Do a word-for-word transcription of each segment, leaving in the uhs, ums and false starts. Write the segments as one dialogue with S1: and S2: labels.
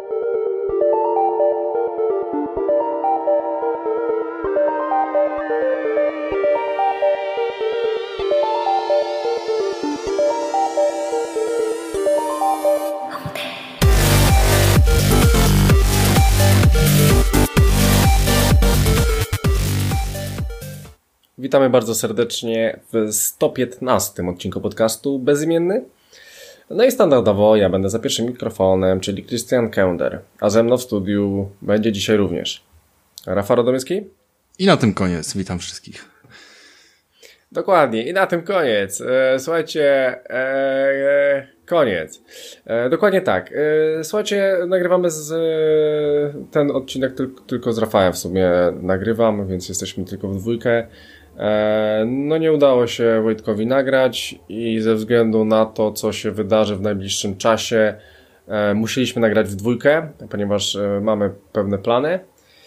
S1: Witamy bardzo serdecznie w sto piętnastym odcinku podcastu Bezimienny. No i standardowo ja będę za pierwszym mikrofonem, czyli Christian Kender, a ze mną w studiu będzie dzisiaj również Rafał Radomyski.
S2: I na tym koniec. Witam wszystkich.
S1: Dokładnie. I na tym koniec. E, słuchajcie, e, e, koniec. E, dokładnie tak. E, słuchajcie, nagrywamy z, e, ten odcinek tylko, tylko z Rafałem w sumie nagrywam, więc jesteśmy tylko w dwójkę. E, no nie udało się Wojtkowi nagrać i ze względu na to, co się wydarzy w najbliższym czasie, e, musieliśmy nagrać w dwójkę, ponieważ e, mamy pewne plany.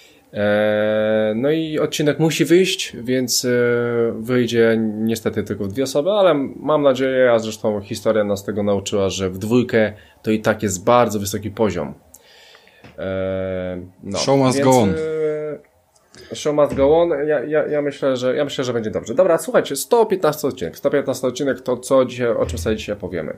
S1: E, no i odcinek musi wyjść, więc e, wyjdzie niestety tylko w dwie osoby, ale mam nadzieję, a zresztą historia nas tego nauczyła, że w dwójkę to i tak jest bardzo wysoki poziom. E, no,
S2: Show must
S1: więc,
S2: go on.
S1: E, show must go on. Ja, ja, ja, myślę, że, ja myślę, że będzie dobrze. Dobra, słuchajcie, sto piętnasty odcinek. sto piętnasty odcinek to co dzisiaj, o czym sobie dzisiaj powiemy.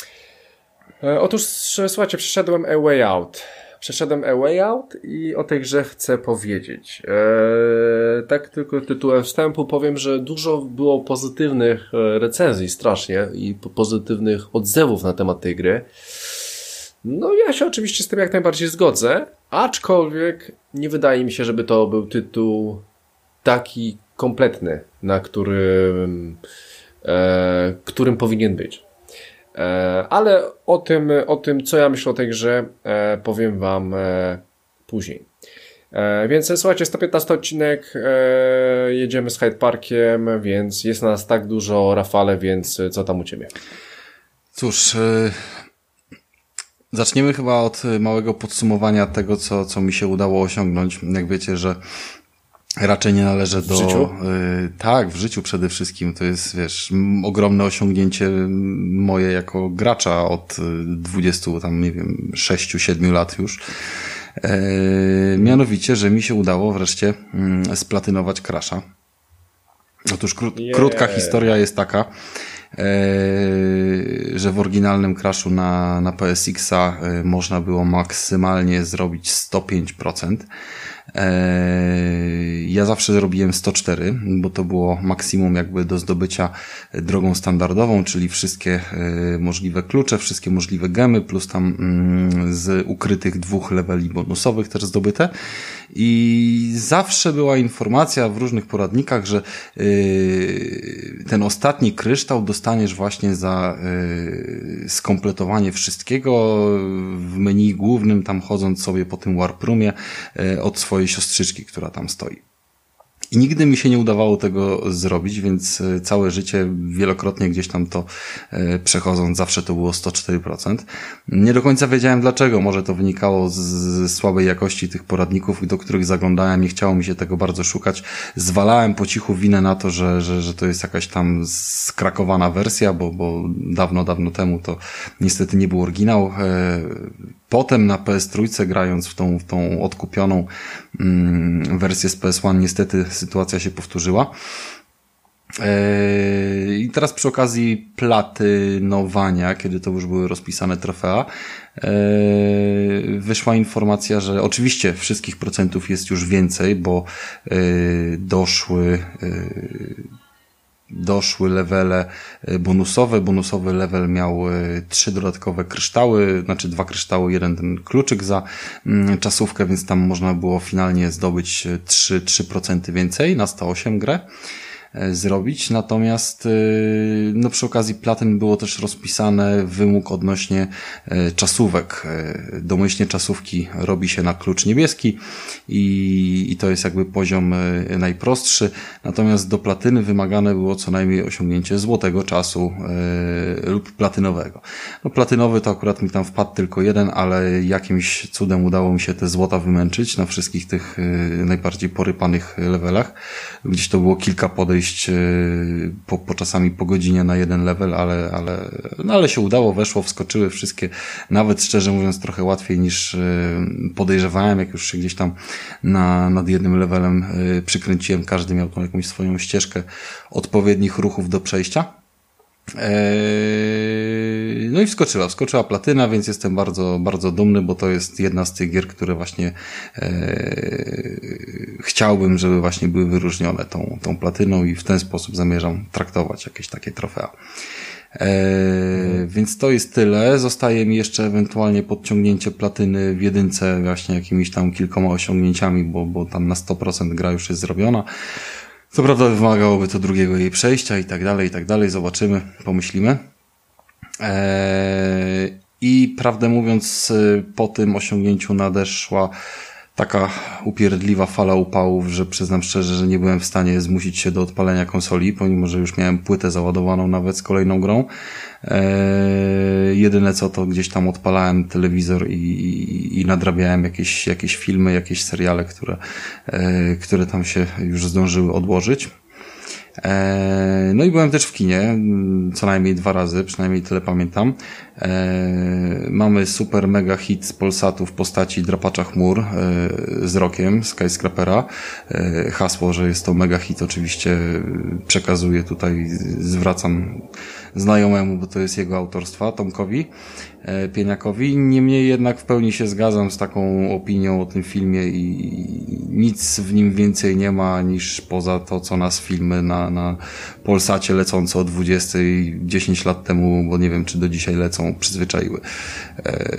S1: E, otóż, słuchajcie, przeszedłem A Way Out. Przeszedłem A Way Out i o tej grze chcę powiedzieć. Eee, tak tylko tytułem wstępu powiem, że dużo było pozytywnych recenzji strasznie i pozytywnych odzewów na temat tej gry. No ja się oczywiście z tym jak najbardziej zgodzę, aczkolwiek nie wydaje mi się, żeby to był tytuł taki kompletny, na którym, e, którym powinien być. Ale o tym, o tym, co ja myślę o tej grze, powiem wam później. Więc słuchajcie, sto piętnasty odcinek, jedziemy z Hyde Parkiem, więc jest nas tak dużo. Rafale, więc co tam u ciebie?
S2: Cóż, zaczniemy chyba od małego podsumowania tego, co, co mi się udało osiągnąć. Jak wiecie, że raczej nie należę do...
S1: W życiu?
S2: Y, tak, w życiu przede wszystkim. To jest, wiesz, m, ogromne osiągnięcie moje jako gracza od dwudziestu, tam nie wiem, sześciu, siedmiu lat już. E, mianowicie, że mi się udało wreszcie mm, splatynować Crasha. Otóż kró- yeah. krótka historia jest taka, e, że w oryginalnym Crashu na, na P S X-a e, można było maksymalnie zrobić sto pięć procent. Ja zawsze robiłem sto cztery, bo to było maksimum jakby do zdobycia drogą standardową, czyli wszystkie możliwe klucze, wszystkie możliwe gemy, plus tam z ukrytych dwóch leveli bonusowych też zdobyte. I zawsze była informacja w różnych poradnikach, że ten ostatni kryształ dostaniesz właśnie za skompletowanie wszystkiego w menu głównym, tam chodząc sobie po tym warp roomie od swojej siostrzyczki, która tam stoi. I nigdy mi się nie udawało tego zrobić, więc całe życie wielokrotnie gdzieś tam to e, przechodząc zawsze to było sto cztery procent. Nie do końca wiedziałem dlaczego. Może to wynikało z, z słabej jakości tych poradników, do których zaglądałem. Nie chciało mi się tego bardzo szukać. Zwalałem po cichu winę na to, że, że, że to jest jakaś tam skrakowana wersja, bo, bo dawno, dawno temu to niestety nie był oryginał. E, Potem na P S trzy grając w tą, w tą odkupioną mm, wersję z P S jeden niestety sytuacja się powtórzyła. Eee, I teraz przy okazji platynowania, kiedy to już były rozpisane trofea, eee, wyszła informacja, że oczywiście wszystkich procentów jest już więcej, bo eee, doszły eee, doszły levele bonusowe. Bonusowy level miał trzy dodatkowe kryształy, znaczy dwa kryształy, jeden ten kluczyk za mm, czasówkę, więc tam można było finalnie zdobyć trzy procent więcej na sto osiem grę zrobić. Natomiast no przy okazji platyn było też rozpisane wymóg odnośnie czasówek. Domyślnie czasówki robi się na klucz niebieski i, i to jest jakby poziom najprostszy. Natomiast do platyny wymagane było co najmniej osiągnięcie złotego czasu yy, lub platynowego. No platynowy to akurat mi tam wpadł tylko jeden, ale jakimś cudem udało mi się te złota wymęczyć na wszystkich tych yy, najbardziej porypanych levelach. Gdzieś to było kilka podejść przejść po, po czasami po godzinie na jeden level, ale, ale, no ale się udało, weszło, wskoczyły wszystkie, nawet szczerze mówiąc trochę łatwiej niż podejrzewałem, jak już się gdzieś tam na, nad jednym levelem przykręciłem, każdy miał tą jakąś swoją ścieżkę odpowiednich ruchów do przejścia. No i wskoczyła, wskoczyła platyna, więc jestem bardzo, bardzo dumny, bo to jest jedna z tych gier, które właśnie e, chciałbym, żeby właśnie były wyróżnione tą, tą platyną i w ten sposób zamierzam traktować jakieś takie trofea. E, więc to jest tyle. Zostaje mi jeszcze ewentualnie podciągnięcie platyny w jedynce właśnie jakimiś tam kilkoma osiągnięciami, bo, bo tam na sto procent gra już jest zrobiona. Co prawda wymagałoby to drugiego jej przejścia i tak dalej, i tak dalej. Zobaczymy, pomyślimy. Eee, I prawdę mówiąc, po tym osiągnięciu nadeszła taka upierdliwa fala upałów, że przyznam szczerze, że nie byłem w stanie zmusić się do odpalenia konsoli, pomimo że już miałem płytę załadowaną nawet z kolejną grą. Eee, jedyne co to gdzieś tam odpalałem telewizor i, i, i nadrabiałem jakieś, jakieś filmy, jakieś seriale, które, e, które tam się już zdążyły odłożyć. E, no i byłem też w kinie, co najmniej dwa razy, przynajmniej tyle pamiętam. E, mamy super mega hit z Polsatu w postaci Drapacza chmur e, z Rockiem, Skyscrapera. E, hasło, że jest to mega hit oczywiście przekazuję tutaj, zwracam znajomemu, bo to jest jego autorstwa, Tomkowi e, Pieniakowi. Niemniej jednak w pełni się zgadzam z taką opinią o tym filmie i nic w nim więcej nie ma niż poza to, co nas filmy na, na Polsacie lecące o dwudziestej dziesięć lat temu, bo nie wiem, czy do dzisiaj lecą, przyzwyczaiły. E,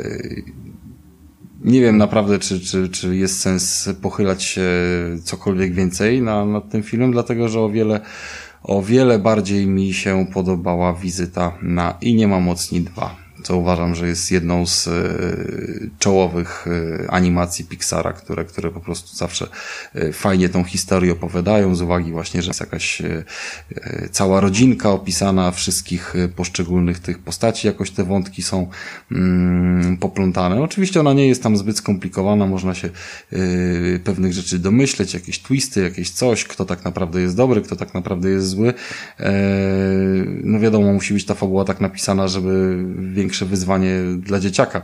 S2: nie wiem naprawdę, czy, czy, czy jest sens pochylać się cokolwiek więcej na, nad tym filmem, dlatego, że o wiele O wiele bardziej mi się podobała wizyta na I nie ma mocni dwa, co uważam, że jest jedną z y, czołowych y, animacji Pixara, które, które po prostu zawsze y, fajnie tą historię opowiadają, z uwagi właśnie, że jest jakaś y, y, cała rodzinka opisana, wszystkich y, poszczególnych tych postaci, jakoś te wątki są y, poplątane. Oczywiście ona nie jest tam zbyt skomplikowana, można się y, pewnych rzeczy domyśleć, jakieś twisty, jakieś coś, kto tak naprawdę jest dobry, kto tak naprawdę jest zły. Y, no wiadomo, musi być ta fabuła tak napisana, żeby większe wyzwanie dla dzieciaka,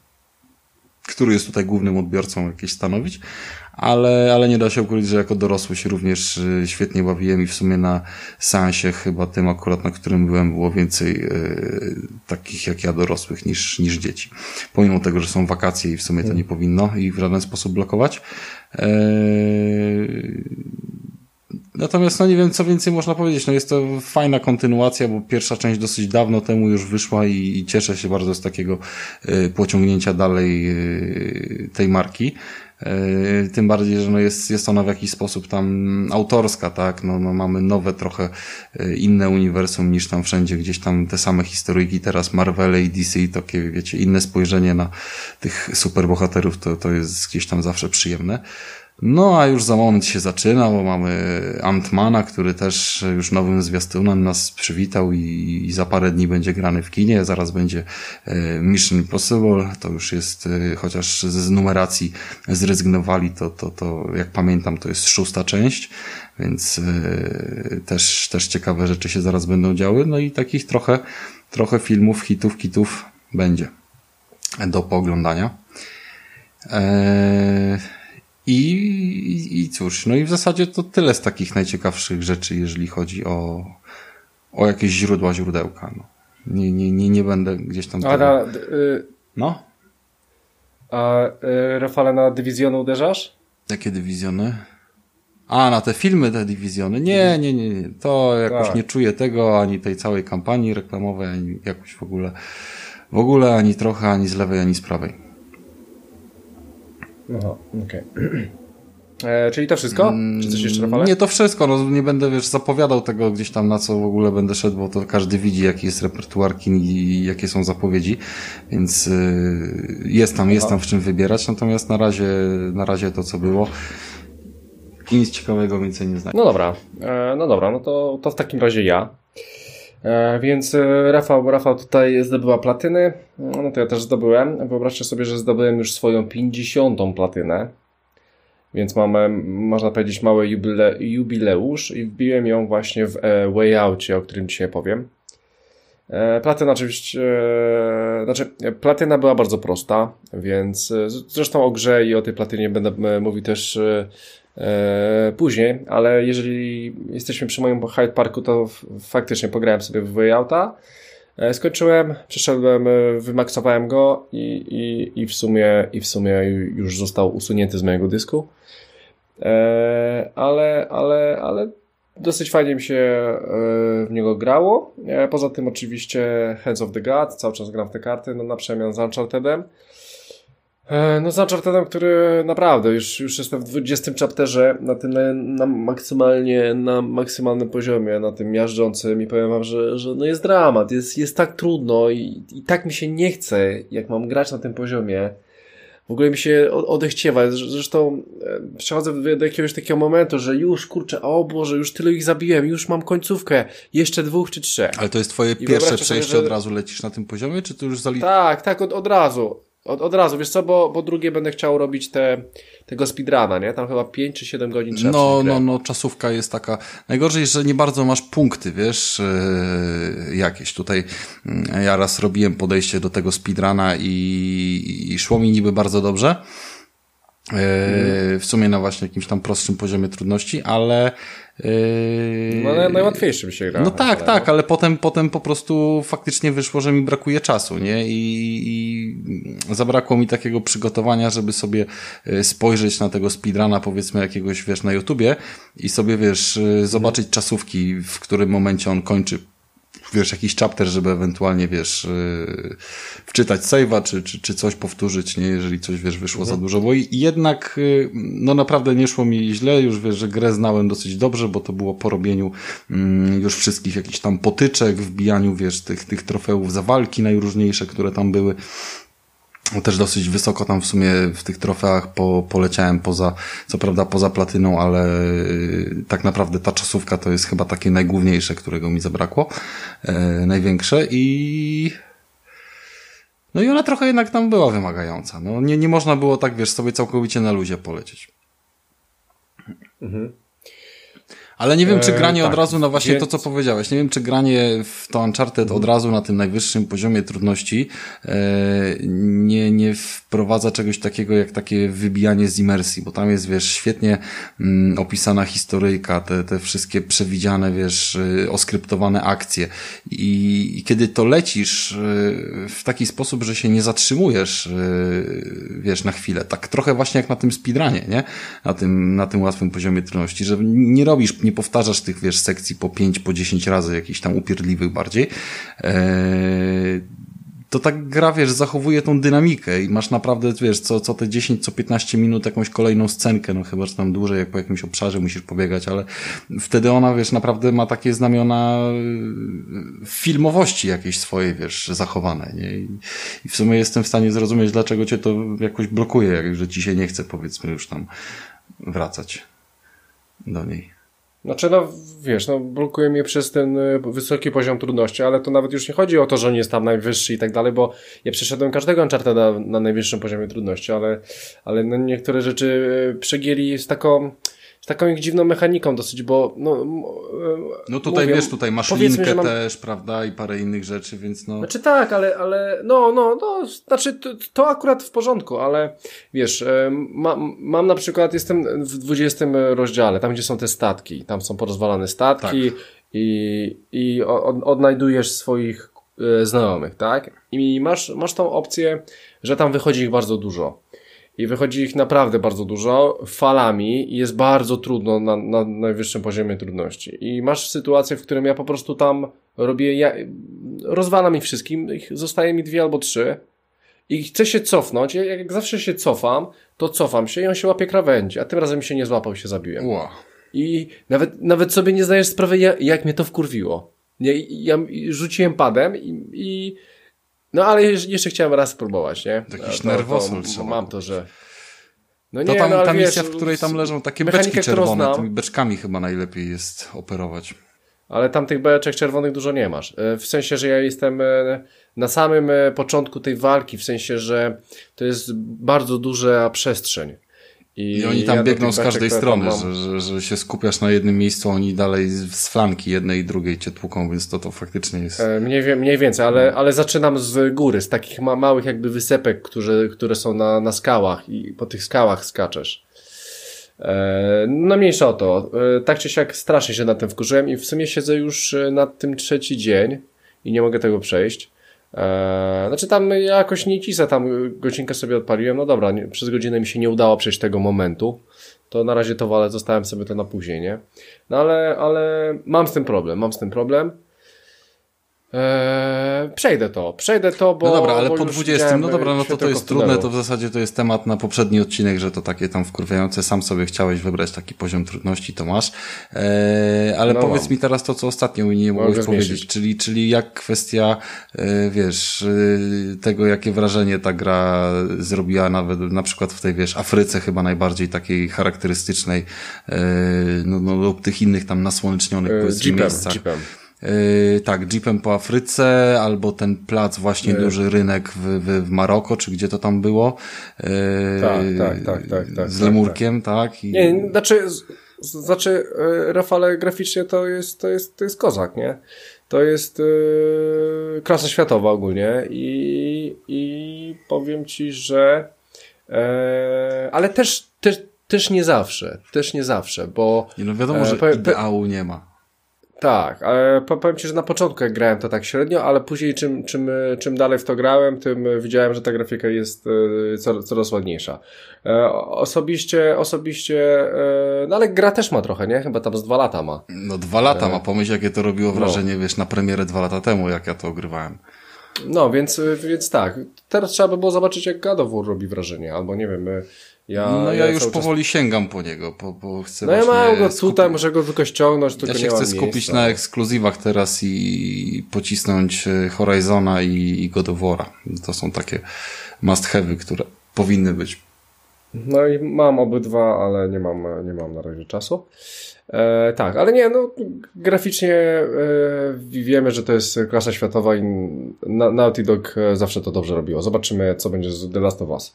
S2: który jest tutaj głównym odbiorcą, jakieś stanowić, ale, ale nie da się ukryć, że jako dorosły się również świetnie bawiłem i w sumie na seansie chyba tym akurat, na którym byłem, było więcej e, takich jak ja dorosłych niż, niż dzieci. Pomimo tego, że są wakacje i w sumie to nie powinno ich w żaden sposób blokować. E, Natomiast no nie wiem, co więcej można powiedzieć. No jest to fajna kontynuacja, bo pierwsza część dosyć dawno temu już wyszła i, i cieszę się bardzo z takiego y, pociągnięcia dalej y, tej marki. Y, tym bardziej, że no jest, jest ona w jakiś sposób tam autorska, tak? No, no mamy nowe trochę y, inne uniwersum niż tam wszędzie, gdzieś tam te same historyjki, teraz Marvele i D C, takie wiecie, inne spojrzenie na tych superbohaterów, to, to jest gdzieś tam zawsze przyjemne. No a już za moment się zaczyna, bo mamy Ant-Mana, który też już nowym zwiastunem nas przywitał i, i za parę dni będzie grany w kinie, zaraz będzie Mission Impossible, to już jest, chociaż z numeracji zrezygnowali, to, to, to jak pamiętam to jest szósta część, więc też, też ciekawe rzeczy się zaraz będą działy, no i takich trochę, trochę filmów, hitów, kitów będzie do pooglądania. Eee... I, i, I cóż, no i w zasadzie to tyle z takich najciekawszych rzeczy, jeżeli chodzi o, o jakieś źródła, źródełka. No. Nie, nie, nie, nie będę gdzieś tam...
S1: A na, y,
S2: no?
S1: A y, Rafale, na dywizjony uderzasz?
S2: Jakie dywizjony? A, na te filmy, te dywizjony? Nie, nie, nie, nie. To jakoś tak. Nie czuję tego, ani tej całej kampanii reklamowej, ani jakoś w ogóle, w ogóle ani trochę, ani z lewej, ani z prawej.
S1: Aha, okej. Okay. E, czyli to wszystko? Czy coś jeszcze, Rafale?
S2: Nie, to wszystko. No, nie będę, wiesz, zapowiadał tego gdzieś tam, na co w ogóle będę szedł, bo to każdy widzi, jaki jest repertuar kin i jakie są zapowiedzi, więc y, jest tam, jest tam w czym wybierać, natomiast na razie, na razie to, co było, i nic ciekawego więcej nie znajdę.
S1: No dobra, e, no dobra, no to, to w takim razie ja. E, więc Rafał, Rafał tutaj zdobyła platyny, no to ja też zdobyłem. Wyobraźcie sobie, że zdobyłem już swoją pięćdziesiątą platynę. więc mamy, można powiedzieć, mały jubile, jubileusz i wbiłem ją właśnie w e, Way Outie, o którym dzisiaj powiem. E, platyna oczywiście, e, znaczy platyna była bardzo prosta, więc e, zresztą o grze i o tej platynie będę e, mówił też e, e, później, ale jeżeli jesteśmy przy moim Hyde Parku, to f- faktycznie pograłem sobie w Way Outa. Skończyłem, przeszedłem, wymaksowałem go i, i, i, w sumie, i w sumie już został usunięty z mojego dysku. E, ale, ale, ale dosyć fajnie mi się w niego grało. E, poza tym oczywiście Hands of the Gods, cały czas gram w te karty, no na przemian z Unchartedem. E, no z Unchartedem, który naprawdę już, już jestem w dwudziestym chapterze na tym na, na maksymalnie, na maksymalnym poziomie, na tym miażdżącym i powiem wam, że, że no jest dramat, jest, jest tak trudno i, i tak mi się nie chce, jak mam grać na tym poziomie. W ogóle mi się odechciewa. Zresztą przechodzę do jakiegoś takiego momentu, że już, kurczę, o Boże, już tyle ich zabiłem, już mam końcówkę, jeszcze dwóch czy trzech.
S2: Ale to jest twoje
S1: I
S2: pierwsze przejście,
S1: sobie, że...
S2: od razu lecisz na tym poziomie, czy to już zaliczasz?
S1: Tak, tak, od, od razu. Od, od razu, wiesz co, bo, bo drugie będę chciał robić te, tego speedruna, nie? Tam chyba pięć czy siedem godzin trzeba.
S2: No, no, no, czasówka jest taka. Najgorzej, że nie bardzo masz punkty, wiesz, yy, jakieś. Tutaj yy, ja raz robiłem podejście do tego speedruna i, i szło mi niby bardzo dobrze. Yy, w sumie na właśnie jakimś tam prostszym poziomie trudności, ale
S1: Yy... No najłatwiejszy by się grał.
S2: No tak, tak, no. ale potem, potem po prostu faktycznie wyszło, że mi brakuje czasu, nie? I, i zabrakło mi takiego przygotowania, żeby sobie spojrzeć na tego speedruna, powiedzmy jakiegoś, wiesz, na YouTubie i sobie, wiesz, zobaczyć hmm. czasówki, w którym momencie on kończy, wiesz, jakiś chapter, żeby ewentualnie, wiesz, yy, wczytać save'a, czy, czy, czy coś powtórzyć, nie, jeżeli coś, wiesz, wyszło mhm. za dużo, bo i, jednak, yy, no naprawdę nie szło mi źle, już, wiesz, że grę znałem dosyć dobrze, bo to było po robieniu yy, już wszystkich jakichś tam potyczek, wbijaniu, wiesz, tych, tych trofeów za walki najróżniejsze, które tam były. Też dosyć wysoko tam w sumie w tych trofeach po, poleciałem poza, co prawda poza platyną, ale yy, tak naprawdę ta czasówka to jest chyba takie najgłówniejsze, którego mi zabrakło, yy, największe i no i ona trochę jednak tam była wymagająca. No nie, nie można było tak, wiesz, sobie całkowicie na luzie polecieć. Mhm. Ale nie wiem, czy granie eee, tak. od razu na właśnie Więc... to, co powiedziałeś. Nie wiem, czy granie w to Uncharted mhm. od razu na tym najwyższym poziomie trudności e, nie, nie wprowadza czegoś takiego jak takie wybijanie z imersji, bo tam jest, wiesz, świetnie mm, opisana historyjka, te, te wszystkie przewidziane, wiesz, y, oskryptowane akcje. I, i kiedy to lecisz y, w taki sposób, że się nie zatrzymujesz, y, wiesz, na chwilę. Tak trochę właśnie jak na tym speedrunie, nie? Na tym, na tym łatwym poziomie trudności, że nie robisz nie powtarzasz tych, wiesz, sekcji po pięć, po dziesięć razy, jakichś tam upierdliwych bardziej, eee, to tak gra, wiesz, zachowuje tą dynamikę i masz naprawdę, wiesz, co, co te dziesięć, co piętnaście minut jakąś kolejną scenkę, no chyba, że tam dłużej, jak po jakimś obszarze musisz pobiegać, ale wtedy ona, wiesz, naprawdę ma takie znamiona filmowości jakiejś swojej, wiesz, zachowane, nie? I, i w sumie jestem w stanie zrozumieć, dlaczego cię to jakoś blokuje, jak, że ci się nie chce, powiedzmy, już tam wracać do niej.
S1: Znaczy, no wiesz, no blokuje mnie przez ten wysoki poziom trudności, ale to nawet już nie chodzi o to, że on jest tam najwyższy i tak dalej, bo ja przeszedłem każdego Uncharteda na, na najwyższym poziomie trudności, ale, ale no niektóre rzeczy przegięli z taką, z taką ich dziwną mechaniką dosyć, bo no...
S2: No tutaj mówię, wiesz, tutaj masz linkę
S1: mam...
S2: też, prawda, i parę innych rzeczy, więc no...
S1: Znaczy tak, ale, ale no, no, no, znaczy to, to akurat w porządku, ale wiesz, ma, mam na przykład, jestem w dwudziestym rozdziale, tam gdzie są te statki, tam są porozwalane statki tak. i, i od, odnajdujesz swoich e, znajomych, tak? I masz, masz tą opcję, że tam wychodzi ich bardzo dużo. I wychodzi ich naprawdę bardzo dużo, falami i jest bardzo trudno na, na najwyższym poziomie trudności. I masz sytuację, w którym ja po prostu tam robię, ja, rozwalam ich wszystkim, ich, zostaje mi dwie albo trzy i chcę się cofnąć, jak, jak zawsze się cofam, to cofam się i on się łapie krawędzi, a tym razem mi się nie złapał i się zabiłem.
S2: Wow.
S1: I nawet, nawet sobie nie zdajesz sprawy, jak, jak mnie to wkurwiło. Ja, ja rzuciłem padem i, i no ale jeszcze chciałem raz spróbować, nie?
S2: Jakiś nerwosol
S1: trzeba. Mam to, że...
S2: No nie, to tam, no, ale ta misja, wiesz, w której tam leżą takie beczki czerwone, tymi beczkami chyba najlepiej jest operować.
S1: Ale tam tych beczek czerwonych dużo nie masz. W sensie, że ja jestem na samym początku tej walki, w sensie, że to jest bardzo duża przestrzeń.
S2: I, I oni tam ja biegną z każdej strony, mam... że, że, że się skupiasz na jednym miejscu, oni dalej z flanki jednej i drugiej cię tłuką, więc to to faktycznie jest...
S1: E, mniej, mniej więcej, ale, ale zaczynam z góry, z takich ma, małych jakby wysepek, które, które są na, na skałach i po tych skałach skaczesz. E, no mniejsza o to. E, tak czy siak strasznie się na tym wkurzyłem i w sumie siedzę już na tym trzeci dzień i nie mogę tego przejść. Eee, znaczy tam jakoś nie cisę, tam godzinkę sobie odpaliłem, no dobra, nie, przez godzinę mi się nie udało przejść tego momentu, to na razie to walę, zostałem sobie to na później, nie? No ale, ale mam z tym problem, mam z tym problem. Eee, przejdę to, przejdę to, bo...
S2: No dobra, ale po dwudziestym, no dobra, no to to jest trudne, to w zasadzie to jest temat na poprzedni odcinek, że to takie tam wkurwiające, sam sobie chciałeś wybrać taki poziom trudności, to masz. Eee, ale no powiedz mam. mi teraz to, co ostatnio mi nie mogłeś powiedzieć, czyli, czyli jak kwestia, e, wiesz, e, tego, jakie wrażenie ta gra zrobiła nawet na przykład w tej, wiesz, Afryce chyba najbardziej takiej charakterystycznej, e, no, no lub tych innych tam nasłonecznionych
S1: e,
S2: powiedzmy
S1: jeepem,
S2: miejscach.
S1: Jeepem.
S2: Yy, tak, jeepem po Afryce, albo ten plac właśnie yy. duży rynek w, w, w Maroko, czy gdzie to tam było. Yy,
S1: tak, tak, tak, tak, tak.
S2: Z lemurkiem, tak. tak. I...
S1: Nie, znaczy, z, znaczy, Rafale, graficznie to jest, to jest, to jest kozak, nie? To jest yy, klasa światowa ogólnie i, i powiem ci, że yy, ale też, też, też nie zawsze, też nie zawsze, bo...
S2: Nie, no wiadomo, że
S1: pe,
S2: ideału nie ma.
S1: Tak, ale powiem ci, że na początku jak grałem to tak średnio, ale później czym, czym, czym dalej w to grałem, tym widziałem, że ta grafika jest coraz, coraz ładniejsza. E, osobiście, osobiście, e, no ale gra też ma trochę, nie? Chyba tam z dwa lata ma.
S2: No dwa lata e, ma, pomyśl jakie to robiło wrażenie, no. wiesz, na premierę dwa lata temu, jak ja to ogrywałem.
S1: No, więc, więc tak. Teraz trzeba by było zobaczyć, jak God of War robi wrażenie, albo nie wiem... Ja,
S2: no ja,
S1: ja
S2: już powoli czas... sięgam po niego, bo, bo chcę
S1: No ja mam go skupi... tutaj, muszę go tylko ściągnąć, tylko
S2: ja się
S1: nie
S2: chcę
S1: mam
S2: skupić
S1: miejsca.
S2: na ekskluzywach teraz i pocisnąć Horizona i, i God of War'a. To są takie must have'y, które powinny być.
S1: No i mam obydwa, ale nie mam, nie mam na razie czasu. E, tak, ale nie, no graficznie e, wiemy, że to jest klasa światowa i na, Naughty Dog zawsze to dobrze robiło. Zobaczymy, co będzie z The Last of Us.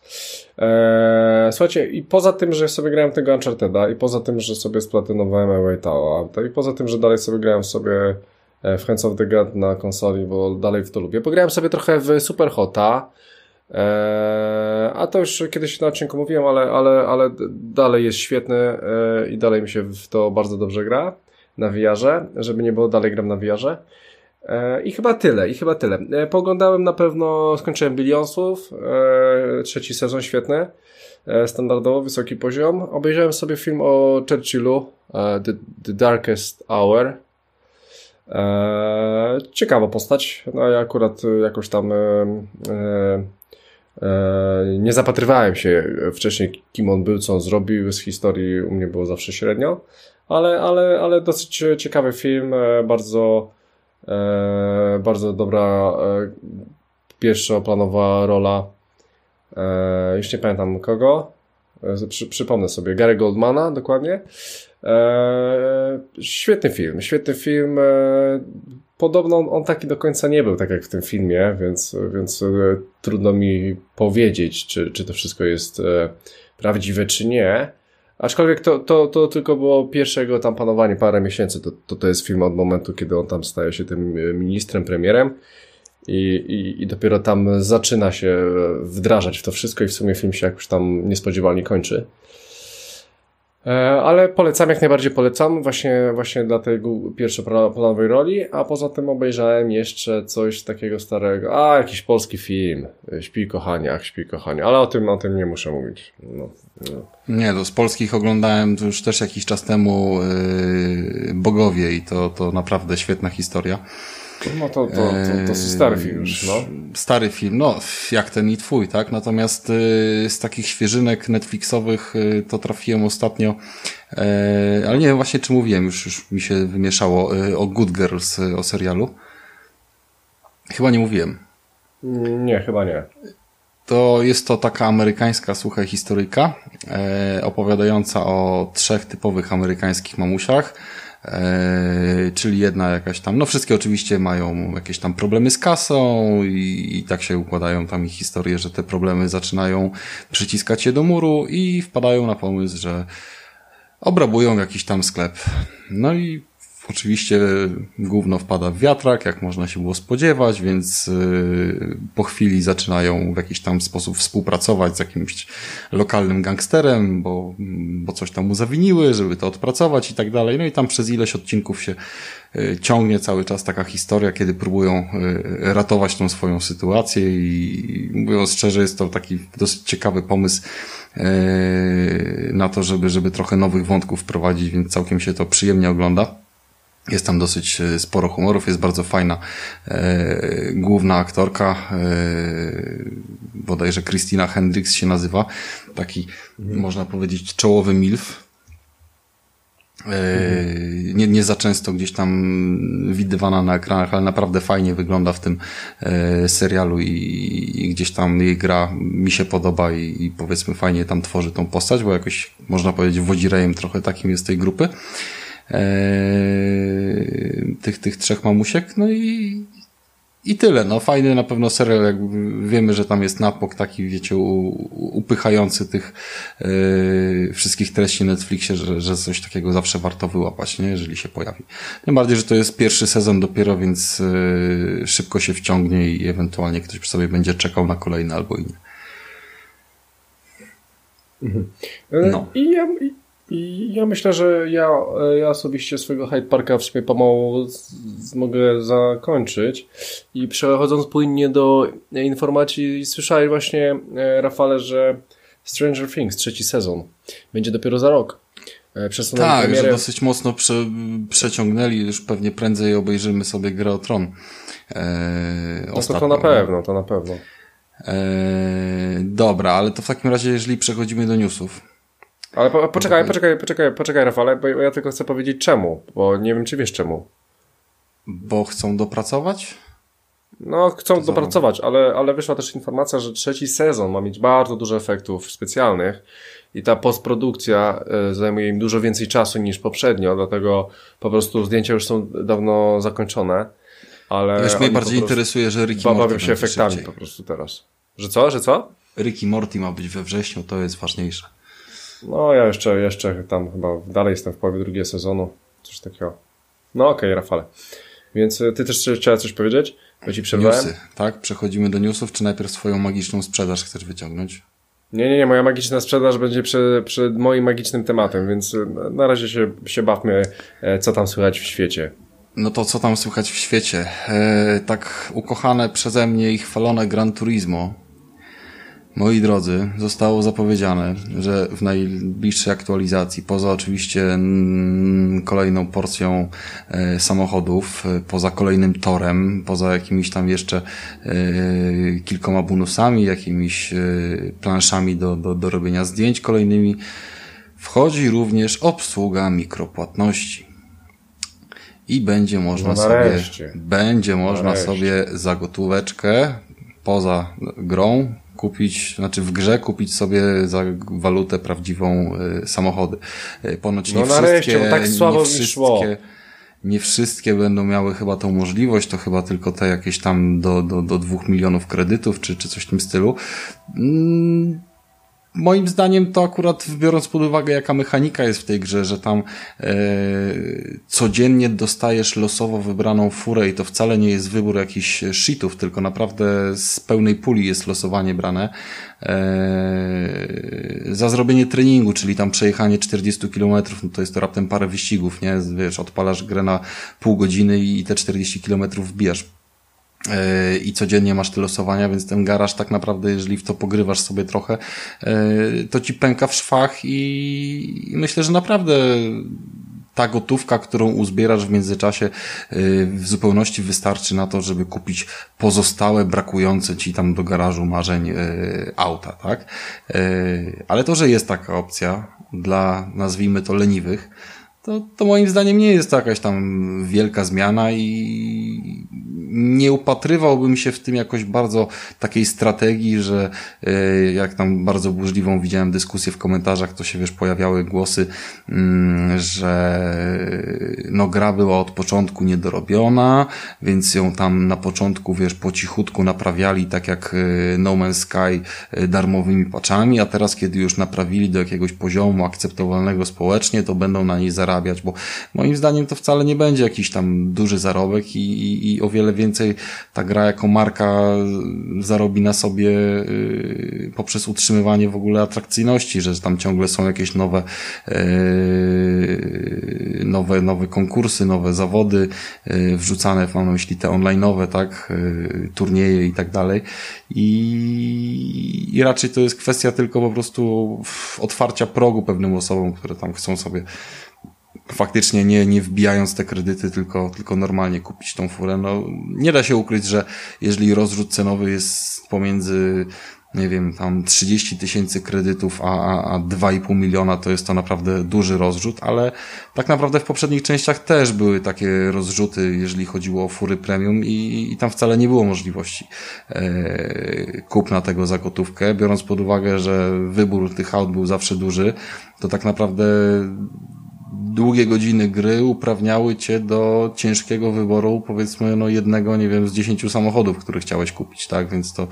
S1: E, słuchajcie, i poza tym, że sobie grałem tego Uncharted'a i poza tym, że sobie splatynowałem Away Tower, to i poza tym, że dalej sobie grałem sobie w Hands of the God na konsoli, bo dalej w to lubię. Pograłem sobie trochę w Super Hota, Eee, a to już kiedyś na odcinku mówiłem, ale, ale, ale dalej jest świetny eee, i dalej mi się w to bardzo dobrze gra na V R-ze, żeby nie było, dalej gram na V R-ze. Eee, I chyba tyle, i chyba tyle. Eee, poglądałem na pewno, skończyłem Billionsów, eee, trzeci sezon świetny, eee, standardowo, wysoki poziom. Obejrzałem sobie film o Churchillu, eee, The, The Darkest Hour. Eee, ciekawa postać, no ja akurat jakoś tam eee, nie zapatrywałem się wcześniej, kim on był, co on zrobił, z historii u mnie było zawsze średnio, ale, ale, ale dosyć ciekawy film, bardzo bardzo dobra pierwszoplanowa rola, już nie pamiętam kogo, Przy, przypomnę sobie, Gary Goldmana dokładnie. Świetny film, świetny film. Podobno on, on taki do końca nie był, tak jak w tym filmie, więc, więc e, trudno mi powiedzieć, czy, czy to wszystko jest e, prawdziwe, czy nie. Aczkolwiek to, to, to tylko było pierwszego tam panowanie, parę miesięcy. To, to, to jest film od momentu, kiedy on tam staje się tym ministrem, premierem i, i, i dopiero tam zaczyna się wdrażać w to wszystko i w sumie film się jakoś tam niespodziewanie kończy. Ale polecam, jak najbardziej polecam, właśnie, właśnie dla tej pierwszoplanowej roli, a poza tym obejrzałem jeszcze coś takiego starego, a jakiś polski film, Śpi kochaniach, Śpi kochania, ale o tym, o tym nie muszę mówić. No, no.
S2: Nie, to z polskich oglądałem już też jakiś czas temu yy, Bogowie i to, to naprawdę świetna historia.
S1: No to, to, to, to jest stary film już, no.
S2: Stary film, no, jak ten i twój, tak? Natomiast y, z takich świeżynek Netflixowych y, to trafiłem ostatnio, y, ale nie wiem właśnie, czy mówiłem, już, już mi się wymieszało, y, o Good Girls, y, o serialu. Chyba nie mówiłem.
S1: Nie, chyba nie.
S2: To jest to taka amerykańska, słuchaj, historyjka, y, opowiadająca o trzech typowych amerykańskich mamusiach. e, czyli jedna jakaś tam, no wszystkie oczywiście mają jakieś tam problemy z kasą i, i tak się układają tam ich historie, że te problemy zaczynają przyciskać się do muru i wpadają na pomysł, że obrabują jakiś tam sklep. No i oczywiście gówno wpada w wiatrak, jak można się było spodziewać, więc yy, po chwili zaczynają w jakiś tam sposób współpracować z jakimś lokalnym gangsterem, bo, bo coś tam mu zawiniły, żeby to odpracować i tak dalej. No i tam przez ileś odcinków się yy, ciągnie cały czas taka historia, kiedy próbują yy, ratować tą swoją sytuację i mówiąc szczerze, jest to taki dosyć ciekawy pomysł yy, na to, żeby, żeby trochę nowych wątków wprowadzić, więc całkiem się to przyjemnie ogląda. Jest tam dosyć sporo humorów, jest bardzo fajna e, główna aktorka, e, bodajże Christina Hendricks się nazywa, taki mhm. można powiedzieć czołowy milf. E, mhm. nie, nie za często gdzieś tam widywana na ekranach, ale naprawdę fajnie wygląda w tym e, serialu i, i gdzieś tam jej gra mi się podoba i, i powiedzmy fajnie tam tworzy tą postać, bo jakoś można powiedzieć wodzirejem trochę takim jest tej grupy. Eee, tych, tych trzech mamusiek, no i i tyle, no fajny na pewno serial, jakby wiemy, że tam jest napok taki, wiecie, u, upychający tych yy, wszystkich treści na Netflixie, że, że coś takiego zawsze warto wyłapać, nie, jeżeli się pojawi. Tym bardziej, że to jest pierwszy sezon dopiero, więc yy, szybko się wciągnie i ewentualnie ktoś sobie będzie czekał na kolejny albo inny.
S1: Mhm. No. I ja... I... I ja myślę, że ja, ja osobiście swojego Hyde Parka w sumie pomału z, z, mogę zakończyć. I przechodząc płynnie do informacji, słyszałeś właśnie, Rafale, że Stranger Things, trzeci sezon, będzie dopiero za rok.
S2: Przesunęli tak, premierę. Że dosyć mocno prze, przeciągnęli, już pewnie prędzej obejrzymy sobie Grę o Tron. Eee,
S1: no to, to na pewno, to na pewno.
S2: Eee, dobra, ale to w takim razie, jeżeli przechodzimy do newsów.
S1: Ale po, poczekaj, poczekaj, poczekaj, poczekaj, Rafale, bo ja tylko chcę powiedzieć czemu, bo nie wiem, czy wiesz czemu.
S2: Bo chcą dopracować?
S1: No, chcą to dopracować, ale, ale wyszła też informacja, że trzeci sezon ma mieć bardzo dużo efektów specjalnych i ta postprodukcja y, zajmuje im dużo więcej czasu niż poprzednio, dlatego po prostu zdjęcia już są dawno zakończone, ale...
S2: Wiesz, mnie bardziej interesuje, że Rick i Morty
S1: bawią się efektami szybciej. Po prostu teraz. Że co, że co?
S2: Rick i Morty ma być we wrześniu, to jest ważniejsze.
S1: No, ja jeszcze, jeszcze tam chyba dalej jestem w połowie drugiego sezonu. Coś takiego. No okej, okay, Rafale. Więc ty też chciałeś coś powiedzieć? Bo ci przerwałem.
S2: Newsy, tak? Przechodzimy do newsów, czy najpierw swoją magiczną sprzedaż chcesz wyciągnąć?
S1: Nie, nie, nie. Moja magiczna sprzedaż będzie przed, przed moim magicznym tematem, więc na razie się, się bawmy, co tam słychać w świecie.
S2: No to co tam słychać w świecie? E, tak ukochane przeze mnie i chwalone Gran Turismo, moi drodzy, zostało zapowiedziane, że w najbliższej aktualizacji, poza oczywiście mm, kolejną porcją e, samochodów, e, poza kolejnym torem, poza jakimiś tam jeszcze e, kilkoma bonusami, jakimiś e, planszami do, do, do robienia zdjęć kolejnymi, wchodzi również obsługa mikropłatności. I będzie można
S1: no
S2: sobie, będzie można nareszcie. sobie za gotóweczkę, poza grą, kupić, znaczy w grze kupić sobie za walutę prawdziwą y, samochody. Y, ponoć nie
S1: no
S2: wszystkie,
S1: nareszcie, bo tak słabo
S2: nie wszystkie,
S1: szło.
S2: nie wszystkie będą miały chyba tą możliwość, to chyba tylko te jakieś tam do, do, do dwóch milionów kredytów, czy, czy coś w tym stylu. Mm. Moim zdaniem to akurat biorąc pod uwagę jaka mechanika jest w tej grze, że tam e, codziennie dostajesz losowo wybraną furę i to wcale nie jest wybór jakichś shitów, tylko naprawdę z pełnej puli jest losowanie brane e, za zrobienie treningu, czyli tam przejechanie czterdzieści kilometrów, no to jest to raptem parę wyścigów, nie? Wiesz, odpalasz grę na pół godziny i te czterdzieści kilometrów wbijasz. I codziennie masz te losowania, więc ten garaż tak naprawdę, jeżeli w to pogrywasz sobie trochę, to ci pęka w szwach i myślę, że naprawdę ta gotówka, którą uzbierasz w międzyczasie, w zupełności wystarczy na to, żeby kupić pozostałe, brakujące ci tam do garażu marzeń auta, tak? Ale to, że jest taka opcja dla, nazwijmy to, leniwych, to, to moim zdaniem nie jest to jakaś tam wielka zmiana i nie upatrywałbym się w tym jakoś bardzo takiej strategii, że jak tam bardzo burzliwą widziałem dyskusję w komentarzach, to się wiesz, pojawiały głosy, że no gra była od początku niedorobiona, więc ją tam na początku wiesz, po cichutku naprawiali tak jak No Man's Sky darmowymi patchami, a teraz kiedy już naprawili do jakiegoś poziomu akceptowalnego społecznie, to będą na niej zarabiać, bo moim zdaniem to wcale nie będzie jakiś tam duży zarobek i, i, i o wiele więcej ta gra jako marka zarobi na sobie yy, poprzez utrzymywanie w ogóle atrakcyjności, że tam ciągle są jakieś nowe yy, nowe, nowe konkursy, nowe zawody yy, wrzucane, mam na myśli te online'owe, tak, yy, turnieje i tak dalej i, i raczej to jest kwestia tylko po prostu otwarcia progu pewnym osobom, które tam chcą sobie faktycznie nie, nie wbijając te kredyty, tylko, tylko normalnie kupić tą furę. No, nie da się ukryć, że jeżeli rozrzut cenowy jest pomiędzy, nie wiem, tam trzydzieści tysięcy kredytów, a, a, a dwa i pół miliona, to jest to naprawdę duży rozrzut, ale tak naprawdę w poprzednich częściach też były takie rozrzuty, jeżeli chodziło o fury premium i, i tam wcale nie było możliwości e, kupna tego za gotówkę, biorąc pod uwagę, że wybór tych aut był zawsze duży, to tak naprawdę długie godziny gry uprawniały cię do ciężkiego wyboru, powiedzmy, no jednego, nie wiem, z dziesięciu samochodów, które chciałeś kupić, tak? Więc to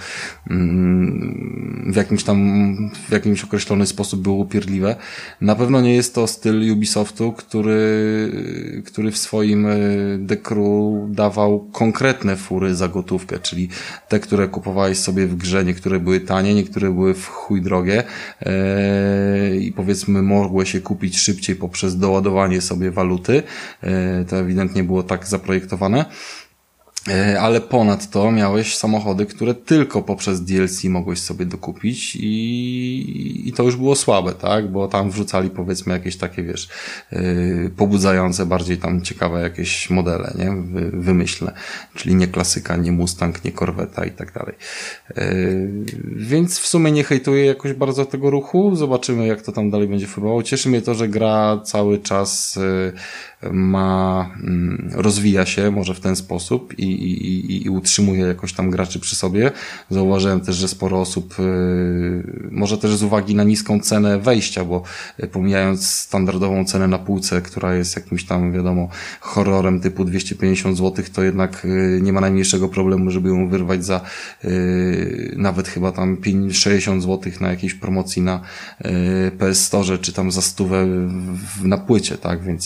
S2: mm, w jakimś tam, w jakimś określony sposób było upierdliwe. Na pewno nie jest to styl Ubisoftu, który, który w swoim The Crew dawał konkretne fury za gotówkę, czyli te, które kupowałeś sobie w grze, niektóre były tanie, niektóre były w chuj drogie ee, i powiedzmy mogłeś je kupić szybciej poprzez doładowanie sobie waluty, to ewidentnie było tak zaprojektowane, ale ponadto miałeś samochody, które tylko poprzez D L C mogłeś sobie dokupić i, i to już było słabe, tak, bo tam wrzucali powiedzmy jakieś takie, wiesz, yy, pobudzające, bardziej tam ciekawe jakieś modele, nie, Wy, wymyślne, czyli nie klasyka, nie Mustang, nie Corvetta i tak dalej. Yy, więc w sumie nie hejtuję jakoś bardzo tego ruchu, zobaczymy jak to tam dalej będzie formowało. Cieszy mnie to, że gra cały czas yy, ma, yy, rozwija się może w ten sposób i I, i, i utrzymuje jakoś tam graczy przy sobie. Zauważyłem też, że sporo osób, yy, może też z uwagi na niską cenę wejścia, bo yy, pomijając standardową cenę na półce, która jest jakimś tam, wiadomo, horrorem typu dwieście pięćdziesiąt złotych, to jednak yy, nie ma najmniejszego problemu, żeby ją wyrwać za yy, nawet chyba tam sześćdziesiąt złotych na jakiejś promocji na yy, P S Store, czy tam za stówę w, na płycie, tak, więc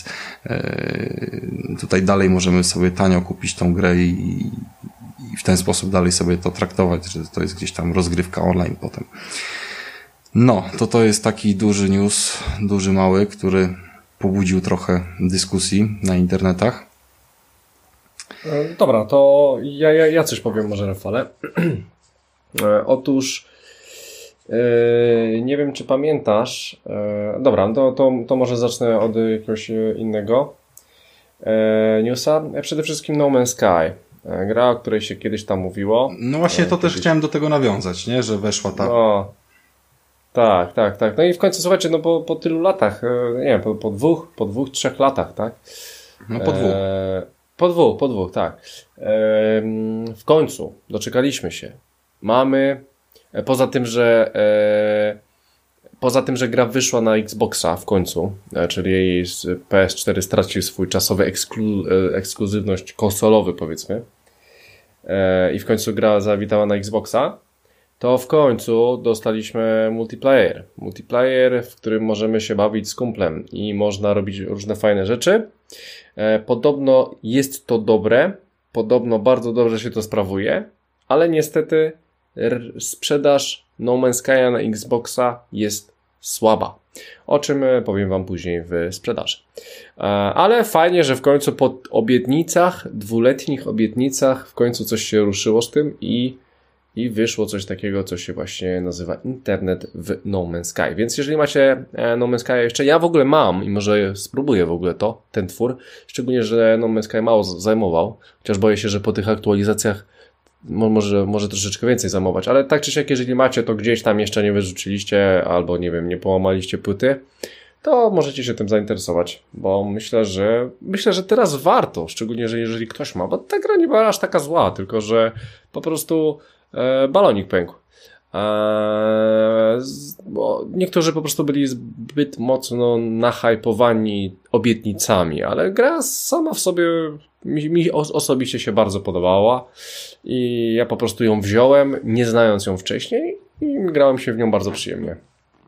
S2: yy, tutaj dalej możemy sobie tanio kupić tą grę i i w ten sposób dalej sobie to traktować, że to jest gdzieś tam rozgrywka online potem. No, to to jest taki duży news, duży, mały, który pobudził trochę dyskusji na internetach.
S1: Dobra, to ja, ja, ja coś powiem może, Rafale. Otóż yy, nie wiem, czy pamiętasz, yy, dobra, to, to, to może zacznę od jakiegoś innego yy, newsa. Przede wszystkim No Man's Sky. Gra, o której się kiedyś tam mówiło.
S2: No właśnie to
S1: kiedyś...
S2: też chciałem do tego nawiązać, nie? Że weszła ta...
S1: No, tak, tak, tak. No i w końcu, słuchajcie, no po, po tylu latach, nie wiem, po, po dwóch, po dwóch, trzech latach, tak?
S2: No po dwóch.
S1: E, po dwóch, po dwóch, tak. E, w końcu doczekaliśmy się. Mamy, poza tym, że e, Poza tym, że gra wyszła na Xboxa w końcu, czyli jej P S cztery stracił swój czasowy eksklu, ekskluzywność konsolowy, powiedzmy, i w końcu gra zawitała na Xboxa, to w końcu dostaliśmy multiplayer. Multiplayer, w którym możemy się bawić z kumplem i można robić różne fajne rzeczy. Podobno jest to dobre, podobno bardzo dobrze się to sprawuje, ale niestety sprzedaż No Man's Sky'a na Xboxa jest słaba. O czym powiem wam później w sprzedaży. Ale fajnie, że w końcu po obietnicach, dwuletnich obietnicach w końcu coś się ruszyło z tym i, i wyszło coś takiego, co się właśnie nazywa internet w No Man's Sky. Więc jeżeli macie No Man's Sky jeszcze, ja w ogóle mam i może spróbuję w ogóle to, ten twór, szczególnie, że No Man's Sky mało zajmował, chociaż boję się, że po tych aktualizacjach Może, może troszeczkę więcej zajmować, ale tak czy siak, jeżeli macie to gdzieś tam jeszcze nie wyrzuciliście, albo nie wiem, nie połamaliście płyty, to możecie się tym zainteresować, bo myślę, że myślę, że teraz warto, szczególnie, że jeżeli ktoś ma, bo ta gra nie była aż taka zła, tylko że po prostu e, balonik pękł. Eee, bo niektórzy po prostu byli zbyt mocno nahypowani obietnicami, ale gra sama w sobie mi, mi osobiście się bardzo podobała i ja po prostu ją wziąłem, nie znając ją wcześniej i grałem się w nią bardzo przyjemnie.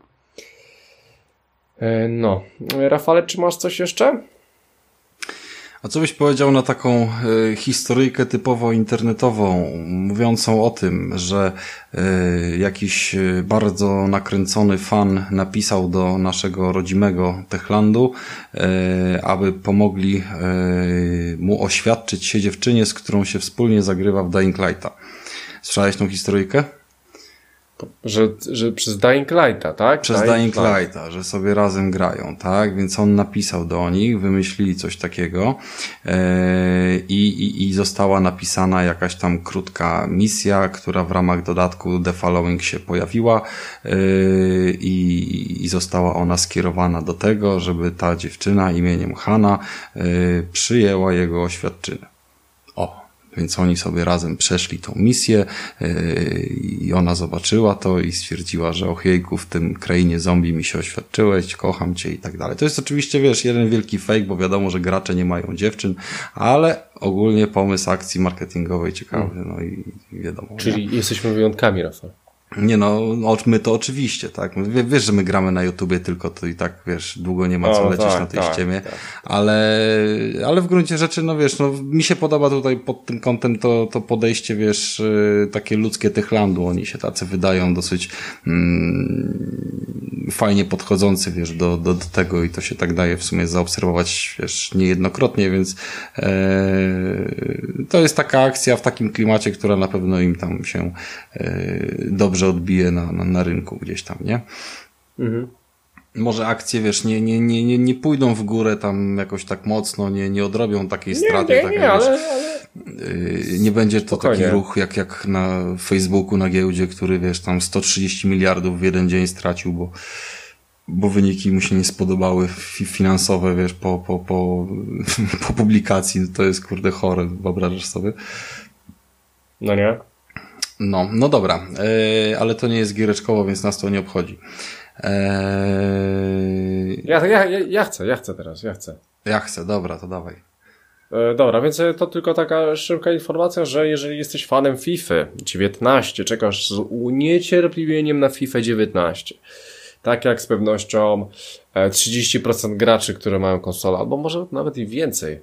S1: Eee, no, Rafale, czy masz coś jeszcze?
S2: A co byś powiedział na taką y, historyjkę typowo internetową, mówiącą o tym, że y, jakiś y, bardzo nakręcony fan napisał do naszego rodzimego Techlandu, y, aby pomogli y, mu oświadczyć się dziewczynie, z którą się wspólnie zagrywa w Dying Lighta. Słyszałeś tą historyjkę?
S1: Że, że przez Dying Lighta, tak?
S2: Przez Dying Lighta, że sobie razem grają, tak? Więc on napisał do nich, wymyślili coś takiego yy, i, i została napisana jakaś tam krótka misja, która w ramach dodatku The Following się pojawiła yy, i, i została ona skierowana do tego, żeby ta dziewczyna imieniem Hanna yy, przyjęła jego oświadczynę. O! Więc oni sobie razem przeszli tą misję yy, i ona zobaczyła to i stwierdziła, że ojejku, w tym krainie zombie mi się oświadczyłeś, kocham cię i tak dalej. To jest oczywiście, wiesz, jeden wielki fake, bo wiadomo, że gracze nie mają dziewczyn, ale ogólnie pomysł akcji marketingowej ciekawy, no i wiadomo.
S1: Czyli
S2: nie?
S1: Jesteśmy wyjątkami, Rafał.
S2: Nie no, my to oczywiście, tak. Wiesz, że my gramy na YouTubie tylko, to i tak, wiesz, długo nie ma co o, lecieć tak, na tej tak, ściemie, tak. ale, ale w gruncie rzeczy, no wiesz, no mi się podoba tutaj pod tym kątem to, to podejście, wiesz, takie ludzkie Techlandu, oni się tacy wydają dosyć mm, fajnie podchodzący, wiesz, do, do, do tego i to się tak daje w sumie zaobserwować, wiesz, niejednokrotnie, więc e, to jest taka akcja w takim klimacie, która na pewno im tam się e, dobrze odbije na, na, na rynku gdzieś tam, nie? Mhm. Może akcje, wiesz, nie, nie, nie, nie, nie pójdą w górę tam jakoś tak mocno, nie, nie odrobią takiej straty.
S1: Nie, nie,
S2: tak,
S1: nie,
S2: wiesz,
S1: ale, ale...
S2: Yy, nie będzie to
S1: Spokojnie.
S2: taki ruch jak, jak na Facebooku, na giełdzie, który, wiesz, tam sto trzydzieści miliardów w jeden dzień stracił, bo bo wyniki mu się nie spodobały finansowe, wiesz, po, po, po, po publikacji. To jest, kurde, chore, wyobrażasz sobie?
S1: No nie?
S2: No, no dobra, yy, ale to nie jest giereczkowo, więc nas to nie obchodzi. Yy...
S1: Ja, ja, ja, ja chcę, ja chcę teraz, ja chcę.
S2: Ja chcę, dobra, to dawaj.
S1: E, dobra, więc to tylko taka szybka informacja, że jeżeli jesteś fanem FIFA dziewiętnaście, czekasz z uniecierpliwieniem na FIFA dziewiętnaście. Tak jak z pewnością trzydzieści procent graczy, które mają konsolę, albo może nawet i więcej.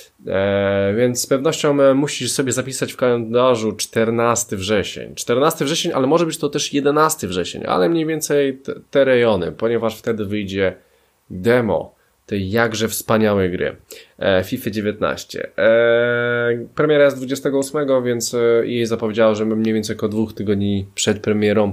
S1: E, więc z pewnością musisz sobie zapisać w kalendarzu czternasty wrzesień. czternasty wrzesień, ale może być to też jedenasty wrzesień, ale mniej więcej te, te rejony, ponieważ wtedy wyjdzie demo tej jakże wspaniałej gry e, FIFA dziewiętnaście. E, premiera jest dwudziestego ósmego, więc e, jej zapowiedziała, że my mniej więcej około dwóch tygodni przed premierą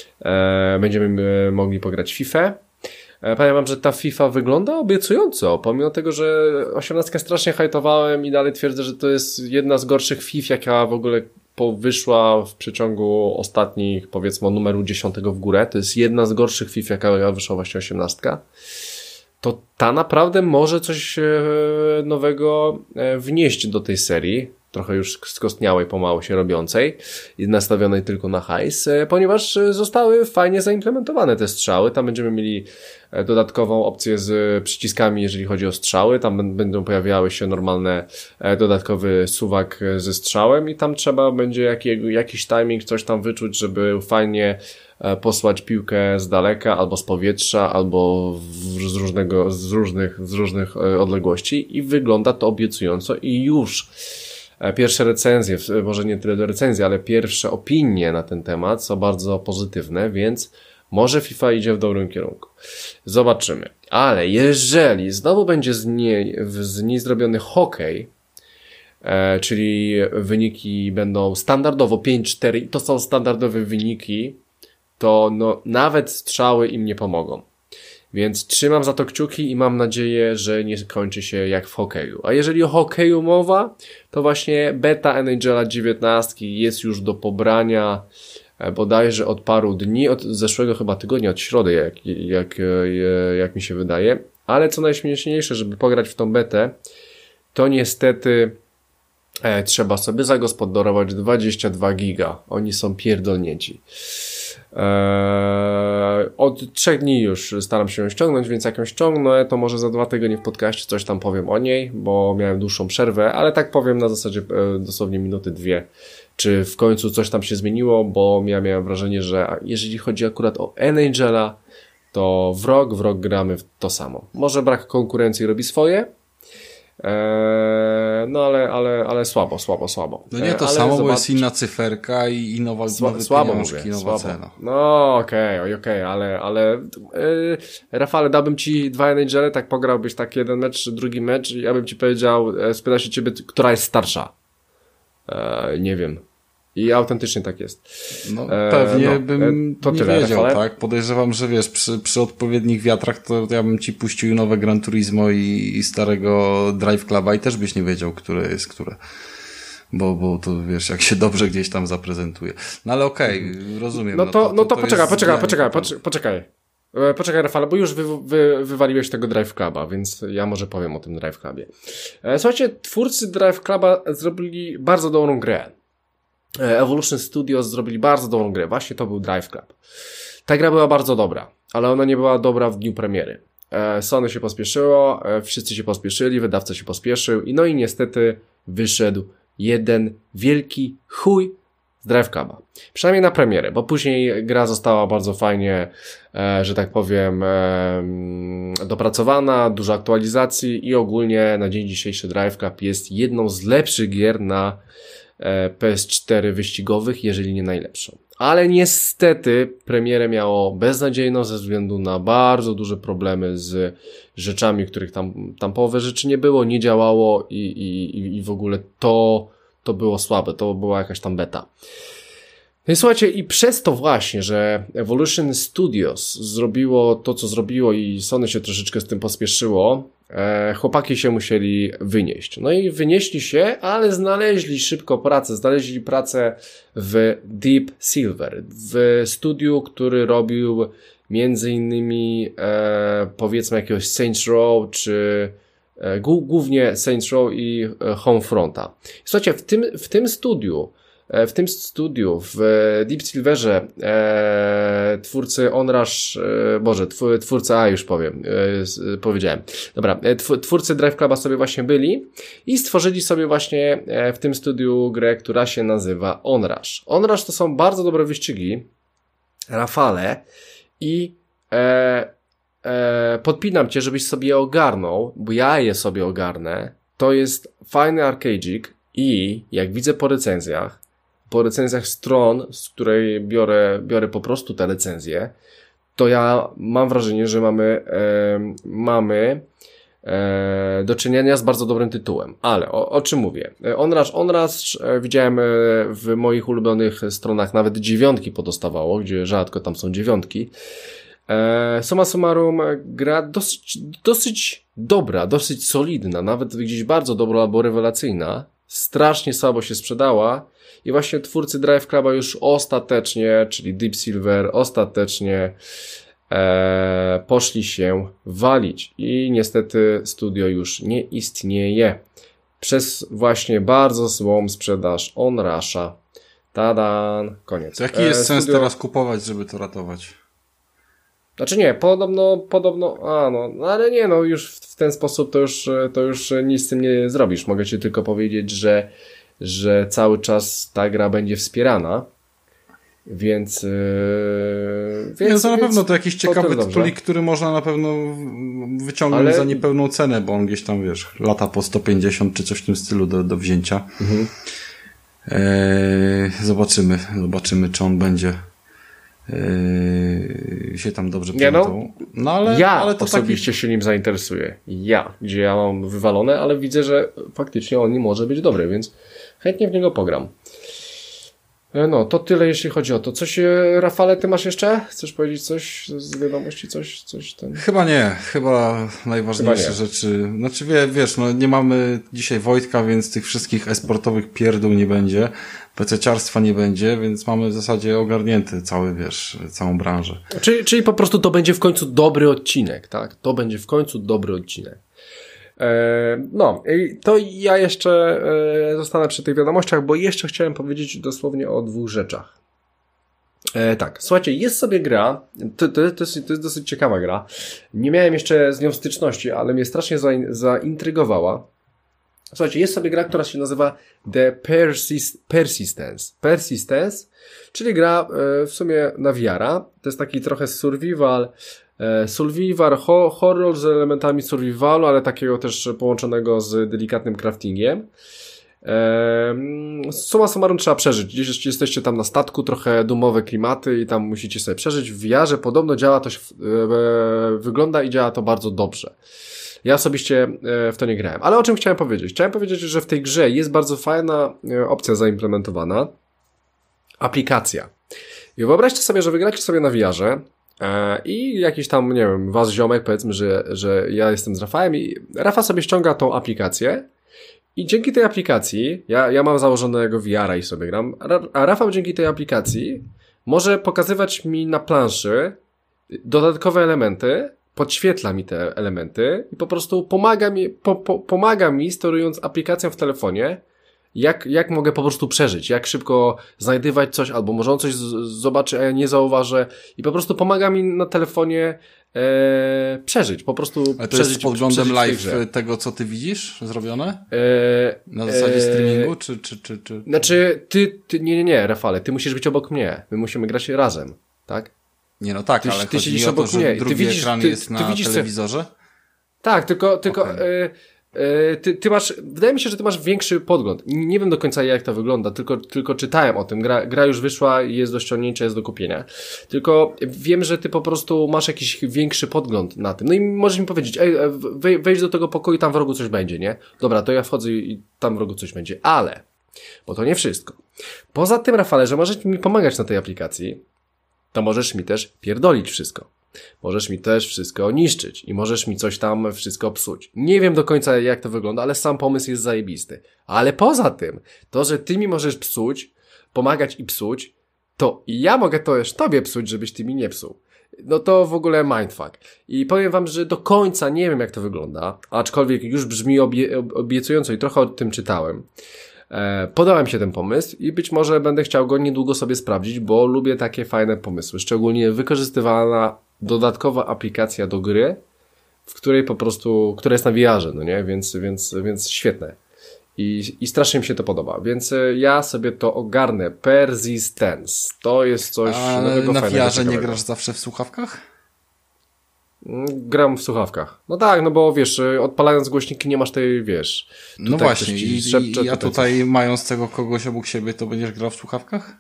S1: e, będziemy e, mogli pograć FIFA. E, powiem wam, że ta FIFA wygląda obiecująco, pomimo tego, że osiemnastkę strasznie hajtowałem i dalej twierdzę, że to jest jedna z gorszych FIFA, jaka w ogóle wyszła w przeciągu ostatnich, powiedzmy, od numeru dziesiątego w górę. To jest jedna z gorszych FIFA, jaka wyszła właśnie osiemnastka. To ta naprawdę może coś nowego wnieść do tej serii, trochę już skostniałej, pomału się robiącej i nastawionej tylko na hajs, ponieważ zostały fajnie zaimplementowane te strzały. Tam będziemy mieli dodatkową opcję z przyciskami, jeżeli chodzi o strzały. Tam będą pojawiały się normalne dodatkowy suwak ze strzałem i tam trzeba będzie jakiego, jakiś timing, coś tam wyczuć, żeby fajnie posłać piłkę z daleka, albo z powietrza, albo z różnego, z różnych, z różnych odległości i wygląda to obiecująco i już pierwsze recenzje, może nie tyle do recenzji, ale pierwsze opinie na ten temat są bardzo pozytywne, więc może FIFA idzie w dobrym kierunku. Zobaczymy. Ale jeżeli znowu będzie z niej, z niej zrobiony hokej, e, czyli wyniki będą standardowo pięć cztery i to są standardowe wyniki, to no, nawet strzały im nie pomogą. Więc trzymam za to kciuki i mam nadzieję, że nie kończy się jak w hokeju. A jeżeli o hokeju mowa, to właśnie beta N H L dziewiętnaście jest już do pobrania bodajże od paru dni, od zeszłego chyba tygodnia, od środy, jak, jak, jak mi się wydaje. Ale co najśmieszniejsze, żeby pograć w tą betę, to niestety e, trzeba sobie zagospodarować dwadzieścia dwa giga. Oni są pierdolnięci. Eee, od trzech dni już staram się ją ściągnąć, więc jak ją ściągnę, to może za dwa tygodnie w podcaście coś tam powiem o niej, bo miałem dłuższą przerwę, ale tak powiem na zasadzie e, dosłownie minuty, dwie, czy w końcu coś tam się zmieniło, bo ja miałem wrażenie, że jeżeli chodzi akurat o N H L-a, to w rok, w rok gramy w to samo. Może brak konkurencji robi swoje, Eee, no ale, ale, ale słabo, słabo, słabo.
S2: No nie to
S1: ale
S2: samo,
S1: zobacz...
S2: bo jest inna cyferka i, i nowa,
S1: Sła,
S2: nowe
S1: słabo
S2: pieniążki,
S1: mówię,
S2: nowa
S1: słabo.
S2: cena.
S1: No okej, okay, okej, okay, ale, ale yy, Rafale, dałbym ci dwa N H L, tak pograłbyś tak jeden mecz, drugi mecz i ja bym ci powiedział, e, spytał się ciebie, która jest starsza. E, nie wiem. I autentycznie tak jest.
S2: No pewnie
S1: e, no,
S2: bym
S1: to
S2: nie
S1: tyle,
S2: wiedział,
S1: Rafale?
S2: tak? Podejrzewam, że wiesz, przy, przy odpowiednich wiatrach to ja bym ci puścił nowe Gran Turismo i, i starego Drive Cluba i też byś nie wiedział, które jest które. Bo, bo to wiesz, jak się dobrze gdzieś tam zaprezentuje. No ale okej, okay, rozumiem.
S1: No to, no to, no to, to poczekaj, poczekaj, poczekaj, poczekaj, poczekaj. Poczekaj, Rafale, bo już wy, wy, wywaliłeś tego Drive Cluba, więc ja może powiem o tym Drive Clubie. Słuchajcie, twórcy Drive Cluba zrobili bardzo dobrą grę. Evolution Studios zrobili bardzo dobrą grę. Właśnie to był Drive Club. Ta gra była bardzo dobra, ale ona nie była dobra w dniu premiery. Sony się pospieszyło, wszyscy się pospieszyli, wydawca się pospieszył i no i niestety wyszedł jeden wielki chuj z Drive Cluba. Przynajmniej na premierę, bo później gra została bardzo fajnie, e, że tak powiem, e, dopracowana, dużo aktualizacji i ogólnie na dzień dzisiejszy Drive Club jest jedną z lepszych gier na P S cztery wyścigowych, jeżeli nie najlepszą. Ale niestety premierę miało beznadziejną ze względu na bardzo duże problemy z rzeczami, których tam, tam połowy rzeczy nie było, nie działało i, i, i w ogóle to, to było słabe, to była jakaś tam beta. No i słuchajcie, i przez to właśnie, że Evolution Studios zrobiło to, co zrobiło i Sony się troszeczkę z tym pospieszyło, e, chłopaki się musieli wynieść. No i wynieśli się, ale znaleźli szybko pracę, znaleźli pracę w Deep Silver, w studiu, który robił między innymi e, powiedzmy jakiegoś Saints Row, czy e, głównie Saints Row i e, Homefronta. Słuchajcie, w tym, w tym studiu W tym studiu, w Deep Silverze, e, twórcy Onrush, e, Boże, tw, twórcy, a już powiem, e, powiedziałem. Dobra, tw, twórcy Drive Cluba sobie właśnie byli i stworzyli sobie właśnie e, w tym studiu grę, która się nazywa Onrush. Onrush to są bardzo dobre wyścigi, Rafale, i e, e, podpinam cię, żebyś sobie je ogarnął, bo ja je sobie ogarnę. To jest fajny arcade'ik i jak widzę po recenzjach, po recenzjach stron, z której biorę, biorę po prostu te recenzje, to ja mam wrażenie, że mamy, e, mamy e, do czynienia z bardzo dobrym tytułem. Ale o, o czym mówię? Onrush, Onrush e, widziałem w moich ulubionych stronach nawet dziewiątki podostawało, gdzie rzadko tam są dziewiątki. E, summa summarum, gra dosyć, dosyć dobra, dosyć solidna, nawet gdzieś bardzo dobra albo rewelacyjna. Strasznie słabo się sprzedała i właśnie twórcy Drive Cluba już ostatecznie, czyli Deep Silver, ostatecznie e, poszli się walić i niestety studio już nie istnieje przez właśnie bardzo złą sprzedaż Onrusha. Tadan, koniec.
S2: To jaki jest
S1: e,
S2: sens
S1: studio...
S2: teraz kupować, żeby to ratować?
S1: Znaczy nie, podobno, podobno, a no, no ale nie, no już w, w ten sposób to już, to już nic z tym nie zrobisz. Mogę ci tylko powiedzieć, że, że cały czas ta gra będzie wspierana, więc, yy, więc...
S2: Nie, to na
S1: więc
S2: pewno to jakiś ciekawy tytulik, który można na pewno wyciągnąć ale... za niepełną cenę, bo on gdzieś tam, wiesz, lata po sto pięćdziesiąt czy coś w tym stylu do, do wzięcia. Mhm. Eee, zobaczymy, zobaczymy, czy on będzie Yy, się tam dobrze prezentował.
S1: No,
S2: no ale,
S1: ja
S2: ale to
S1: osobiście taki... się nim zainteresuję. Ja, gdzie ja mam wywalone, ale widzę, że faktycznie on nie może być dobry, więc chętnie w niego pogram. No, to tyle jeśli chodzi o to. Coś, Rafale, ty masz jeszcze? Chcesz powiedzieć coś z wiadomości, coś, coś ten?
S2: Chyba nie, chyba najważniejsze
S1: chyba
S2: rzeczy, znaczy wie, wiesz, no nie mamy dzisiaj Wojtka, więc tych wszystkich esportowych pierdół nie będzie, pececiarstwa nie będzie, więc mamy w zasadzie ogarnięty cały, wiesz, całą branżę.
S1: Czyli, czyli po prostu to będzie w końcu dobry odcinek, tak? To będzie w końcu dobry odcinek. No, to ja jeszcze zostanę przy tych wiadomościach, bo jeszcze chciałem powiedzieć dosłownie o dwóch rzeczach. E, tak, słuchajcie, jest sobie gra, to, to, to, jest, to jest dosyć ciekawa gra. Nie miałem jeszcze z nią styczności, ale mnie strasznie zain, zaintrygowała. Słuchajcie, jest sobie gra, która się nazywa The Persis, Persistence. Persistence, czyli gra e, w sumie na wiara. To jest taki trochę survival, e, survival ho, horror z elementami survivalu, ale takiego też połączonego z delikatnym craftingiem. Eee, summa summarum trzeba przeżyć. Gdzieś jesteście tam na statku, trochę dumowe klimaty i tam musicie sobie przeżyć. W wiarze podobno działa to, e, wygląda i działa to bardzo dobrze. Ja osobiście e, w to nie grałem. Ale o czym chciałem powiedzieć? Chciałem powiedzieć, że w tej grze jest bardzo fajna e, opcja zaimplementowana. Aplikacja. I wyobraźcie sobie, że wygracie sobie na wiarze e, i jakiś tam, nie wiem, was ziomek, powiedzmy, że, że ja jestem z Rafałem i Rafa sobie ściąga tą aplikację. I dzięki tej aplikacji, ja, ja mam założonego V R a i sobie gram, a Rafał dzięki tej aplikacji może pokazywać mi na planszy dodatkowe elementy, podświetla mi te elementy i po prostu pomaga mi, po, po, pomaga mi sterując aplikacją w telefonie, jak, jak mogę po prostu przeżyć, jak szybko znajdywać coś, albo może on coś z, zobaczy, a ja nie zauważę i po prostu pomaga mi na telefonie e, przeżyć, po prostu
S2: ale to
S1: przeżyć.
S2: jest pod względem live tego, co ty widzisz zrobione?
S1: E,
S2: na zasadzie
S1: e,
S2: streamingu, czy, czy, czy, czy...
S1: Znaczy, ty, ty, nie, nie, nie, Rafale, ty musisz być obok mnie, my musimy grać razem, tak?
S2: Nie, no tak,
S1: ty,
S2: ale
S1: ty
S2: chodzi
S1: siedzisz
S2: mi o to,
S1: obok
S2: że
S1: mnie.
S2: drugi
S1: ty widzisz,
S2: ekran
S1: ty,
S2: jest
S1: ty,
S2: na
S1: ty widzisz,
S2: telewizorze?
S1: Tak, tylko, tylko
S2: okay.
S1: y, y, ty, ty masz, wydaje mi się, że ty masz większy podgląd. Nie wiem do końca jak to wygląda, tylko, tylko czytałem o tym. Gra, gra już wyszła i jest do ściągnięcia, jest do kupienia. Tylko wiem, że ty po prostu masz jakiś większy podgląd na tym. No i możesz mi powiedzieć, ej, wej, wejdź do tego pokoju, tam w rogu coś będzie, nie? Dobra, to ja wchodzę i tam w rogu coś będzie. Ale, bo to nie wszystko. Poza tym, Rafale, że możesz mi pomagać na tej aplikacji, to możesz mi też pierdolić wszystko. Możesz mi też wszystko niszczyć i możesz mi coś tam wszystko psuć. Nie wiem do końca jak to wygląda, ale sam pomysł jest zajebisty. Ale poza tym, to, że ty mi możesz psuć, pomagać i psuć, to ja mogę to też tobie psuć, żebyś ty mi nie psuł. No to w ogóle mindfuck. I powiem wam, że do końca nie wiem jak to wygląda, aczkolwiek już brzmi obie, obiecująco i trochę o tym czytałem. E, podoba mi się ten pomysł i być może będę chciał go niedługo sobie sprawdzić, bo lubię takie fajne pomysły. Szczególnie wykorzystywana dodatkowa aplikacja do gry, w której po prostu, która jest na V R-ze, no nie? Więc, więc, więc świetne. I, I strasznie mi się to podoba. Więc ja sobie to ogarnę. Persistence. To jest coś
S2: a
S1: nowego,
S2: na
S1: fajnego,
S2: V R-ze nie
S1: ciekawego.
S2: grasz zawsze w słuchawkach?
S1: Gram w słuchawkach. No tak, no bo wiesz, odpalając głośniki nie masz tej, wiesz...
S2: No właśnie, i,
S1: szepcze,
S2: i, a
S1: tutaj,
S2: tutaj mając tego kogoś obok siebie, to będziesz grał w słuchawkach?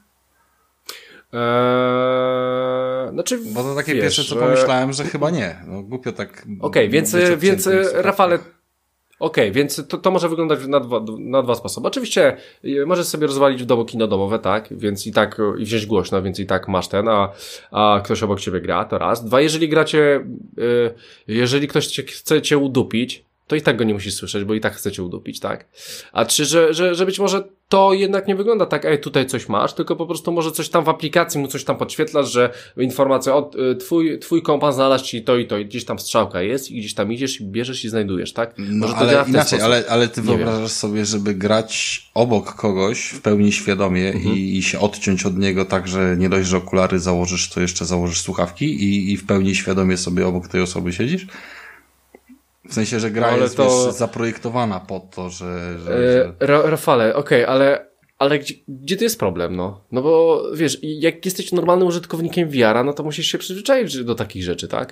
S1: Eee, znaczy,
S2: bo to takie
S1: wiesz,
S2: pierwsze, co pomyślałem, że chyba nie. No głupio tak...
S1: Okej, okay, więc, więc Rafale... Okej, okay, więc to, to może wyglądać na dwa, na dwa sposoby. Oczywiście możesz sobie rozwalić w domu kino domowe, tak? Więc i tak, i wziąć głośno, więc i tak masz ten, a, a ktoś obok ciebie gra, to raz. Dwa, jeżeli gracie, y, jeżeli ktoś cię, chce cię udupić, to i tak go nie musisz słyszeć, bo i tak chcecie udupić, tak? A trzy, że, że, że być może to jednak nie wygląda tak, ej, tutaj coś masz, tylko po prostu może coś tam w aplikacji mu coś tam podświetlasz, że informacja, o, twój, twój kompan znalazł ci to i to i gdzieś tam strzałka jest i gdzieś tam idziesz i bierzesz i znajdujesz, tak?
S2: No,
S1: może to
S2: ale
S1: działa w ten
S2: inaczej,
S1: sposób.
S2: ale, ale ty
S1: nie
S2: wyobrażasz
S1: wiem.
S2: sobie, żeby grać obok kogoś w pełni świadomie
S1: mhm.
S2: i, i się odciąć od niego tak, że nie dość, że okulary założysz, to jeszcze założysz słuchawki i, i w pełni świadomie sobie obok tej osoby siedzisz? W sensie, że gra
S1: no,
S2: jest
S1: to...
S2: wiesz, zaprojektowana pod to, że... że,
S1: e,
S2: że...
S1: Ra- Rafale, okej, okay, ale, ale gdzie, gdzie tu jest problem, no? No bo wiesz, jak jesteś normalnym użytkownikiem V R-a, no to musisz się przyzwyczaić do takich rzeczy, tak?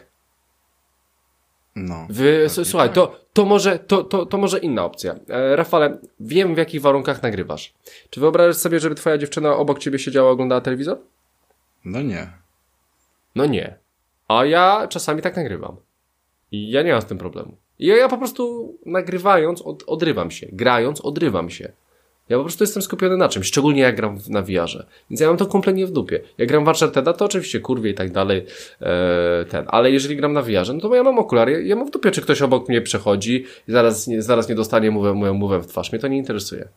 S2: No.
S1: Wy, słuchaj, tak. to, to, może, to, to, to może inna opcja. E, Rafale, wiem w jakich warunkach nagrywasz. Czy wyobrażasz sobie, żeby twoja dziewczyna obok ciebie siedziała i oglądała telewizor?
S2: No nie.
S1: No nie. A ja czasami tak nagrywam. I ja nie mam z tym problemu. I ja, ja po prostu nagrywając od, odrywam się. Grając odrywam się. Ja po prostu jestem skupiony na czymś, szczególnie jak gram na V R-ze. Więc ja mam to kompletnie w dupie. Jak gram w Uncharted'a, to oczywiście kurwie i tak dalej, e, ten. Ale jeżeli gram na V R-ze, no to ja mam okulary, ja, ja mam w dupie, czy ktoś obok mnie przechodzi i zaraz, nie, zaraz nie dostanie mowę, moją mowę w twarz. Mnie to nie interesuje.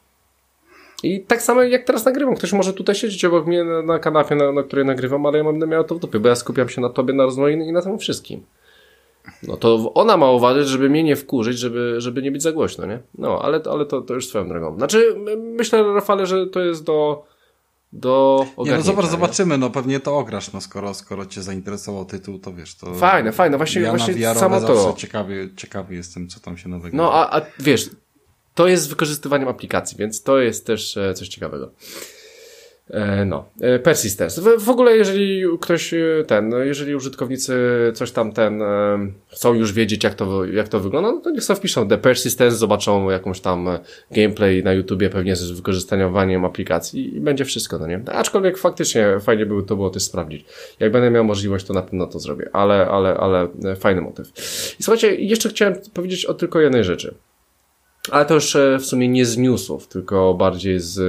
S1: I tak samo jak teraz nagrywam. Ktoś może tutaj siedzieć obok mnie na, na kanapie, na, na której nagrywam, ale ja mam miał to w dupie, bo ja skupiam się na tobie, na rozmowie i na tym wszystkim. No to ona ma uważać, żeby mnie nie wkurzyć, żeby, żeby nie być za głośno, nie? No, ale, ale to, to już swoją drogą. Znaczy, myślę, Rafale, że to jest do, do
S2: nie, no zobacz, zobaczymy, no pewnie to ograsz, no skoro, skoro cię zainteresował tytuł, to wiesz, to...
S1: Fajne, fajne, właśnie,
S2: ja
S1: właśnie
S2: na
S1: samo to.
S2: zawsze ciekawy, ciekawy jestem, co tam się nowego...
S1: No, a, a wiesz, to jest z wykorzystywaniem aplikacji, więc to jest też e, coś ciekawego. E, no, e, persistence. W, w ogóle, jeżeli ktoś ten, jeżeli użytkownicy coś tam ten e, chcą już wiedzieć, jak to, jak to wygląda, no to niech sobie wpiszą The Persistence, zobaczą jakąś tam gameplay na YouTubie, pewnie z wykorzystaniem aplikacji i będzie wszystko, no nie? Aczkolwiek faktycznie fajnie by to było też sprawdzić. Jak będę miał możliwość, to na pewno to zrobię, ale, ale, ale fajny motyw. I słuchajcie, jeszcze chciałem powiedzieć o tylko jednej rzeczy. Ale to już w sumie nie z newsów, tylko bardziej z,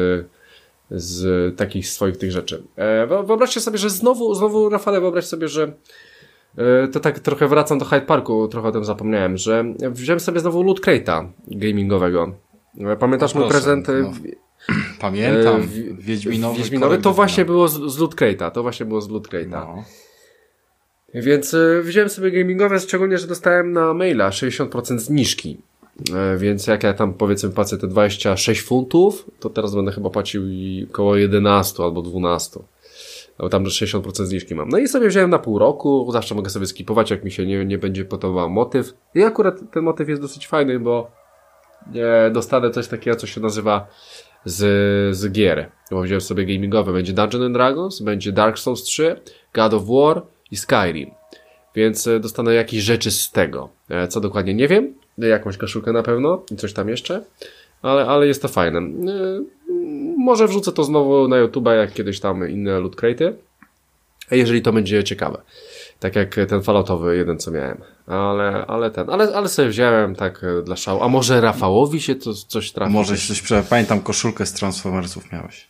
S1: z takich swoich tych rzeczy. Wyobraźcie sobie, że znowu, znowu Rafale, wyobraź sobie, że to tak trochę wracam do Hyde Parku, trochę o tym zapomniałem, że wziąłem sobie znowu Loot Crate'a gamingowego. Pamiętasz mój prezent?
S2: No. Pamiętam. Wiedźminowy.
S1: Wiedźminowy to właśnie było z, z Loot Crate'a. To właśnie było z Loot Crate'a. No. Więc wziąłem sobie gamingowe, szczególnie, że dostałem na maila sześćdziesiąt procent zniżki. Więc jak ja tam powiedzmy płacę te dwadzieścia sześć funtów, to teraz będę chyba płacił i około jedenaście albo dwanaście. Bo tam sześćdziesiąt procent zniżki mam. No i sobie wziąłem na pół roku, zawsze mogę sobie skipować, jak mi się nie, nie będzie podobał motyw. I akurat ten motyw jest dosyć fajny, bo e, dostanę coś takiego, co się nazywa z, z gier. Bo wziąłem sobie gamingowe. Będzie Dungeons and Dragons, będzie Dark Souls trzy, God of War i Skyrim. Więc e, dostanę jakieś rzeczy z tego. E, co dokładnie nie wiem. Jakąś koszulkę na pewno i coś tam jeszcze, ale, ale jest to fajne. Yy, może wrzucę to znowu na YouTube'a, jak kiedyś tam inne Loot Crate'y, jeżeli to będzie ciekawe. Tak jak ten Falloutowy jeden, co miałem. Ale, ale ten, ale, ale sobie wziąłem tak dla szału. A może Rafałowi się to coś trafi?
S2: Może coś, pamiętam koszulkę z Transformersów miałeś.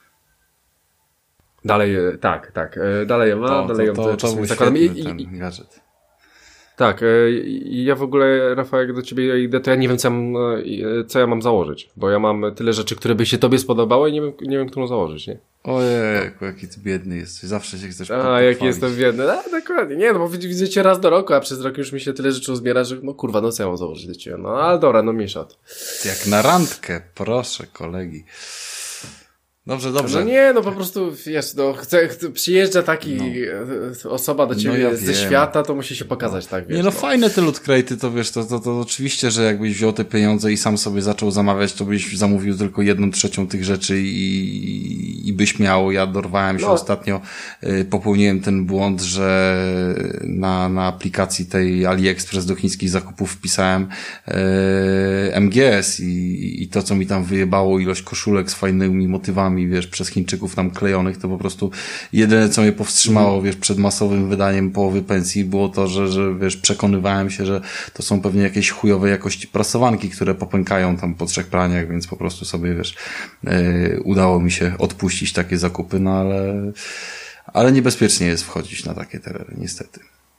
S1: Dalej, tak, tak. Dalej ją ma,
S2: to,
S1: dalej ją
S2: to, to, to był
S1: zakładam. I,
S2: ten
S1: i,
S2: gadżet.
S1: Tak, i ja w ogóle, Rafał, jak do ciebie idę, to ja nie wiem, co ja, mam, co ja mam założyć, bo ja mam tyle rzeczy, które by się tobie spodobały i nie wiem, nie wiem, którą założyć, nie?
S2: Ojejku, jaki ty biedny jesteś, zawsze się chcesz
S1: pochwalić. A, jaki jestem biedny, a, dokładnie, nie, no bo widzę cię raz do roku, a przez rok już mi się tyle rzeczy uzbiera, że no kurwa, no co ja mam założyć do ciebie, no ale dobra, no mniejsza to.
S2: Jak na randkę, proszę, kolegi. Dobrze, dobrze.
S1: No nie, no po prostu, wiesz, no, chce, chce, przyjeżdża taki no. osoba do ciebie no ja ze wiem. świata, to musi się pokazać, no. tak, wiesz.
S2: Nie, no, no. fajne te Loot Crate'y, to wiesz, to, to, to oczywiście, że jakbyś wziął te pieniądze i sam sobie zaczął zamawiać, to byś zamówił tylko jedną trzecią tych rzeczy i, i byś miał. Ja dorwałem się no. ostatnio, y, popełniłem ten błąd, że na, na aplikacji tej AliExpress do chińskich zakupów wpisałem y, M G S i, i to, co mi tam wyjebało, ilość koszulek z fajnymi motywami, wiesz, przez Chińczyków tam klejonych, to po prostu jedyne, co mnie powstrzymało, wiesz, przed masowym wydaniem połowy pensji było to, że, że wiesz, przekonywałem się, że to są pewnie jakieś chujowe jakości prasowanki, które popękają tam po trzech praniach, więc po prostu sobie, wiesz, yy, udało mi się odpuścić takie zakupy, no ale ale niebezpiecznie jest wchodzić na takie tereny, niestety.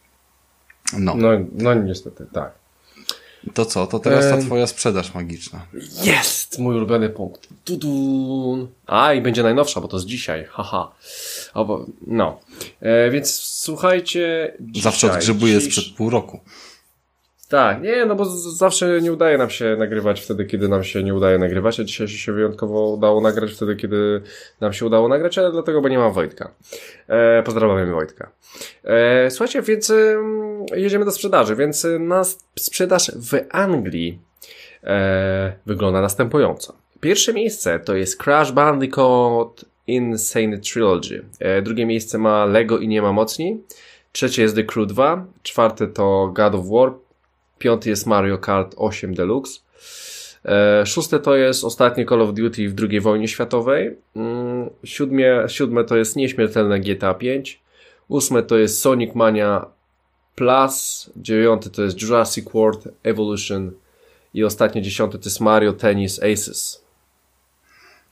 S2: No.
S1: No, no niestety, tak.
S2: To co? To teraz ta twoja sprzedaż magiczna.
S1: Jest! Mój ulubiony punkt. Tudun. A, i będzie najnowsza, bo to z dzisiaj. Haha. Obo, no. E, więc słuchajcie... Dzisiaj,
S2: Zawsze odgrzebuję dziś... sprzed pół roku.
S1: Tak, nie, no bo z- zawsze nie udaje nam się nagrywać wtedy, kiedy nam się nie udaje nagrywać, a dzisiaj się wyjątkowo udało nagrać wtedy, kiedy nam się udało nagrać, ale dlatego, bo nie mam Wojtka. E, pozdrawiamy Wojtka. E, słuchajcie, więc e, jedziemy do sprzedaży, więc na sprzedaż w Anglii e, wygląda następująco. Pierwsze miejsce to jest Crash Bandicoot Insane Trilogy. E, drugie miejsce ma Lego i nie ma mocni. Trzecie jest The Crew dwa. Czwarte to God of War. Piąty jest Mario Kart osiem Deluxe. E, szóste to jest ostatnie Call of Duty w drugiej wojnie światowej. Mm, siódmie, siódme to jest nieśmiertelne G T A pięć. Ósme to jest Sonic Mania Plus. Dziewiąty to jest Jurassic World Evolution. I ostatnie dziesiąte to jest Mario Tennis Aces.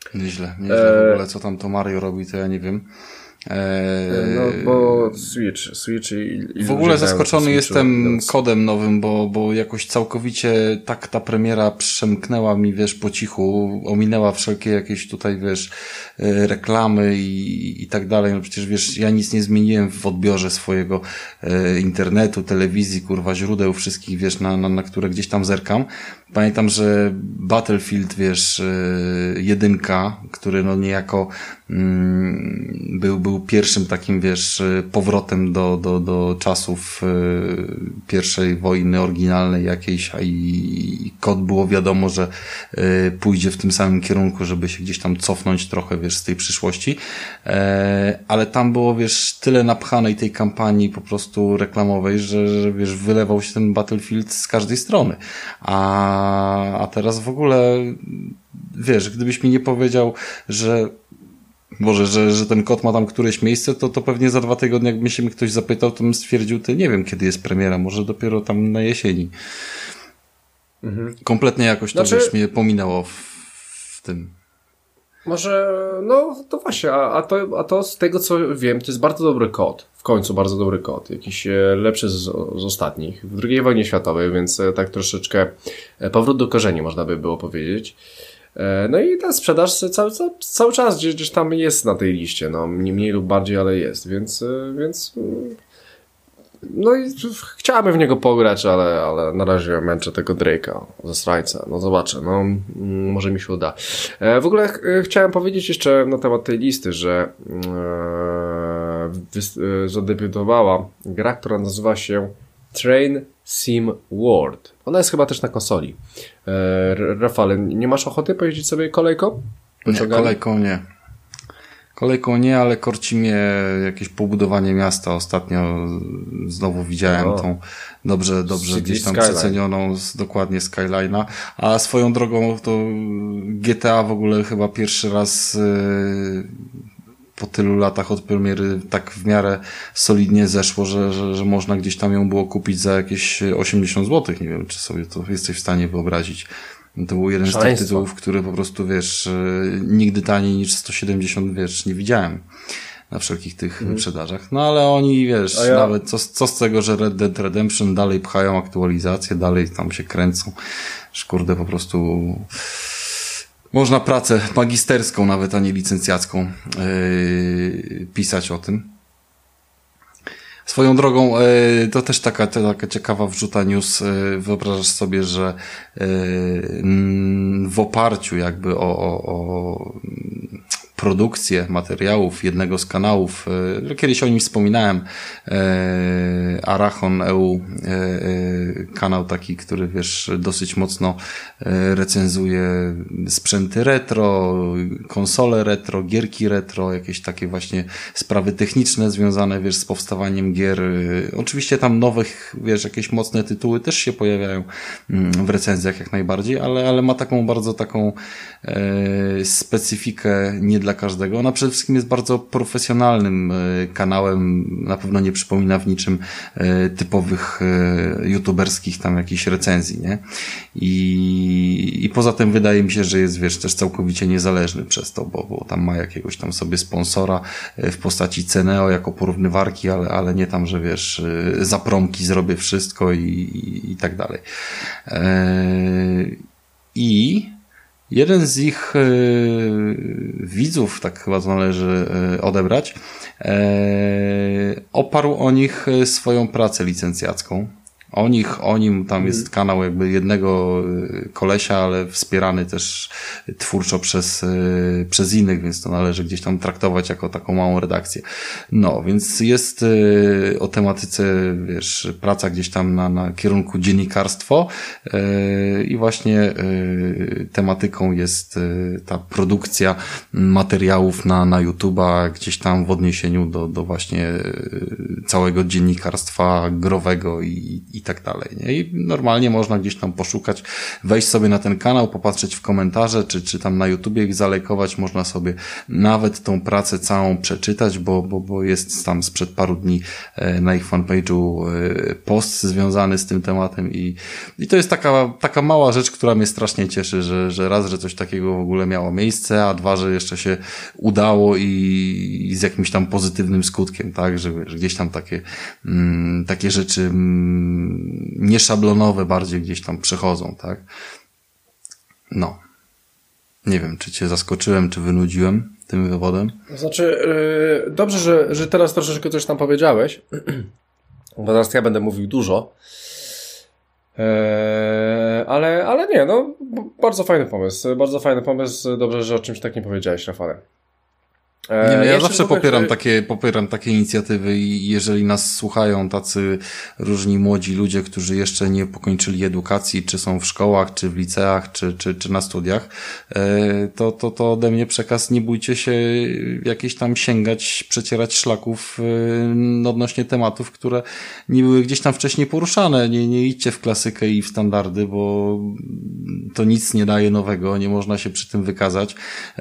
S2: Nieźle, nieźle. W ogóle co tam to Mario robi, to ja nie wiem.
S1: Eee, no bo Switch, Switch i, i
S2: w ogóle zaskoczony jestem kodem nowym, bo, bo jakoś całkowicie tak ta premiera przemknęła mi, wiesz, po cichu, ominęła wszelkie jakieś tutaj, wiesz, reklamy i, i tak dalej. No przecież, wiesz, ja nic nie zmieniłem w odbiorze swojego e, internetu, telewizji, kurwa, źródeł wszystkich, wiesz, na, na, na które gdzieś tam zerkam. Pamiętam, że Battlefield, wiesz, e, jedynka, który no niejako mm, był, był pierwszym takim, wiesz, powrotem do, do, do czasów y, pierwszej wojny oryginalnej jakiejś, a i, i kod było wiadomo, że y, pójdzie w tym samym kierunku, żeby się gdzieś tam cofnąć trochę, wiesz, z tej przyszłości. E, ale tam było, wiesz, tyle napchanej tej kampanii po prostu reklamowej, że, że wiesz, wylewał się ten Battlefield z każdej strony. A, a teraz w ogóle, wiesz, gdybyś mi nie powiedział, że Boże, że, że ten kod ma tam któreś miejsce, to, to pewnie za dwa tygodnie, jakby się mi ktoś zapytał, to bym stwierdził, to nie wiem, kiedy jest premiera, może dopiero tam na jesieni. Mhm. Kompletnie jakoś to, znaczy, wiesz, mnie pominęło w, w tym.
S1: Może, no to właśnie, a, a, to, a to z tego, co wiem, to jest bardzo dobry kod. W końcu bardzo dobry kod. Jakiś lepszy z, z ostatnich. W drugiej wojnie światowej, więc tak troszeczkę powrót do korzeni, można by było powiedzieć. No i ta sprzedaż cały, cały, cały czas gdzieś, gdzieś tam jest na tej liście, no nie mniej lub bardziej, ale jest, więc, więc no i chciałabym w niego pograć, ale, ale na razie męczę tego Drake'a ze Strańca, no zobaczę, no może mi się uda. W ogóle ch chciałem powiedzieć jeszcze na temat tej listy, że e, zadebiutowała gra, która nazywa się Train Sim World. Ona jest chyba też na konsoli. E, Rafale, nie masz ochoty pojeździć sobie kolejką?
S2: Nie, kolejką nie. Kolejką nie, ale korci mnie jakieś pobudowanie miasta. Ostatnio znowu widziałem o. tą dobrze, dobrze City gdzieś tam Skyline. Przecenioną z, dokładnie Skyline'a. A swoją drogą to G T A w ogóle chyba pierwszy raz yy, po tylu latach od premiery tak w miarę solidnie zeszło, że, że, że można gdzieś tam ją było kupić za jakieś osiemdziesiąt złotych. Nie wiem, czy sobie to jesteś w stanie wyobrazić. To był jeden z tych tytułów, który po prostu, wiesz, nigdy taniej niż sto siedemdziesiąt, wiesz, nie widziałem na wszelkich tych hmm. wyprzedażach. No ale oni, wiesz, ja... nawet co, co z tego, że Red Dead Redemption dalej pchają aktualizacje, dalej tam się kręcą. Kurde, po prostu można pracę magisterską nawet, a nie licencjacką yy, pisać o tym. Swoją drogą, to też taka, taka ciekawa wrzuta news. Wyobrażasz sobie, że w oparciu jakby o, o, o produkcję materiałów jednego z kanałów, kiedyś o nim wspominałem, Arachon kropka e u, kanał taki, który, wiesz, dosyć mocno recenzuje sprzęty retro, konsole retro, gierki retro, jakieś takie właśnie sprawy techniczne związane, wiesz, z powstawaniem gier. Oczywiście tam nowych, wiesz, jakieś mocne tytuły też się pojawiają w recenzjach jak najbardziej, ale, ale ma taką bardzo taką e, specyfikę nie dla każdego. Ona przede wszystkim jest bardzo profesjonalnym kanałem, na pewno nie przypomina w niczym typowych youtuberskich tam jakichś recenzji, nie? I, i poza tym wydaje mi się, że jest, wiesz, też całkowicie niezależny przez to, bo, bo tam ma jakiegoś tam sobie sponsora w postaci Ceneo jako porównywarki, ale, ale nie tam, że, wiesz, za promki zrobię wszystko i, i, i tak dalej. I jeden z ich y, widzów, tak chyba to należy y, odebrać, y, oparł o nich swoją pracę licencjacką. O nich, o nim tam jest kanał jakby jednego kolesia, ale wspierany też twórczo przez, przez innych, więc to należy gdzieś tam traktować jako taką małą redakcję. No, więc jest o tematyce, wiesz, praca gdzieś tam na, na kierunku dziennikarstwo i właśnie tematyką jest ta produkcja materiałów na, na YouTube'a, gdzieś tam w odniesieniu do, do właśnie całego dziennikarstwa growego i, i i tak dalej, nie? I normalnie można gdzieś tam poszukać, wejść sobie na ten kanał, popatrzeć w komentarze, czy, czy tam na YouTubie ich zalajkować, można sobie nawet tą pracę całą przeczytać, bo, bo, bo jest tam sprzed paru dni na ich fanpage'u post związany z tym tematem i, i to jest taka, taka mała rzecz, która mnie strasznie cieszy, że, że raz, że coś takiego w ogóle miało miejsce, a dwa, że jeszcze się udało i, i z jakimś tam pozytywnym skutkiem, tak, że, że gdzieś tam takie, mm, takie rzeczy mm, nieszablonowe bardziej gdzieś tam przechodzą, tak. No. Nie wiem, czy cię zaskoczyłem, czy wynudziłem tym wywodem.
S1: Znaczy, yy, dobrze, że, że teraz troszeczkę coś tam powiedziałeś, bo teraz ja będę mówił dużo, yy, ale, ale nie, no, bardzo fajny pomysł, bardzo fajny pomysł, dobrze, że o czymś takim powiedziałeś, Rafale.
S2: Nie, no ja zawsze popieram takie, popieram takie inicjatywy i jeżeli nas słuchają tacy różni młodzi ludzie, którzy jeszcze nie pokończyli edukacji, czy są w szkołach, czy w liceach, czy, czy, czy na studiach, to, to, to ode mnie przekaz, nie bójcie się jakieś tam sięgać, przecierać szlaków odnośnie tematów, które nie były gdzieś tam wcześniej poruszane. Nie, nie idźcie w klasykę i w standardy, bo to nic nie daje nowego, nie można się przy tym wykazać.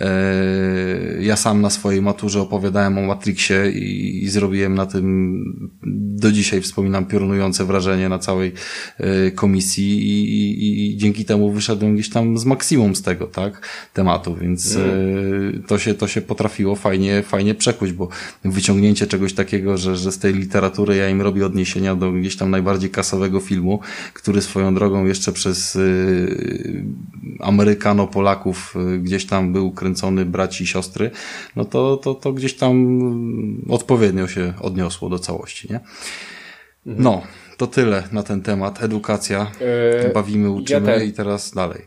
S2: Ja sam na swojej maturze opowiadałem o Matrixie i, i zrobiłem na tym, do dzisiaj wspominam, piorunujące wrażenie na całej y, komisji i, i, i dzięki temu wyszedłem gdzieś tam z maksimum z tego, tak, tematu, więc mm. y, to się, to się potrafiło fajnie, fajnie przekuć, bo wyciągnięcie czegoś takiego, że, że z tej literatury ja im robię odniesienia do gdzieś tam najbardziej kasowego filmu, który swoją drogą jeszcze przez y, Amerykano-Polaków y, gdzieś tam był kręcony, braci i siostry, no to To, to, to gdzieś tam odpowiednio się odniosło do całości, nie? No, to tyle na ten temat. Edukacja. Yy, Bawimy, uczymy ja ten... i teraz dalej.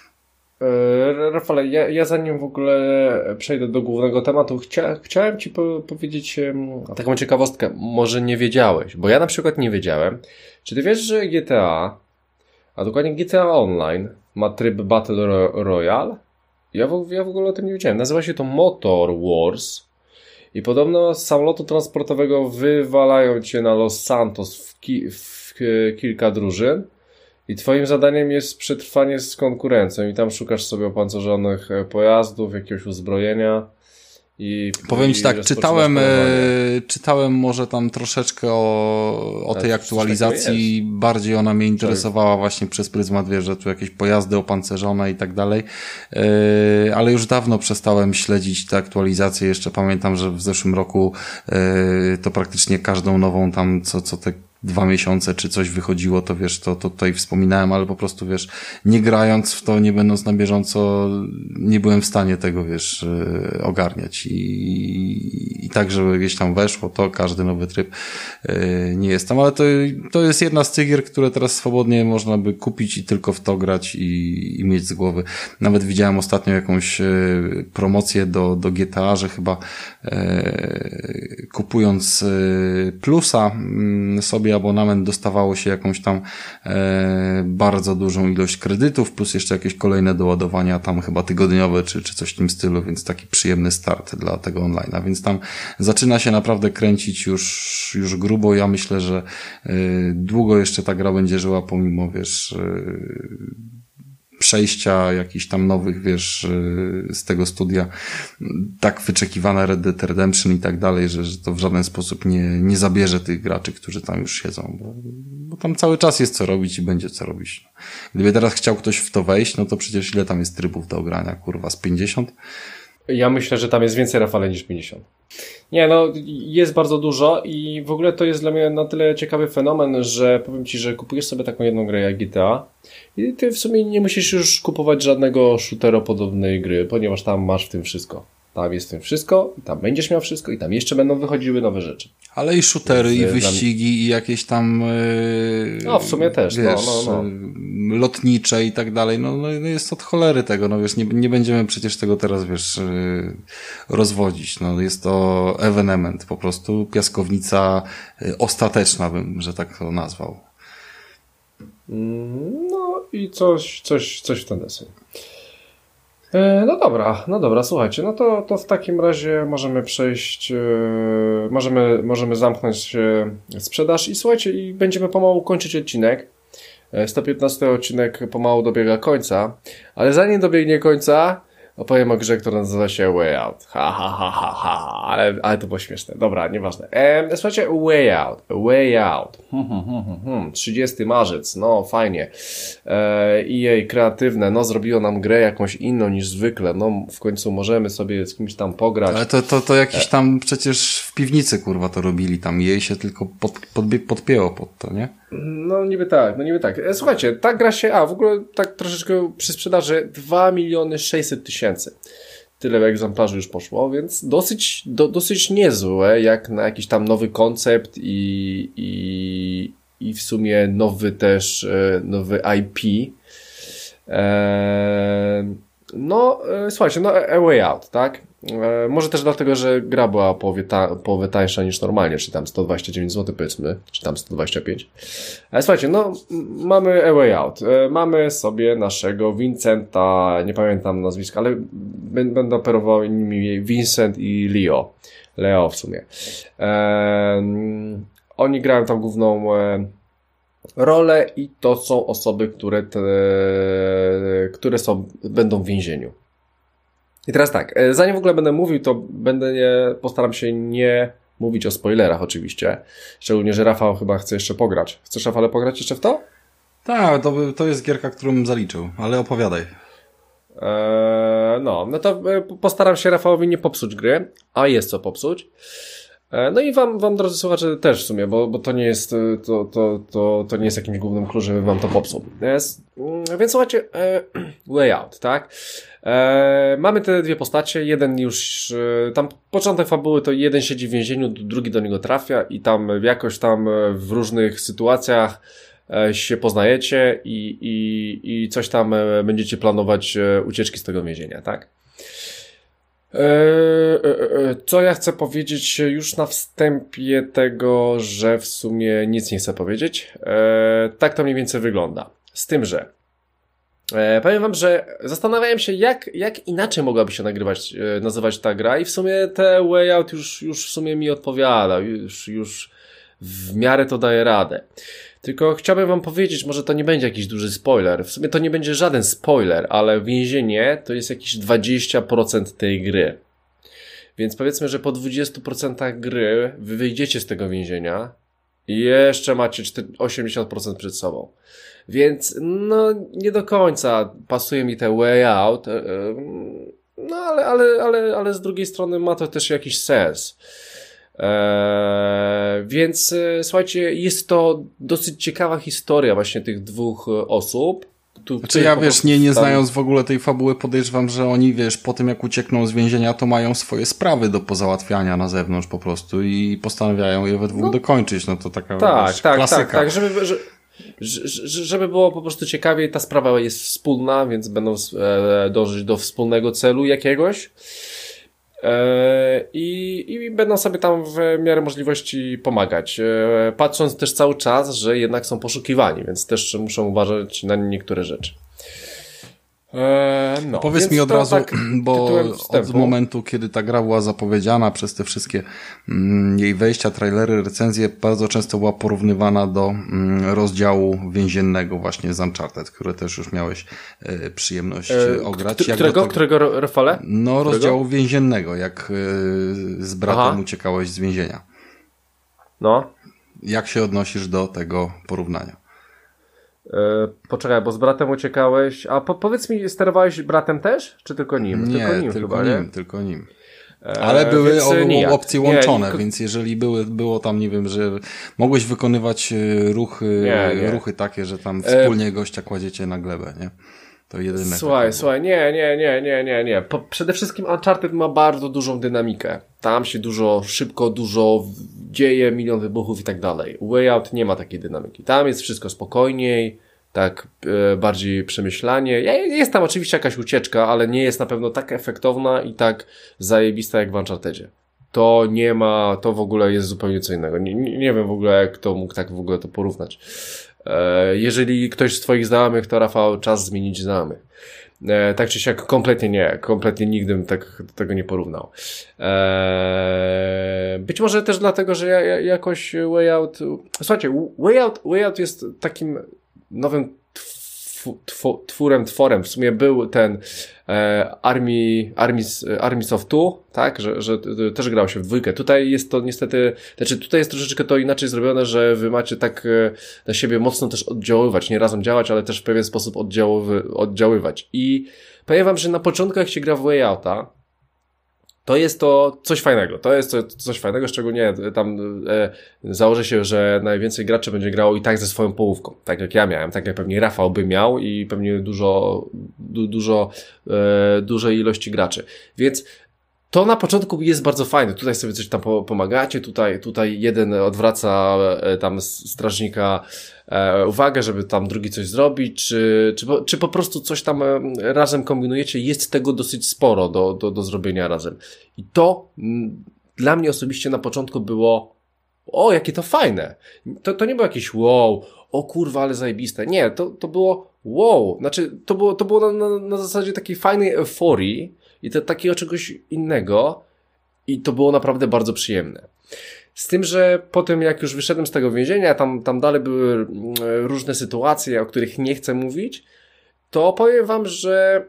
S1: Yy, Rafale, ja, ja zanim w ogóle przejdę do głównego tematu, chcia, chciałem Ci po, powiedzieć um, taką ciekawostkę. Może nie wiedziałeś, bo ja na przykład nie wiedziałem. Czy Ty wiesz, że G T A, a dokładnie G T A Online, ma tryb Battle Royale? Ja w, ja w ogóle o tym nie wiedziałem. Nazywa się to Motor Wars i podobno z samolotu transportowego wywalają cię na Los Santos w, ki, w kilka drużyn i twoim zadaniem jest przetrwanie z konkurencją i tam szukasz sobie opancerzonych pojazdów, jakiegoś uzbrojenia. I,
S2: Powiem Ci tak, czytałem, e, czytałem może tam troszeczkę o, o tej aktualizacji, bardziej ona mnie interesowała właśnie przez pryzmat, wiesz, że tu jakieś pojazdy opancerzone i tak dalej, e, ale już dawno przestałem śledzić te aktualizacje, jeszcze pamiętam, że w zeszłym roku e, to praktycznie każdą nową tam, co, co te dwa miesiące, czy coś wychodziło, to wiesz, to, to tutaj wspominałem, ale po prostu, wiesz, nie grając w to, nie będąc na bieżąco, nie byłem w stanie tego, wiesz, yy, ogarniać i, i tak, żeby gdzieś tam weszło, to każdy nowy tryb yy, nie jest tam, ale to, to jest jedna z tych gier, które teraz swobodnie można by kupić i tylko w to grać i, i mieć z głowy. Nawet widziałem ostatnio jakąś yy, promocję do, do G T A, że chyba yy, kupując yy, plusa yy, sobie abonament dostawało się jakąś tam e, bardzo dużą ilość kredytów, plus jeszcze jakieś kolejne doładowania tam chyba tygodniowe, czy, czy coś w tym stylu, więc taki przyjemny start dla tego online'a, więc tam zaczyna się naprawdę kręcić już, już grubo. Ja myślę, że e, długo jeszcze ta gra będzie żyła, pomimo, wiesz, e, przejścia jakichś tam nowych, wiesz, z tego studia, tak wyczekiwane Red Dead Redemption i tak dalej, że, że to w żaden sposób nie, nie zabierze tych graczy, którzy tam już siedzą, bo, bo tam cały czas jest co robić i będzie co robić. Gdyby teraz chciał ktoś w to wejść, no to przecież ile tam jest trybów do ogrania, kurwa, z pięćdziesiąt?
S1: Ja myślę, że tam jest więcej, Rafale, niż pięćdziesiąt. Nie, no jest bardzo dużo i w ogóle to jest dla mnie na tyle ciekawy fenomen, że powiem Ci, że kupujesz sobie taką jedną grę jak G T A i Ty w sumie nie musisz już kupować żadnego shooteropodobnej gry, ponieważ tam masz w tym wszystko. Tam jest w tym wszystko, tam będziesz miał wszystko i tam jeszcze będą wychodziły nowe rzeczy.
S2: Ale i shootery, Więc, i wyścigi, mnie... i jakieś tam yy,
S1: no w sumie też,
S2: wiesz,
S1: no, no, no.
S2: lotnicze i tak dalej, no, no jest od cholery tego, no wiesz, nie, nie będziemy przecież tego teraz, wiesz, yy, rozwodzić, no jest to ewenement, po prostu piaskownica yy, ostateczna, bym, że tak to nazwał.
S1: No i coś, coś, coś w ten deseń. E, no dobra, no dobra, słuchajcie, no to, to w takim razie możemy przejść, e, możemy, możemy zamknąć e, sprzedaż i słuchajcie, i będziemy pomału kończyć odcinek. E, sto piętnasty odcinek pomału dobiega końca, ale zanim dobiegnie końca, opowiem o grze, która nazywa się Way Out. Ha, ha, ha, ha, ha. Ale, ale to było śmieszne. Dobra, nieważne. E, słuchajcie, Way Out. Way Out. Hmm, hmm, hmm, hmm. trzydziesty marzec. No, fajnie. E, E A kreatywne. No, zrobiło nam grę jakąś inną niż zwykle. No, w końcu możemy sobie z kimś tam pograć.
S2: Ale to, to, to jakiś tam przecież w piwnicy, kurwa, to robili. Tam jej się tylko pod, pod, podpięło pod to, nie?
S1: No niby tak, no niby tak. E, słuchajcie, ta gra się, a w ogóle tak troszeczkę przy sprzedaży dwa miliony sześćset tysięcy. Tyle egzemplarzy już poszło, więc dosyć, do, dosyć niezłe, jak na jakiś tam nowy koncept i, i, i w sumie nowy też, nowy I P. Eee, no, e, słuchajcie, no A Way Out, tak? E, może też dlatego, że gra była połowie, ta, połowę tańsza niż normalnie, czy tam sto dwadzieścia dziewięć złotych powiedzmy, czy tam sto dwadzieścia pięć. Ale słuchajcie, no mamy A Way Out, e, mamy sobie naszego Vincenta, nie pamiętam nazwiska, ale będę operował nimi Vincent i Leo. Leo w sumie. E, oni grają tam główną e, rolę i to są osoby, które, te, które są, będą w więzieniu. I teraz tak, zanim w ogóle będę mówił, to będę nie, postaram się nie mówić o spoilerach oczywiście. Szczególnie, że Rafał chyba chce jeszcze pograć. Chcesz, Rafale, pograć jeszcze w to?
S2: Tak, to, to jest gierka, którą bym zaliczył, ale opowiadaj.
S1: Eee, no, no to postaram się Rafałowi nie popsuć gry, a jest co popsuć. No i wam, wam drodzy słuchacze, też w sumie, bo, bo to nie jest, to, to, to, to nie jest jakimś głównym kluczem, żeby wam to popsuł. Jest, więc słuchajcie, e, Way Out, tak? E, mamy te dwie postacie, jeden już, e, tam początek fabuły to jeden siedzi w więzieniu, drugi do niego trafia i tam jakoś tam w różnych sytuacjach e, się poznajecie i, i, i coś tam e, będziecie planować e, ucieczki z tego więzienia, tak? Co ja chcę powiedzieć już na wstępie tego, że w sumie nic nie chcę powiedzieć. Tak to mniej więcej wygląda. Z tym, że powiem wam, że zastanawiałem się, jak, jak inaczej mogłaby się nagrywać, nazywać ta gra i w sumie te Way Out już, już w sumie mi odpowiada. Już, już w miarę to daje radę. Tylko chciałbym wam powiedzieć, może to nie będzie jakiś duży spoiler. W sumie to nie będzie żaden spoiler, ale więzienie to jest jakieś dwadzieścia procent tej gry. Więc powiedzmy, że po dwudziestu procentach gry wy wyjdziecie z tego więzienia i jeszcze macie osiemdziesiąt procent przed sobą. Więc no nie do końca pasuje mi te Way Out. No ale, ale, ale, ale z drugiej strony ma to też jakiś sens. Eee, więc e, słuchajcie, jest to dosyć ciekawa historia właśnie tych dwóch e, osób. Tu,
S2: znaczy ja wiesz, nie, nie znając w ogóle tej fabuły, podejrzewam, że oni wiesz, po tym jak uciekną z więzienia, to mają swoje sprawy do pozałatwiania na zewnątrz po prostu i postanawiają je we dwóch no, dokończyć. No to taka
S1: tak,
S2: wiesz,
S1: tak,
S2: klasyka.
S1: Tak, tak, żeby, że, żeby było po prostu ciekawiej, ta sprawa jest wspólna, więc będą e, dążyć do wspólnego celu jakiegoś. I, i będą sobie tam w miarę możliwości pomagać. Patrząc też cały czas, że jednak są poszukiwani, więc też muszą uważać na niektóre rzeczy. No,
S2: powiedz mi od razu, tak, bo od momentu, kiedy ta gra była zapowiedziana przez te wszystkie mm, jej wejścia, trailery, recenzje, bardzo często była porównywana do mm, rozdziału więziennego właśnie z Uncharted, które też już miałeś e, przyjemność e, ograć.
S1: K- którego, tego, którego, Rafale?
S2: No, którego? Rozdziału więziennego, jak e, z bratem Aha. uciekałeś z więzienia.
S1: No.
S2: Jak się odnosisz do tego porównania?
S1: Yy, poczekaj, bo z bratem uciekałeś. A po, powiedz mi, sterowałeś bratem też? Czy tylko nim?
S2: Nie,
S1: tylko nim,
S2: tylko,
S1: chyba,
S2: nim
S1: nie?
S2: tylko nim. Ale e, były o, opcje łączone, nie, więc jeżeli były, było tam, nie wiem, że mogłeś wykonywać ruchy, nie, nie. ruchy takie, że tam wspólnie e... gościa kładziecie na glebę, nie? To jedyne.
S1: Słuchaj, słuchaj, nie, nie, nie, nie, nie, nie. Po, przede wszystkim Uncharted ma bardzo dużą dynamikę. Tam się dużo, szybko, dużo dzieje, milion wybuchów i tak dalej. Way Out nie ma takiej dynamiki. Tam jest wszystko spokojniej, tak e, bardziej przemyślanie. Jest tam oczywiście jakaś ucieczka, ale nie jest na pewno tak efektowna i tak zajebista jak w Unchartedzie. To nie ma, to w ogóle jest zupełnie co innego. Nie, nie, nie wiem w ogóle, kto mógł tak w ogóle to porównać. E, jeżeli ktoś z twoich znajomych, to Rafał, czas zmienić znajomych. E, tak czy siak, kompletnie nie, kompletnie nigdy bym tak, tego nie porównał. E, być może też dlatego, że ja, ja jakoś Way Out, słuchajcie, Way Out, Way Out jest takim nowym tw, tw, twórem, tworem, w sumie był ten e, Army, Armies, Armies of Two, tak, że, że też grał się w dwójkę. Tutaj jest to niestety, znaczy tutaj jest troszeczkę to inaczej zrobione, że wy macie tak na siebie mocno też oddziaływać, nie razem działać, ale też w pewien sposób oddziaływy, oddziaływać. I powiem wam, że na początku jak się gra w Way Outa, to jest to coś fajnego. To jest to coś fajnego, szczególnie tam e, założę się, że najwięcej graczy będzie grało i tak ze swoją połówką. Tak jak ja miałem, tak jak pewnie Rafał by miał i pewnie dużo, du, dużo, e, dużej ilości graczy. Więc to na początku jest bardzo fajne. Tutaj sobie coś tam pomagacie, tutaj, tutaj jeden odwraca e, tam strażnika e, uwagę, żeby tam drugi coś zrobić, czy, czy, czy po prostu coś tam e, razem kombinujecie. Jest tego dosyć sporo do, do, do zrobienia razem. I to m, dla mnie osobiście na początku było o, jakie to fajne. To, to nie było jakieś wow, o kurwa, ale zajebiste. Nie, to, to było wow. Znaczy, to było, to było na, na, na zasadzie takiej fajnej euforii, i to takiego czegoś innego i to było naprawdę bardzo przyjemne. Z tym, że po tym jak już wyszedłem z tego więzienia, tam, tam dalej były różne sytuacje, o których nie chcę mówić, to powiem wam, że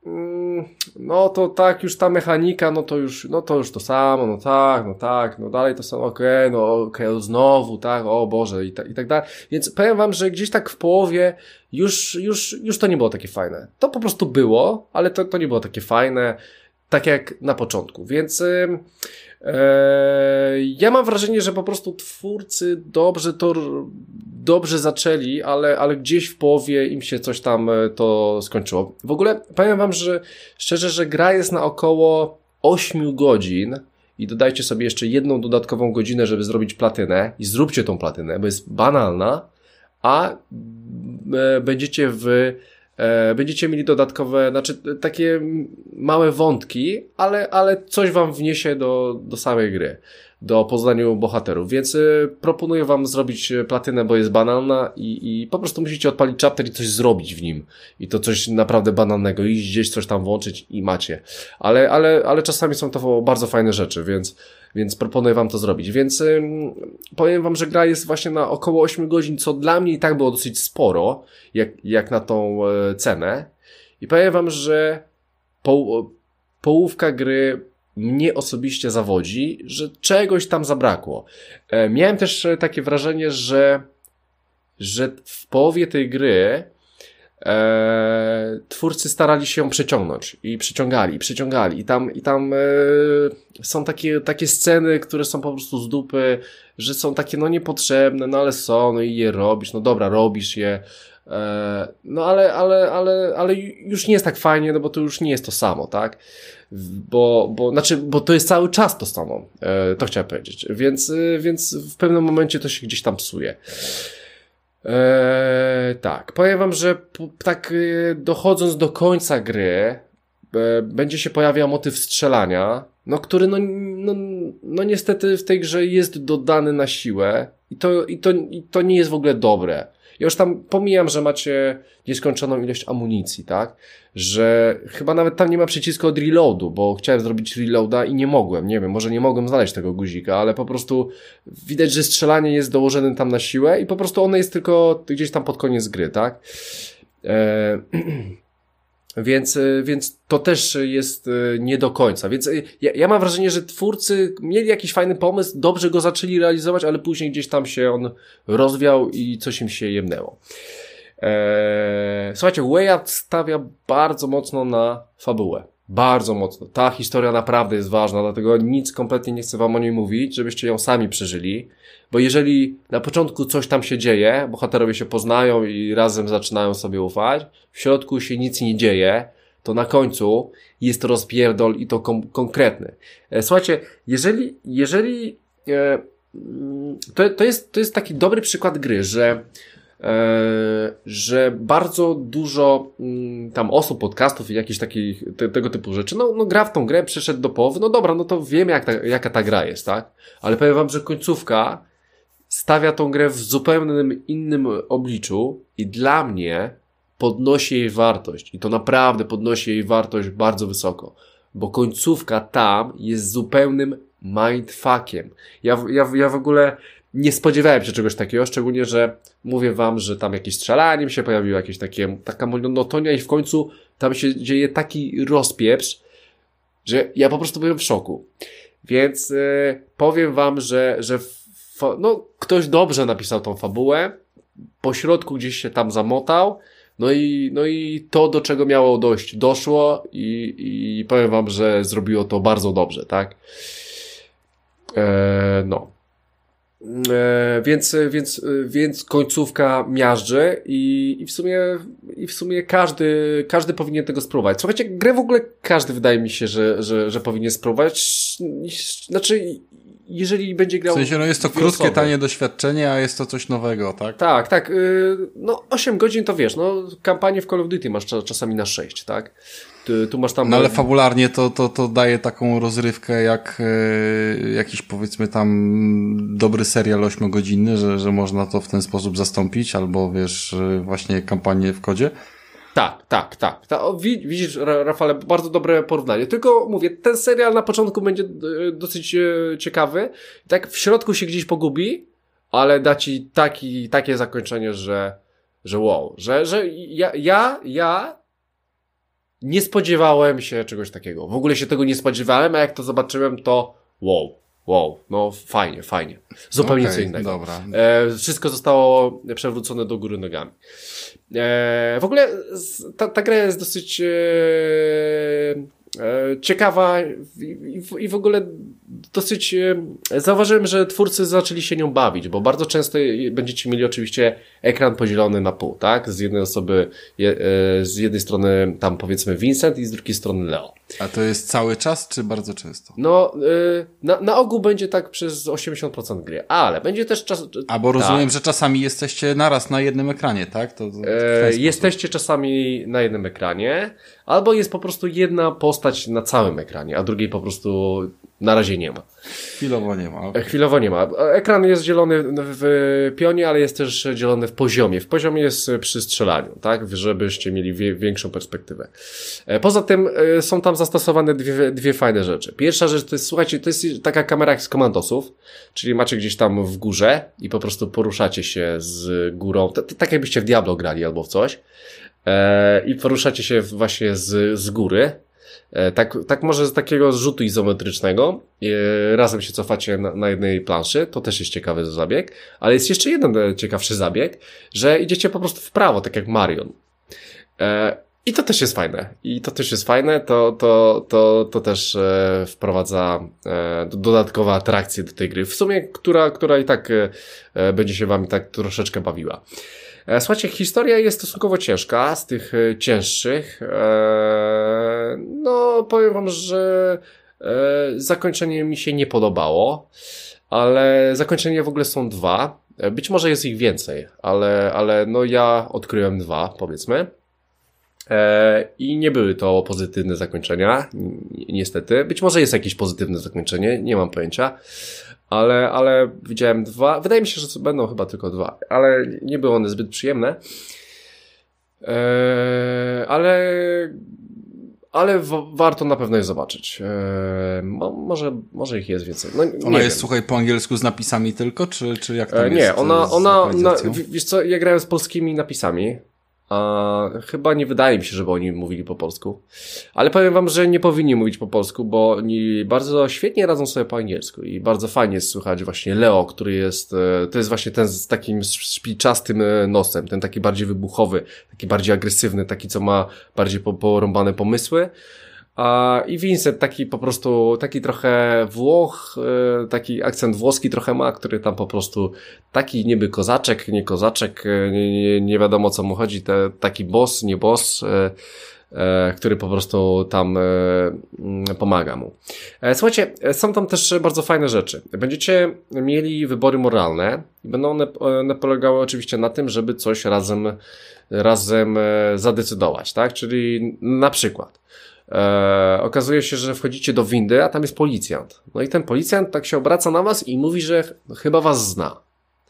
S1: no to tak, już ta mechanika, no to już, no to już to samo, no tak, no tak, no dalej to samo, okej, okay, no okej, okay, znowu, tak, o Boże i, ta, i tak dalej. Więc powiem wam, że gdzieś tak w połowie już, już, już to nie było takie fajne. To po prostu było, ale to, to nie było takie fajne, tak jak na początku. Więc yy, yy, ja mam wrażenie, że po prostu twórcy dobrze to dobrze zaczęli, ale, ale gdzieś w połowie im się coś tam to skończyło. W ogóle powiem wam, że szczerze, że gra jest na około ośmiu godzin i dodajcie sobie jeszcze jedną dodatkową godzinę, żeby zrobić platynę i zróbcie tą platynę, bo jest banalna, a e, będziecie w e, będziecie mieli dodatkowe, znaczy takie małe wątki, ale, ale coś wam wniesie do, do samej gry, do poznaniu bohaterów, więc y, proponuję wam zrobić platynę, bo jest banalna i, i po prostu musicie odpalić chapter i coś zrobić w nim i to coś naprawdę banalnego, iść gdzieś coś tam włączyć i macie, ale, ale, ale czasami są to bardzo fajne rzeczy, więc, więc proponuję wam to zrobić, więc y, powiem wam, że gra jest właśnie na około ośmiu godzin, co dla mnie i tak było dosyć sporo, jak, jak na tą y, cenę i powiem wam, że po, połówka gry mnie osobiście zawodzi, że czegoś tam zabrakło. E, miałem też takie wrażenie, że, że w połowie tej gry e, twórcy starali się ją przeciągnąć i przyciągali, i przyciągali i tam, i tam e, są takie, takie sceny, które są po prostu z dupy, że są takie no niepotrzebne, no ale są, no i je robisz, no dobra, robisz je, e, no ale, ale, ale, ale już nie jest tak fajnie, no bo to już nie jest to samo, tak? Bo, bo, znaczy, bo to jest cały czas to samo, e, to chciałem powiedzieć, więc, e, więc w pewnym momencie to się gdzieś tam psuje. E, tak, powiem wam, że p- tak e, dochodząc do końca gry, e, będzie się pojawiał motyw strzelania, no który no, no, no niestety w tej grze jest dodany na siłę i to, i to, i to nie jest w ogóle dobre. Ja już tam pomijam, że macie nieskończoną ilość amunicji, tak? Że chyba nawet tam nie ma przycisku od reloadu, bo chciałem zrobić reloada i nie mogłem. Nie wiem, może nie mogłem znaleźć tego guzika, ale po prostu widać, że strzelanie jest dołożone tam na siłę i po prostu ono jest tylko gdzieś tam pod koniec gry, tak? Eee... Więc, więc to też jest nie do końca. Więc ja, ja mam wrażenie, że twórcy mieli jakiś fajny pomysł, dobrze go zaczęli realizować, ale później gdzieś tam się on rozwiał i coś im się jemnęło. Eee, słuchajcie, Way Out stawia bardzo mocno na fabułę. Bardzo mocno. Ta historia naprawdę jest ważna, dlatego nic kompletnie nie chcę wam o niej mówić, żebyście ją sami przeżyli. Bo jeżeli na początku coś tam się dzieje, bohaterowie się poznają i razem zaczynają sobie ufać, w środku się nic nie dzieje, to na końcu jest rozpierdol i to kom- konkretny. E, słuchajcie, jeżeli, jeżeli e, to, to jest, to jest taki dobry przykład gry, że E, że bardzo dużo m, tam osób, podcastów i jakichś takich te, tego typu rzeczy, no, no gra w tą grę, przyszedł do połowy, no dobra, no to wiemy jak ta, jaka ta gra jest, tak? Ale powiem wam, że końcówka stawia tą grę w zupełnym innym obliczu i dla mnie podnosi jej wartość. I to naprawdę podnosi jej wartość bardzo wysoko. Bo końcówka tam jest zupełnym mindfuckiem. Ja, ja, ja w ogóle nie spodziewałem się czegoś takiego, szczególnie, że mówię wam, że tam jakieś strzelanie mi się pojawiło, jakieś takie, taka monotonia i w końcu tam się dzieje taki rozpieprz, że ja po prostu byłem w szoku. Więc yy, powiem wam, że, że fa- no, ktoś dobrze napisał tą fabułę, po środku gdzieś się tam zamotał, no i, no i to, do czego miało dojść, doszło i, i powiem wam, że zrobiło to bardzo dobrze, tak? Eee, no. Eee, więc, więc, więc końcówka miażdży i, i w sumie, i w sumie każdy, każdy powinien tego spróbować. Słuchajcie, grę w ogóle każdy wydaje mi się, że, że, że powinien spróbować. Znaczy, jeżeli będzie grał...
S2: W sensie, no jest to krótkie, osoby. tanie doświadczenie, a jest to coś nowego, tak?
S1: Tak, tak. Yy, no osiem godzin to wiesz, no kampanię w Call of Duty masz czasami na sześć, tak? Tu, tu masz tam...
S2: No ale fabularnie to, to, to daje taką rozrywkę jak yy, jakiś powiedzmy tam dobry serial ośmiogodzinny, że, że można to w ten sposób zastąpić, albo wiesz, yy, właśnie kampanię w kodzie.
S1: Tak, tak, tak. Ta, o, widzisz, Rafale, bardzo dobre porównanie. Tylko mówię, ten serial na początku będzie dosyć e, ciekawy. Tak w środku się gdzieś pogubi, ale da ci taki, takie zakończenie, że, że wow, że, że ja, ja, ja nie spodziewałem się czegoś takiego. W ogóle się tego nie spodziewałem, a jak to zobaczyłem, to wow, wow, no fajnie, fajnie. Zupełnie
S2: okay,
S1: co innego.
S2: Dobra.
S1: E, wszystko zostało przewrócone do góry nogami. E, w ogóle ta, ta gra jest dosyć e, e, ciekawa i, i w ogóle dosyć e, zauważyłem, że twórcy zaczęli się nią bawić, bo bardzo często będziecie mieli oczywiście ekran podzielony na pół, tak? Z jednej osoby, je, e, z jednej strony tam powiedzmy Vincent i z drugiej strony Leo.
S2: A to jest cały czas, czy bardzo często?
S1: No, e, na, na ogół będzie tak przez osiemdziesiąt procent gry, ale będzie też czas...
S2: A bo rozumiem, tak. że czasami jesteście naraz na jednym ekranie, tak? To, to
S1: e, jesteście czasami na jednym ekranie, albo jest po prostu jedna postać na całym ekranie, a drugiej po prostu na razie nie ma.
S2: Chwilowo nie ma. Okay.
S1: Chwilowo nie ma. Ekran jest dzielony w pionie, ale jest też dzielony w poziomie. W poziomie jest przy strzelaniu, tak? Żebyście mieli wie, większą perspektywę. Poza tym są tam zastosowane dwie, dwie fajne rzeczy. Pierwsza rzecz to jest, słuchajcie, to jest taka kamera jak z Komandosów, czyli macie gdzieś tam w górze i po prostu poruszacie się z górą, t- t- tak jakbyście w Diablo grali albo w coś, e, i poruszacie się właśnie z, z góry. Tak, tak może z takiego zrzutu izometrycznego, e, razem się cofacie na, na jednej planszy, to też jest ciekawy zabieg, ale jest jeszcze jeden ciekawszy zabieg, że idziecie po prostu w prawo, tak jak Marion. E, I to też jest fajne. I to też jest fajne, to, to, to, to też e, wprowadza e, dodatkowe atrakcje do tej gry, w sumie, która, która i tak e, będzie się wami tak troszeczkę bawiła. Słuchajcie, historia jest stosunkowo ciężka, z tych cięższych. No, powiem wam, że zakończenie mi się nie podobało, ale zakończenia w ogóle są dwa. Być może jest ich więcej, ale, ale no ja odkryłem dwa, powiedzmy. I nie były to pozytywne zakończenia, niestety. Być może jest jakieś pozytywne zakończenie, nie mam pojęcia. Ale, ale widziałem dwa. Wydaje mi się, że będą chyba tylko dwa, ale nie były one zbyt przyjemne. Eee, ale, ale w, warto na pewno je zobaczyć. Eee, mo, może, może ich jest więcej. No,
S2: ona
S1: nie
S2: jest,
S1: wiem.
S2: Słuchaj, po angielsku z napisami tylko, czy, czy jak tam
S1: eee,
S2: jest?
S1: Nie, ona, ona, na, wiesz co, ja grałem z polskimi napisami. A, chyba nie wydaje mi się, żeby oni mówili po polsku. Ale powiem wam, że nie powinni mówić po polsku, bo oni bardzo świetnie radzą sobie po angielsku i bardzo fajnie jest słychać właśnie Leo, który jest, to jest właśnie ten z takim szpiczastym nosem, ten taki bardziej wybuchowy, taki bardziej agresywny, taki co ma bardziej porąbane pomysły. A i Vincent taki po prostu, taki trochę Włoch, taki akcent włoski trochę ma, który tam po prostu taki niby kozaczek, nie kozaczek, nie, nie, nie wiadomo co mu chodzi, te, taki boss, nie boss, który po prostu tam pomaga mu. Słuchajcie, są tam też bardzo fajne rzeczy. Będziecie mieli wybory moralne i będą one, one polegały oczywiście na tym, żeby coś razem, razem zadecydować, tak? Czyli na przykład E, okazuje się, że wchodzicie do windy, a tam jest policjant. No i ten policjant tak się obraca na was i mówi, że chyba was zna.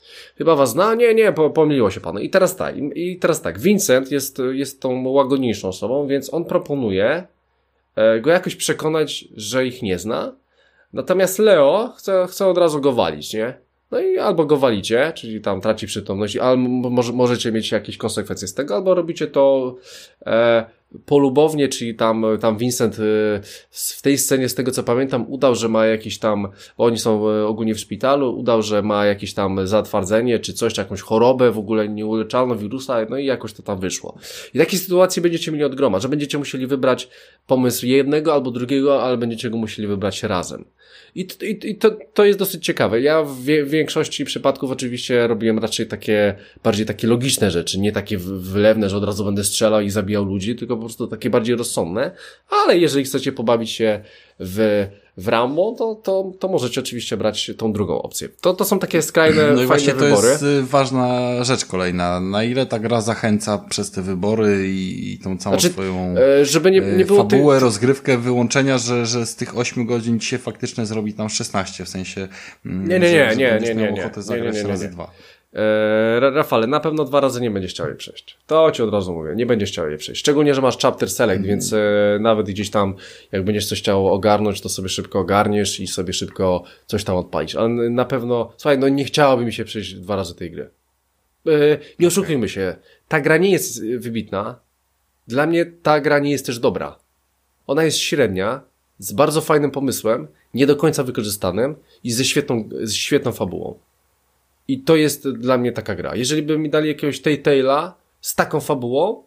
S1: Chyba was zna? Nie, nie, pomyliło się panu. I teraz tak, i teraz tak, Vincent jest, jest tą łagodniejszą osobą, więc on proponuje go jakoś przekonać, że ich nie zna. Natomiast Leo chce, chce od razu go walić, nie? No i albo go walicie, czyli tam traci przytomność, albo może, możecie mieć jakieś konsekwencje z tego, albo robicie to e, polubownie, czyli tam, tam Vincent e, w tej scenie, z tego co pamiętam, udał, że ma jakieś tam, oni są e, ogólnie w szpitalu, udał, że ma jakieś tam zatwardzenie, czy coś, czy jakąś chorobę, w ogóle nieuleczalną wirusa, no i jakoś to tam wyszło. I takiej sytuacji będziecie mieli od groma, że będziecie musieli wybrać pomysł jednego albo drugiego, ale będziecie go musieli wybrać razem. I, i, i to, to jest dosyć ciekawe. Ja w, wie, w większości przypadków oczywiście robiłem raczej takie, bardziej takie logiczne rzeczy, nie takie wylewne, że od razu będę strzelał i zabijał ludzi, tylko po prostu takie bardziej rozsądne, ale jeżeli chcecie pobawić się w, w Rambo, to, to, to możecie oczywiście brać tą drugą opcję. To, to są takie skrajne,
S2: no
S1: fajne
S2: i właśnie
S1: wybory.
S2: To jest ważna rzecz kolejna. Na ile ta gra zachęca przez te wybory i, i tą całą
S1: znaczy,
S2: swoją
S1: żeby nie, nie było
S2: fabułę,
S1: ty...
S2: rozgrywkę, wyłączenia, że, że z tych ośmiu godzin się faktycznie zrobi tam szesnaście, w sensie
S1: nie, nie, nie,
S2: że, że
S1: nie,
S2: będziesz
S1: nie,
S2: miał
S1: nie,
S2: ochotę
S1: nie,
S2: zagrać
S1: nie, nie, nie,
S2: razy
S1: nie.
S2: dwa.
S1: Eee, Rafale, na pewno dwa razy nie będziesz chciał jej przejść. To ci od razu mówię, nie będziesz chciał jej przejść. Szczególnie, że masz chapter select, mm. więc e, nawet gdzieś tam, jak będziesz coś chciał ogarnąć, to sobie szybko ogarniesz i sobie szybko coś tam odpalisz. Ale na pewno, słuchaj, no nie chciałoby mi się przejść dwa razy tej gry. E, nie oszukujmy się, ta gra nie jest wybitna. Dla mnie ta gra nie jest też dobra. Ona jest średnia, z bardzo fajnym pomysłem, nie do końca wykorzystanym i ze świetną, ze świetną fabułą. I to jest dla mnie taka gra. Jeżeli by mi dali jakiegoś Telltale'a z taką fabułą,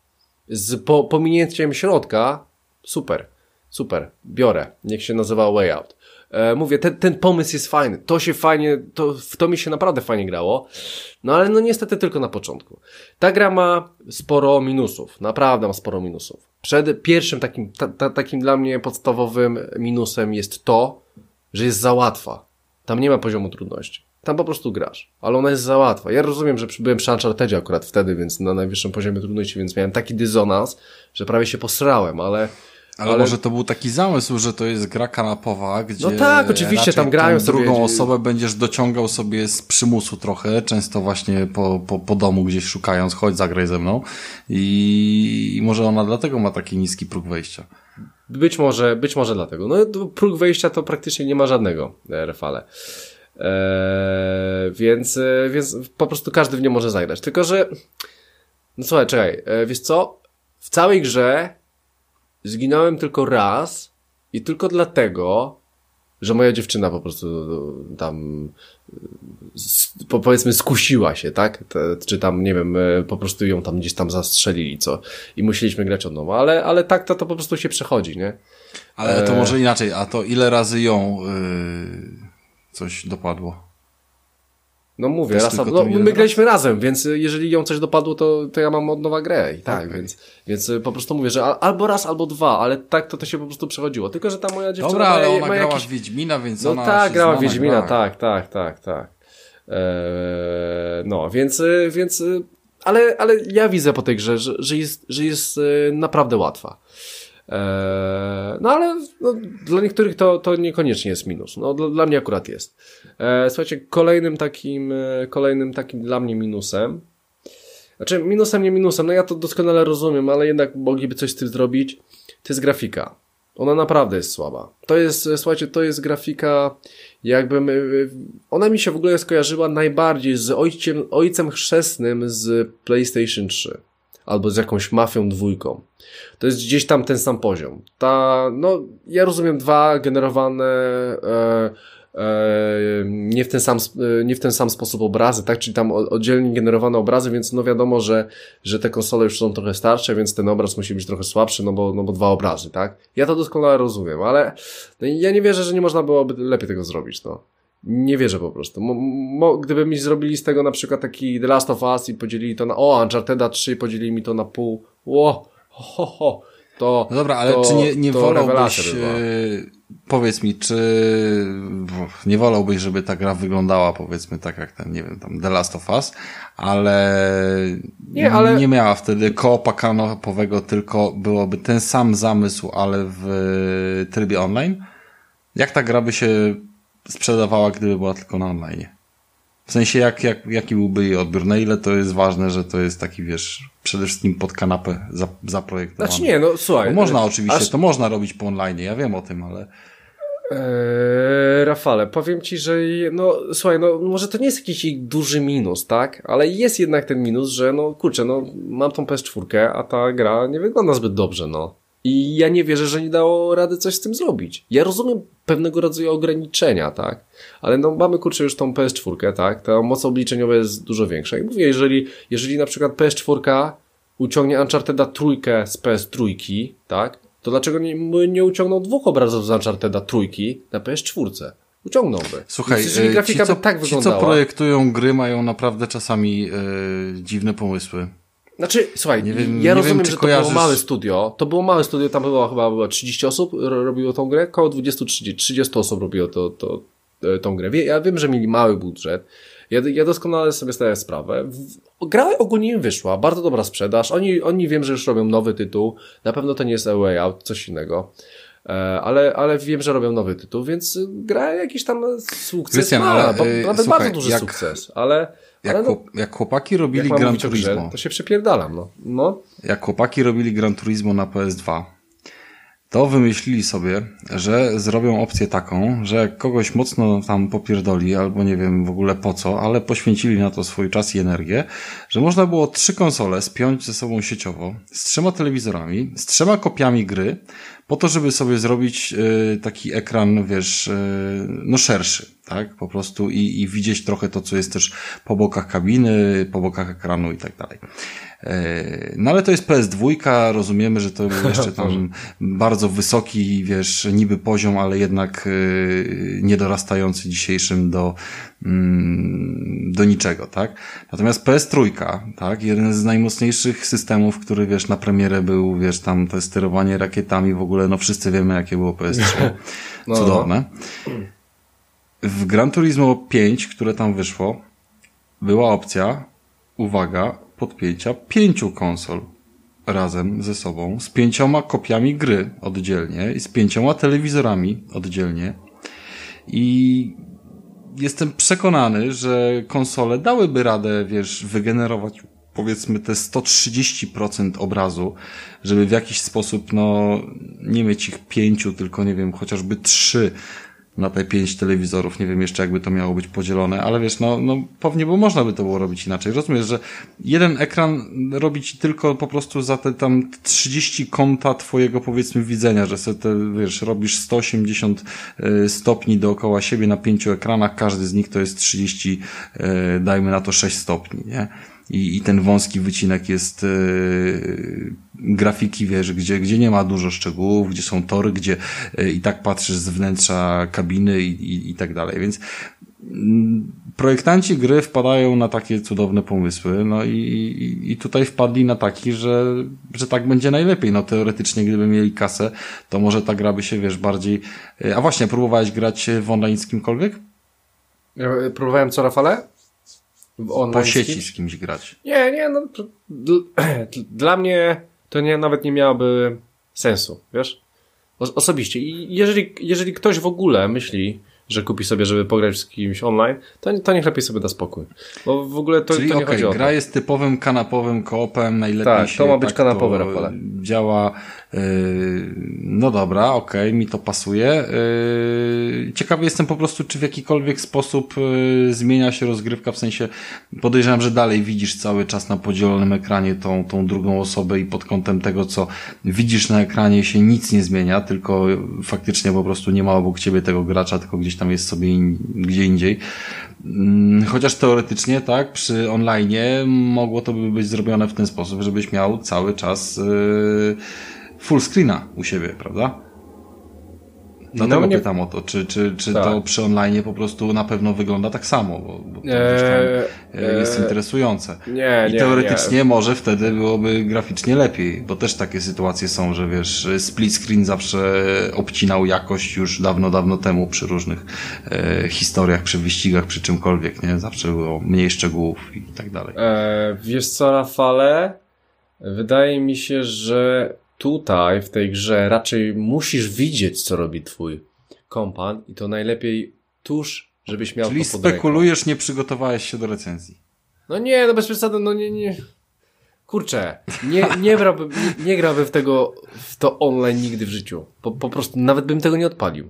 S1: z po, pominięciem środka, super, super, biorę. Niech się nazywa Way Out. E, mówię, ten, ten pomysł jest fajny, to się fajnie, to, w to mi się naprawdę fajnie grało, no ale no niestety tylko na początku. Ta gra ma sporo minusów, naprawdę ma sporo minusów. Przed pierwszym takim, ta, ta, takim dla mnie podstawowym minusem jest to, że jest za łatwa. Tam nie ma poziomu trudności. Tam po prostu grasz, ale ona jest za łatwa. Ja rozumiem, że byłem przy Unchartedzie akurat wtedy, więc na najwyższym poziomie trudności, więc miałem taki dysonans, że prawie się posrałem, ale...
S2: Ale, ale może to był taki zamysł, że to jest gra kanapowa, gdzie...
S1: No tak, oczywiście, tam grają sobie...
S2: drugą osobę będziesz dociągał sobie z przymusu trochę, często właśnie po, po, po domu gdzieś szukając, chodź zagraj ze mną i, i może ona dlatego ma taki niski próg wejścia.
S1: Być może, być może dlatego. No próg wejścia to praktycznie nie ma żadnego, Rafale. Eee, więc, więc po prostu każdy w nie może zagrać. Tylko, że no słuchaj, czekaj, e, wiesz co? W całej grze zginąłem tylko raz i tylko dlatego, że moja dziewczyna po prostu tam po, powiedzmy skusiła się, tak? Te, czy tam, nie wiem, po prostu ją tam gdzieś tam zastrzelili, co? I musieliśmy grać od nowa, ale, ale tak to, to po prostu się przechodzi, nie?
S2: Ale to może inaczej, a to ile razy ją yy, coś dopadło?
S1: No mówię, raz, no, my graliśmy razem, więc jeżeli ją coś dopadło, to, to ja mam od nowa grę i tak, okay. więc, więc po prostu mówię, że albo raz, albo dwa, ale tak to, to się po prostu przechodziło. Tylko, że ta moja dziewczyna...
S2: Dobra, ale ona
S1: ma
S2: grała
S1: jakiś...
S2: w Wiedźmina, więc
S1: no
S2: ona
S1: tak,
S2: się
S1: grała w Wiedźmina,
S2: grała.
S1: tak, tak, tak, tak. Eee, no, więc, więc, ale, ale ja widzę po tej grze, że, że jest, że jest naprawdę łatwa. Eee, no ale no, dla niektórych to, to niekoniecznie jest minus. No dla, dla mnie akurat jest. Eee, słuchajcie, kolejnym takim, kolejnym takim dla mnie minusem, znaczy minusem, nie minusem, no ja to doskonale rozumiem, ale jednak mogliby coś z tym zrobić, to jest grafika. Ona naprawdę jest słaba. To jest, słuchajcie, to jest grafika, jakbym, ona mi się w ogóle skojarzyła najbardziej z ojciem, ojcem chrzestnym z PlayStation trzy. Albo z jakąś mafią dwójką. To jest gdzieś tam ten sam poziom. Ta, no, ja rozumiem dwa generowane e, e, nie w ten sam, nie w ten sam sposób obrazy, tak? Czyli tam oddzielnie generowane obrazy, więc no wiadomo, że, że te konsole już są trochę starsze, więc ten obraz musi być trochę słabszy, no bo, no bo dwa obrazy, tak? Ja to doskonale rozumiem, ale no, ja nie wierzę, że nie można byłoby lepiej tego zrobić, no. Nie wierzę po prostu. Mo, mo, gdyby mi zrobili z tego na przykład taki The Last of Us i podzielili to na, o, Uncharted trzy podzielili mi to na pół, ło, ho, ho, to...
S2: No dobra, ale
S1: to,
S2: czy nie, nie wolałbyś,
S1: by
S2: powiedz mi, czy nie wolałbyś, żeby ta gra wyglądała, powiedzmy, tak jak ten, nie wiem, tam The Last of Us, ale nie, ale... nie miała wtedy koopa kanapowego, tylko byłoby ten sam zamysł, ale w trybie online? Jak ta gra by się sprzedawała, gdyby była tylko na online? W sensie, jak, jak, jaki byłby jej odbiór? Na ile to jest ważne, że to jest taki, wiesz, przede wszystkim pod kanapę za, zaprojektowany?
S1: Znaczy nie, no słuchaj.
S2: Bo można oczywiście,
S1: aż...
S2: to można robić po online, ja wiem o tym, ale...
S1: Eee, Rafale, powiem ci, że no słuchaj, no może to nie jest jakiś duży minus, tak? Ale jest jednak ten minus, że no kurczę, no mam tą P S cztery, a ta gra nie wygląda zbyt dobrze, no. I ja nie wierzę, że nie dało rady coś z tym zrobić. Ja rozumiem pewnego rodzaju ograniczenia, tak? Ale no mamy kurczę już tą P S cztery, tak? Ta moc obliczeniowa jest dużo większa. I mówię, jeżeli, jeżeli na przykład P S cztery uciągnie Uncharted'a trójkę z P S trzy, tak? To dlaczego nie, nie uciągnął dwóch obrazów z Uncharted'a trójki na P S cztery? Uciągnąłby.
S2: Słuchaj,
S1: jeżeli grafika
S2: ci, co,
S1: by tak
S2: ci,
S1: wyglądała...
S2: co projektują gry, mają naprawdę czasami yy, dziwne pomysły.
S1: Znaczy, słuchaj,
S2: nie wiem,
S1: ja
S2: nie
S1: rozumiem,
S2: wiem, czy
S1: że to
S2: kojarzysz...
S1: było małe studio. To było małe studio, tam było chyba było trzydzieści osób robiło tą grę, około dwadzieścia trzydzieści, trzydzieści osób robiło to, to, tą grę. Ja wiem, że mieli mały budżet. Ja, ja doskonale sobie zdaję sprawę. Gra ogólnie im wyszła, bardzo dobra sprzedaż. Oni, oni wiem, że już robią nowy tytuł. Na pewno to nie jest A Way Out, coś innego. Ale, ale wiem, że robią nowy tytuł, więc gra jakiś tam sukces
S2: Krystian,
S1: ma.
S2: ale,
S1: Nawet
S2: słuchaj,
S1: bardzo duży
S2: jak,
S1: sukces, ale...
S2: Jak,
S1: ale no,
S2: jak chłopaki robili
S1: jak
S2: Gran Turismo...
S1: grze, to się przepierdalam, no. no.
S2: Jak chłopaki robili Gran Turismo na P S dwa, to wymyślili sobie, że zrobią opcję taką, że jak kogoś mocno tam popierdoli, albo nie wiem w ogóle po co, ale poświęcili na to swój czas i energię, że można było trzy konsole spiąć ze sobą sieciowo, z trzema telewizorami, z trzema kopiami gry, po to, żeby sobie zrobić y, taki ekran, wiesz, y, no szerszy, tak, po prostu i, i widzieć trochę to, co jest też po bokach kabiny, po bokach ekranu i tak dalej. No ale to jest P S dwa, rozumiemy, że to był jeszcze tam bardzo wysoki, wiesz, niby poziom, ale jednak yy, niedorastający dzisiejszym do, yy, do niczego, tak? Natomiast P S trzy, tak? Jeden z najmocniejszych systemów, który, wiesz, na premierę był, wiesz, tam to sterowanie rakietami w ogóle, no wszyscy wiemy, jakie było P S trzy. Cudowne. W Gran Turismo pięć, które tam wyszło, była opcja, uwaga, podpięcia pięciu konsol razem ze sobą, z pięcioma kopiami gry oddzielnie i z pięcioma telewizorami oddzielnie. I jestem przekonany, że konsole dałyby radę, wiesz, wygenerować powiedzmy te sto trzydzieści procent obrazu, żeby w jakiś sposób, no, nie mieć ich pięciu, tylko nie wiem, chociażby trzy na te pięć telewizorów. Nie wiem jeszcze, jakby to miało być podzielone, ale wiesz, no, no pewnie, bo można by to było robić inaczej. Rozumiesz, że jeden ekran robi ci tylko po prostu za te tam trzydzieści kąta twojego, powiedzmy, widzenia, że sobie te, wiesz, robisz sto osiemdziesiąt stopni dookoła siebie na pięciu ekranach, każdy z nich to jest trzydzieści, dajmy na to sześć stopni, nie? I, i ten wąski wycinek jest yy, grafiki, wiesz, gdzie, gdzie nie ma dużo szczegółów, gdzie są tory, gdzie yy, i tak patrzysz z wnętrza kabiny i, i, i tak dalej. Więc yy, projektanci gry wpadają na takie cudowne pomysły, no i, i, i tutaj wpadli na taki, że, że tak będzie najlepiej. No teoretycznie, gdyby mieli kasę, to może ta gra by się, wiesz, bardziej... Yy, a właśnie, próbowałeś grać w online z kimkolwiek?
S1: Ja próbowałem co, Rafale?
S2: Po sieci z kimś grać.
S1: Nie, nie, no to, dla mnie to nie, nawet nie miałoby sensu, wiesz? O, osobiście. I jeżeli, jeżeli ktoś w ogóle myśli, że kupi sobie, żeby pograć z kimś online, to, to niech lepiej sobie da spokój. Bo w ogóle to,
S2: Czyli
S1: to nie
S2: okay,
S1: chodzi o to.
S2: Gra jest typowym kanapowym koopem, najlepiej
S1: tak,
S2: się
S1: to ma być
S2: tak
S1: kanapowe,
S2: to
S1: Rafale.
S2: działa. Yy, no dobra, okej, okay, mi to pasuje. Yy, ciekawy jestem po prostu, czy w jakikolwiek sposób yy, zmienia się rozgrywka, w sensie podejrzewam, że dalej widzisz cały czas na podzielonym ekranie tą, tą drugą osobę i pod kątem tego, co widzisz na ekranie, się nic nie zmienia, tylko faktycznie po prostu nie ma obok ciebie tego gracza, tylko gdzieś tam jest sobie in, gdzie indziej. Chociaż teoretycznie, tak, przy online'ie mogło to by być zrobione w ten sposób, żebyś miał cały czas yy, full screena u siebie, prawda? Dlatego no, nie... pytam o to, czy, czy, czy tak. to przy online po prostu na pewno wygląda tak samo, bo, bo to eee, gdzieś tam jest eee, interesujące.
S1: Nie,
S2: I
S1: nie,
S2: teoretycznie
S1: nie.
S2: może wtedy byłoby graficznie lepiej, bo też takie sytuacje są, że wiesz, split screen zawsze obcinał jakość już dawno, dawno temu przy różnych e, historiach, przy wyścigach, przy czymkolwiek, nie? Zawsze było mniej szczegółów i tak dalej.
S1: Eee, wiesz co, Rafale? Wydaje mi się, że tutaj w tej grze raczej musisz widzieć, co robi twój kompan i to najlepiej tuż żebyś miał
S2: Czyli
S1: to pod ręką.
S2: spekulujesz, nie przygotowałeś się do recenzji.
S1: No nie, no bez przesady, no nie, nie. Kurczę, nie, nie brałbym, nie, nie grałbym w tego, w to online nigdy w życiu. Po, po prostu, nawet bym tego nie odpalił.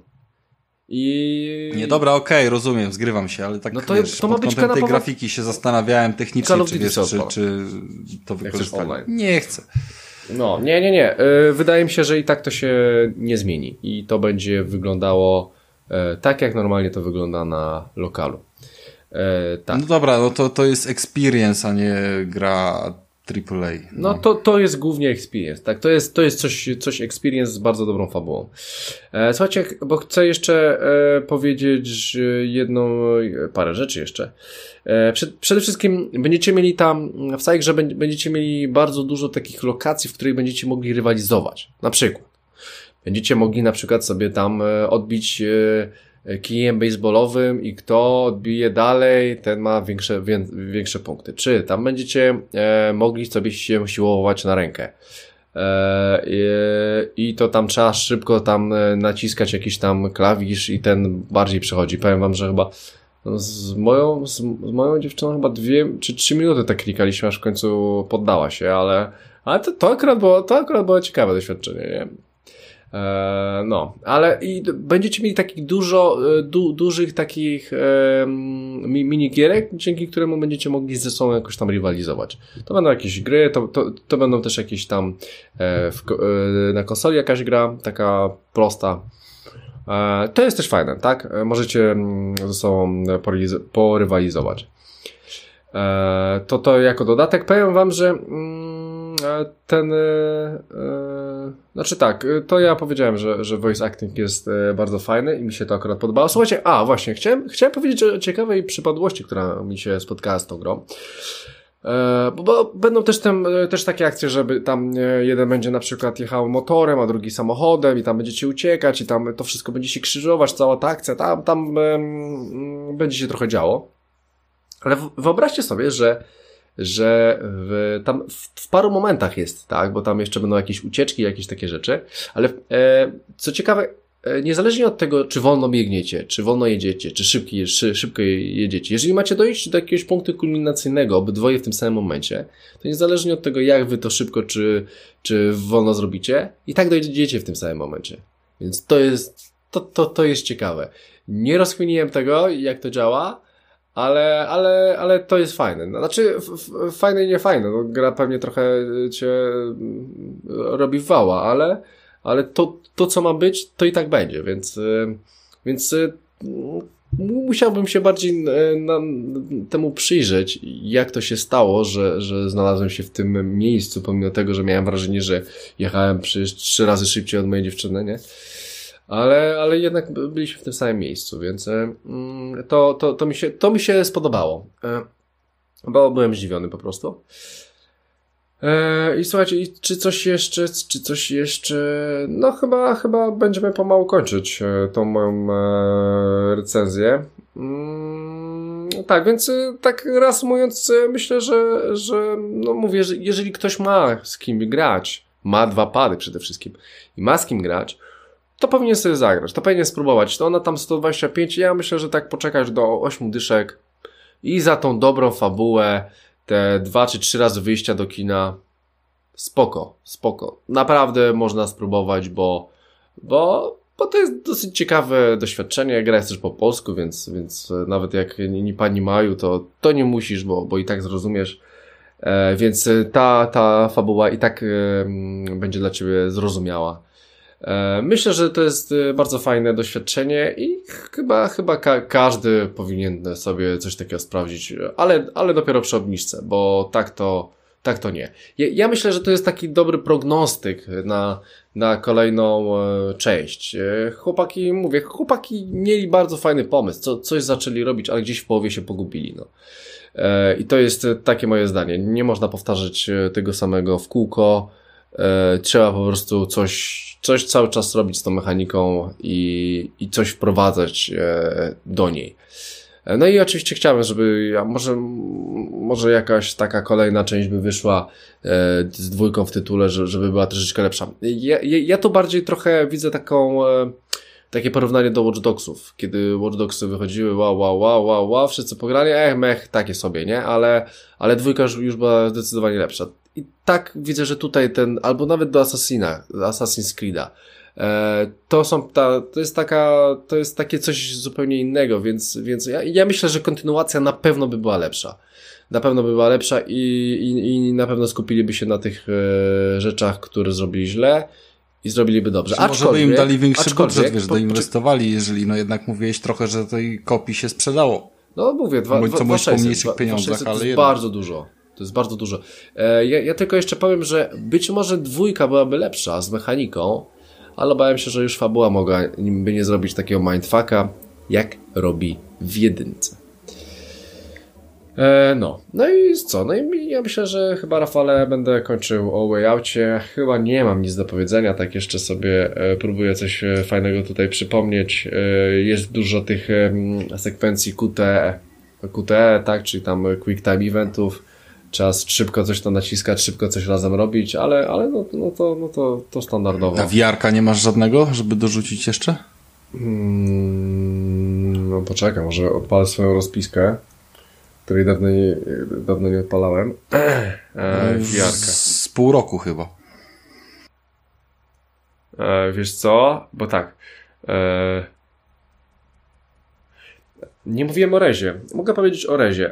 S1: I...
S2: Nie, dobra, okej, okay, rozumiem, zgrywam się, ale tak
S1: no to,
S2: wiesz,
S1: to ma
S2: pod
S1: być
S2: kątem tej
S1: kanapowa...
S2: grafiki się zastanawiałem technicznie, czy wiesz, czy, czy to wykorzystać. Nie chcę.
S1: No, nie, nie, nie. Wydaje mi się, że i tak to się nie zmieni. I to będzie wyglądało tak, jak normalnie to wygląda na lokalu. E, tak.
S2: No dobra, no to, to jest experience, a nie gra triple A. No,
S1: no to, to jest głównie experience, tak? To jest, to jest coś, coś experience z bardzo dobrą fabułą. E, słuchajcie, bo chcę jeszcze e, powiedzieć jedną, parę rzeczy jeszcze. E, przed, przede wszystkim będziecie mieli tam, w całej grze będziecie mieli bardzo dużo takich lokacji, w których będziecie mogli rywalizować. Na przykład. Będziecie mogli na przykład sobie tam odbić e, kijem baseballowym i kto odbije dalej, ten ma większe, wię, większe punkty. Czy tam będziecie e, mogli sobie się siłować na rękę. E, i, I to tam trzeba szybko tam naciskać jakiś tam klawisz i ten bardziej przechodzi. Powiem wam, że chyba no z moją, z, z moją dziewczyną chyba dwie czy trzy minuty tak klikaliśmy, aż w końcu poddała się, ale, ale to, to akurat było, to akurat było ciekawe doświadczenie, nie? No, ale i będziecie mieli takich dużo, du, dużych takich e, minigierek, dzięki któremu będziecie mogli ze sobą jakoś tam rywalizować. To będą jakieś gry, to, to, to będą też jakieś tam e, w, e, na konsoli jakaś gra, taka prosta. E, to jest też fajne, tak? Możecie ze sobą porywalizować. E, to to jako dodatek. Powiem wam, że mm, ten e, e, znaczy tak, to ja powiedziałem, że, że voice acting jest e, bardzo fajny i mi się to akurat podobało. Słuchajcie, a właśnie, chciałem, chciałem powiedzieć o ciekawej przypadłości, która mi się spotkała z tą grą. E, bo, bo będą też, tam, też takie akcje, żeby tam jeden będzie na przykład jechał motorem, a drugi samochodem i tam będziecie uciekać i tam to wszystko będzie się krzyżować, cała ta akcja, tam, tam e, będzie się trochę działo. Ale wyobraźcie sobie, że, że w, tam w, w paru momentach jest, tak, bo tam jeszcze będą jakieś ucieczki, jakieś takie rzeczy, ale e, co ciekawe, e, niezależnie od tego, czy wolno biegniecie, czy wolno jedziecie, czy szybki, szy, szybko jedziecie, jeżeli macie dojść do jakiegoś punktu kulminacyjnego, obydwoje w tym samym momencie, to niezależnie od tego, jak wy to szybko, czy, czy wolno zrobicie, i tak dojdziecie w tym samym momencie. Więc to jest, to, to, to jest ciekawe. Nie rozkminiłem tego, jak to działa, Ale, ale, ale to jest fajne. Znaczy, f, f, fajne i niefajne. No, gra pewnie trochę cię robi wała, ale, ale to, to, co ma być, to i tak będzie, więc, więc musiałbym się bardziej na, temu przyjrzeć, jak to się stało, że, że znalazłem się w tym miejscu, pomimo tego, że miałem wrażenie, że jechałem przecież trzy razy szybciej od mojej dziewczyny, nie? Ale, ale jednak byliśmy w tym samym miejscu, więc mm, to, to, to, mi się, to mi się spodobało, e, bo byłem zdziwiony po prostu. E, I słuchajcie, i czy coś jeszcze, czy coś jeszcze, no chyba, chyba będziemy pomału kończyć e, tą moją e, recenzję. Mm, tak, więc e, tak reasumując, e, myślę, że, że no mówię, że jeżeli ktoś ma z kim grać, ma dwa pady przede wszystkim i ma z kim grać, to powinien sobie zagrać, to powinien spróbować. To ona tam sto dwadzieścia pięć, ja myślę, że tak poczekać do ośmiu dyszek i za tą dobrą fabułę, te dwa czy trzy razy wyjścia do kina, spoko, spoko. Naprawdę można spróbować, bo, bo, bo to jest dosyć ciekawe doświadczenie. Gra jest też po polsku, więc, więc nawet jak nie pani Maju, to, to nie musisz, bo, bo i tak zrozumiesz. E, więc ta, ta fabuła i tak e, będzie dla ciebie zrozumiała. Myślę, że to jest bardzo fajne doświadczenie i chyba, chyba ka- każdy powinien sobie coś takiego sprawdzić, ale, ale dopiero przy obniżce, bo tak to, tak to nie. Ja, ja myślę, że to jest taki dobry prognostyk na, na kolejną e, część. E, chłopaki, mówię, chłopaki mieli bardzo fajny pomysł, co, coś zaczęli robić, ale gdzieś w połowie się pogubili, no. E, I to jest takie moje zdanie. Nie można powtarzać tego samego w kółko. E, trzeba po prostu coś, coś cały czas robić z tą mechaniką i, i coś wprowadzać e, do niej. E, no i oczywiście chciałem, żeby ja, może, może jakaś taka kolejna część by wyszła e, z dwójką w tytule, że, żeby była troszeczkę lepsza. Ja, ja, ja tu bardziej trochę widzę taką, e, takie porównanie do Watch Dogsów. Kiedy Watch Dogsy wychodziły, wow, wow, wow, wow, wow, wszyscy pograli, ech, mech, takie sobie, nie? Ale, ale dwójka już, już była zdecydowanie lepsza. I tak widzę, że tutaj ten, albo nawet do Assassina, Assassin's Creed'a, e, to są ta, to jest taka, to jest takie coś zupełnie innego, więc, więc ja, ja myślę, że kontynuacja na pewno by była lepsza. Na pewno by była lepsza i, i, i na pewno skupiliby się na tych e, rzeczach, które zrobili źle i zrobiliby dobrze.
S2: Może by im dali większy budżet, wiesz, doinwestowali, jeżeli no jednak mówiłeś trochę, że tej kopii się sprzedało.
S1: No mówię, dwa,
S2: Bądź co bądź po mniejszych pieniądzach, ale
S1: to jest
S2: jednak.
S1: bardzo dużo. To jest bardzo dużo. E, ja, ja tylko jeszcze powiem, że być może dwójka byłaby lepsza z mechaniką, ale obawiam się, że już fabuła mogłaby nie zrobić takiego mindfucka, jak robi w jedynce. E, no. No i co? No i ja myślę, że chyba, Rafale, będę kończył o Way Outie. Chyba nie mam nic do powiedzenia, tak jeszcze sobie e, próbuję coś e, fajnego tutaj przypomnieć. E, jest dużo tych e, sekwencji Q T E, Q T E, tak, czyli tam Quick Time Eventów. Trzeba szybko coś tam naciskać, szybko coś razem robić, ale, ale no, no, to, no to, to standardowo.
S2: A V R-ka nie masz żadnego, żeby dorzucić jeszcze?
S1: Hmm, no poczekaj, może odpalę swoją rozpiskę, której dawno nie, dawno nie odpalałem. E, V R-ka.
S2: Z pół roku chyba.
S1: E, wiesz co? Bo tak. E, nie mówiłem o Rezie. Mogę powiedzieć o Rezie.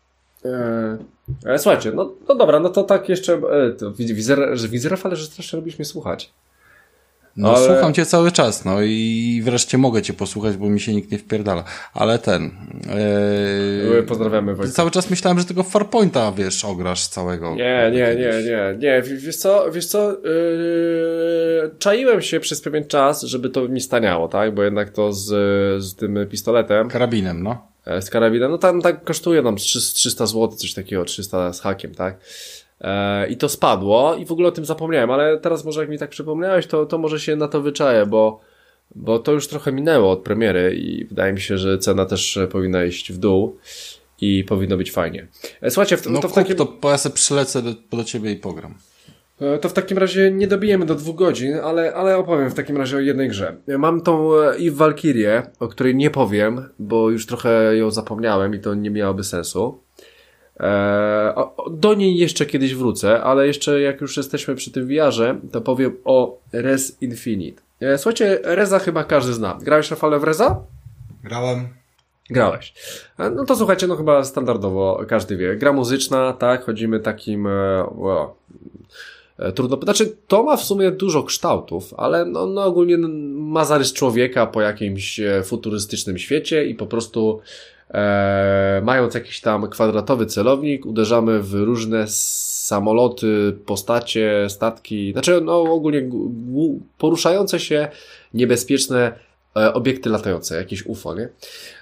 S1: E, e, słuchajcie, no, no dobra, no to tak jeszcze e, to widzę, że widzę, Rafale, że strasznie lubisz mnie słuchać.
S2: No
S1: ale...
S2: słucham cię cały czas, no i wreszcie mogę cię posłuchać, bo mi się nikt nie wpierdala. Ale ten...
S1: Yy... Pozdrawiamy, Wojtek.
S2: Cały czas myślałem, że tego Farpointa, wiesz, ograsz całego.
S1: Nie, nie, nie, nie, nie. Wiesz co, wiesz co, yy... czaiłem się przez pewien czas, żeby to mi staniało, tak? Bo jednak to z, z tym pistoletem.
S2: Karabinem, no.
S1: Z karabinem, no tam tak kosztuje nam trzysta złotych, coś takiego, trzysta z hakiem, tak? E, I to spadło i w ogóle o tym zapomniałem, ale teraz może jak mi tak przypomniałeś, to, to może się na to wyczaję, bo, bo to już trochę minęło od premiery i wydaje mi się, że cena też powinna iść w dół i powinno być fajnie. E, słuchajcie, w,
S2: no
S1: to w
S2: kup,
S1: takim...
S2: to ja sobie przylecę do, do ciebie i pogram.
S1: To w takim razie nie dobijemy do dwóch godzin, ale, ale opowiem w takim razie o jednej grze. Mam tą Eve Valkyrię, o której nie powiem, bo już trochę ją zapomniałem i to nie miałoby sensu. Eee, do niej jeszcze kiedyś wrócę, ale jeszcze jak już jesteśmy przy tym V R-ze, to powiem o Res Infinite. Eee, słuchajcie, Reza chyba każdy zna. Grałeś, Rafale, w Reza?
S2: Grałem.
S1: Grałeś. No to słuchajcie, no chyba standardowo każdy wie. Gra muzyczna, tak, chodzimy takim... Wow, trudno... Znaczy, to ma w sumie dużo kształtów, ale no, no ogólnie ma zarys człowieka po jakimś futurystycznym świecie i po prostu e, mając jakiś tam kwadratowy celownik, uderzamy w różne samoloty, postacie, statki, znaczy no ogólnie poruszające się niebezpieczne e, obiekty latające, jakieś U F O, nie?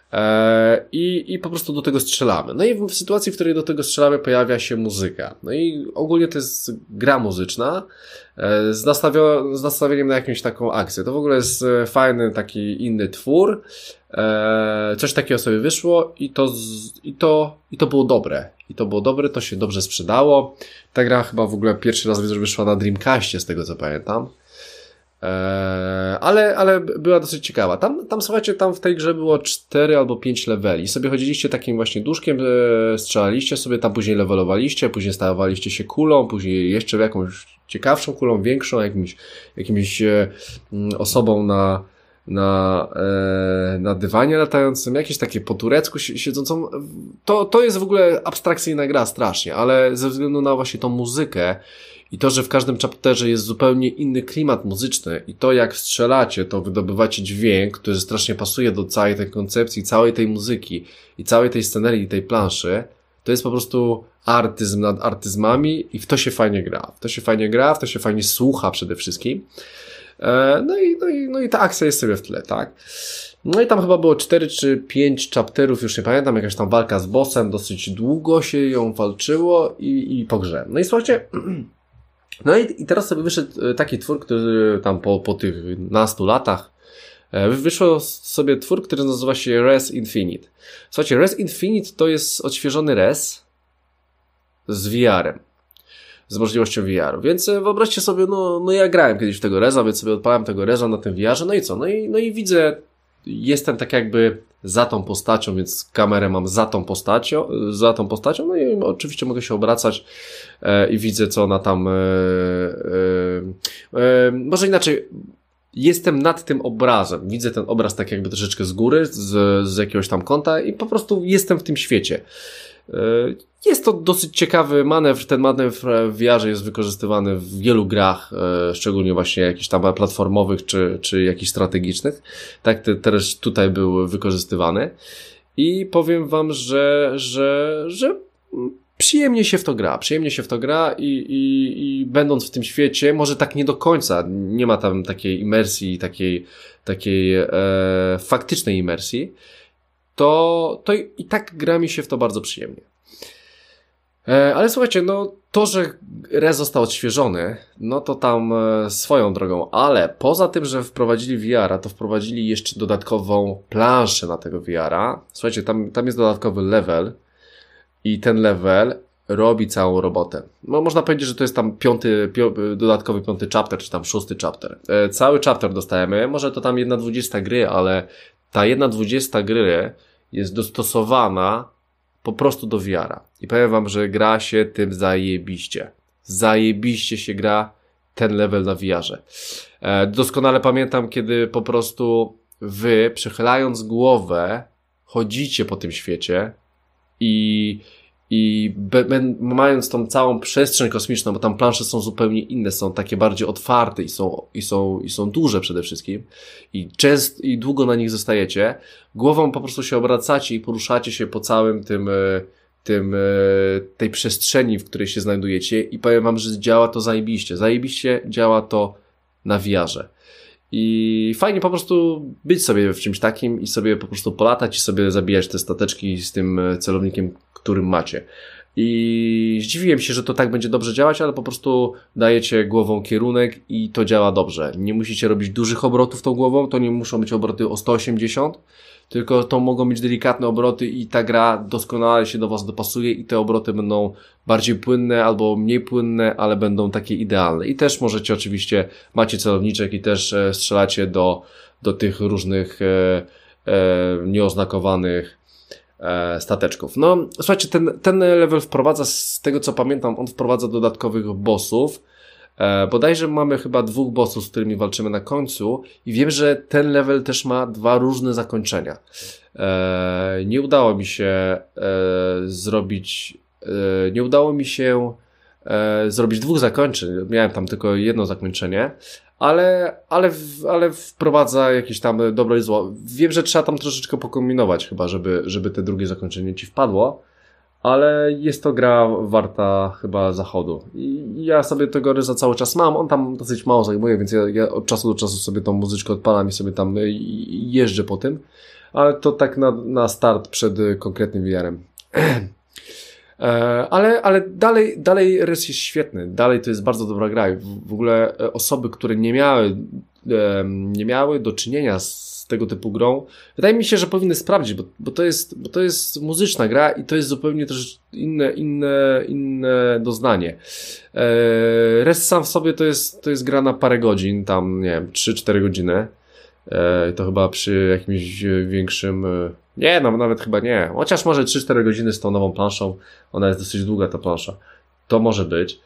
S1: I, i po prostu do tego strzelamy. No i w sytuacji, w której do tego strzelamy, pojawia się muzyka. No i ogólnie to jest gra muzyczna z, nastawio- z nastawieniem na jakąś taką akcję. To w ogóle jest fajny taki inny twór. Coś takiego sobie wyszło i to, z, i to, i to było dobre. I to było dobre, to się dobrze sprzedało. Ta gra chyba w ogóle pierwszy raz wyszła na Dreamcastie, z tego co pamiętam. Eee, ale, ale była dosyć ciekawa. Tam, tam słuchajcie, tam w tej grze było cztery albo pięć leveli. Sobie chodziliście takim właśnie duszkiem, e, strzelaliście sobie, tam później levelowaliście, później stawaliście się kulą, później jeszcze jakąś ciekawszą kulą, większą, jakimś, jakimś e, osobą na, na, e, na dywanie latającym, jakieś takie po turecku siedzącą. To, to jest w ogóle abstrakcyjna gra strasznie, ale ze względu na właśnie tą muzykę i to, że w każdym chapterze jest zupełnie inny klimat muzyczny i to jak strzelacie, to wydobywacie dźwięk, który strasznie pasuje do całej tej koncepcji, całej tej muzyki i całej tej scenerii, tej planszy, to jest po prostu artyzm nad artyzmami i w to się fajnie gra. W to się fajnie gra, w to się fajnie słucha przede wszystkim. No i, no i, no i ta akcja jest sobie w tle, tak? No i tam chyba było cztery czy pięć chapterów, już nie pamiętam, jakaś tam walka z bossem, dosyć długo się ją walczyło i, i po grze. No i słuchajcie... No i, i teraz sobie wyszedł taki twór, który tam po, po tych nastu latach wyszło sobie twór, który nazywa się Res Infinite. Słuchajcie, Res Infinite to jest odświeżony Res z V R-em. z możliwością V R-u. Więc wyobraźcie sobie, no, no ja grałem kiedyś w tego Reza, więc sobie odpalałem tego Reza na tym V R-ze, no i co? No i, no i widzę, jestem tak jakby za tą postacią, więc kamerę mam za tą postacią, za tą postacią, no i oczywiście mogę się obracać e, i widzę, co ona tam... E, e, e, może inaczej... Jestem nad tym obrazem. Widzę ten obraz tak jakby troszeczkę z góry, z, z jakiegoś tam kąta i po prostu jestem w tym świecie. Jest to dosyć ciekawy manewr. Ten manewr w V R-ze jest wykorzystywany w wielu grach, szczególnie właśnie jakichś tam platformowych czy, czy jakichś strategicznych. Tak te, też tutaj był wykorzystywany. I powiem wam, że, że, że przyjemnie się w to gra, przyjemnie się w to gra i, i, i będąc w tym świecie, może tak nie do końca, nie ma tam takiej imersji, takiej, takiej e, faktycznej imersji, to, to i, i tak gra mi się w to bardzo przyjemnie. E, ale słuchajcie, no to, że Rez został odświeżony, no to tam e, swoją drogą, ale poza tym, że wprowadzili V R-a, to wprowadzili jeszcze dodatkową planszę na tego V R-a. Słuchajcie, tam, tam jest dodatkowy level, i ten level robi całą robotę. No, można powiedzieć, że to jest tam piąty, pi dodatkowy piąty chapter, czy tam szósty chapter. E, cały chapter dostajemy, może to tam jedna dwudziesta gry, ale ta jedna dwudziesta gry jest dostosowana po prostu do V R-a. I powiem wam, że gra się tym zajebiście. Zajebiście się gra ten level na V R-ze. E, doskonale pamiętam, kiedy po prostu wy, przechylając głowę, chodzicie po tym świecie, I, i be, be, mając tą całą przestrzeń kosmiczną, bo tam plansze są zupełnie inne, są takie bardziej otwarte i są, i są, i są duże przede wszystkim i często i długo na nich zostajecie, głową po prostu się obracacie i poruszacie się po całym tym, tym, tej przestrzeni, w której się znajdujecie i powiem wam, że działa to zajebiście, zajebiście działa to na V R-ze. I fajnie po prostu być sobie w czymś takim i sobie po prostu polatać i sobie zabijać te stateczki z tym celownikiem, którym macie. I zdziwiłem się, że to tak będzie dobrze działać, ale po prostu dajecie głową kierunek i to działa dobrze. Nie musicie robić dużych obrotów tą głową, to nie muszą być obroty o sto osiemdziesiąt, tylko to mogą być delikatne obroty i ta gra doskonale się do was dopasuje i te obroty będą bardziej płynne albo mniej płynne, ale będą takie idealne. I też możecie oczywiście, macie celowniczek i też e, strzelacie do, do tych różnych e, e, nieoznakowanych e, stateczków. No, słuchajcie, ten, ten level wprowadza, z tego co pamiętam, on wprowadza dodatkowych bossów. E, bodajże mamy chyba dwóch bossów, z którymi walczymy na końcu i wiem, że ten level też ma dwa różne zakończenia. E, nie udało mi się e, zrobić e, nie udało mi się e, zrobić dwóch zakończeń. Miałem tam tylko jedno zakończenie, ale, ale, ale wprowadza jakieś tam dobro i zło. Wiem, że trzeba tam troszeczkę pokombinować chyba, żeby, żeby te drugie zakończenie ci wpadło. Ale jest to gra warta chyba zachodu. I ja sobie tego Reza cały czas mam. On tam dosyć mało zajmuje, więc ja, ja od czasu do czasu sobie tą muzyczkę odpalam i sobie tam jeżdżę po tym. Ale to tak na, na start przed konkretnym V R-em. ale, ale dalej, dalej Rez jest świetny. Dalej to jest bardzo dobra gra. W, w ogóle osoby, które nie miały, nie miały do czynienia z tego typu grą, wydaje mi się, że powinny sprawdzić, bo, bo, to jest, bo to jest muzyczna gra i to jest zupełnie też inne, inne, inne doznanie. Eee, Rez sam w sobie to jest, to jest gra na parę godzin, tam nie wiem, trzy cztery godziny. Eee, to chyba przy jakimś większym... Nie, no nawet chyba nie. Chociaż może trzy cztery godziny z tą nową planszą. Ona jest dosyć długa, ta plansza. To może być.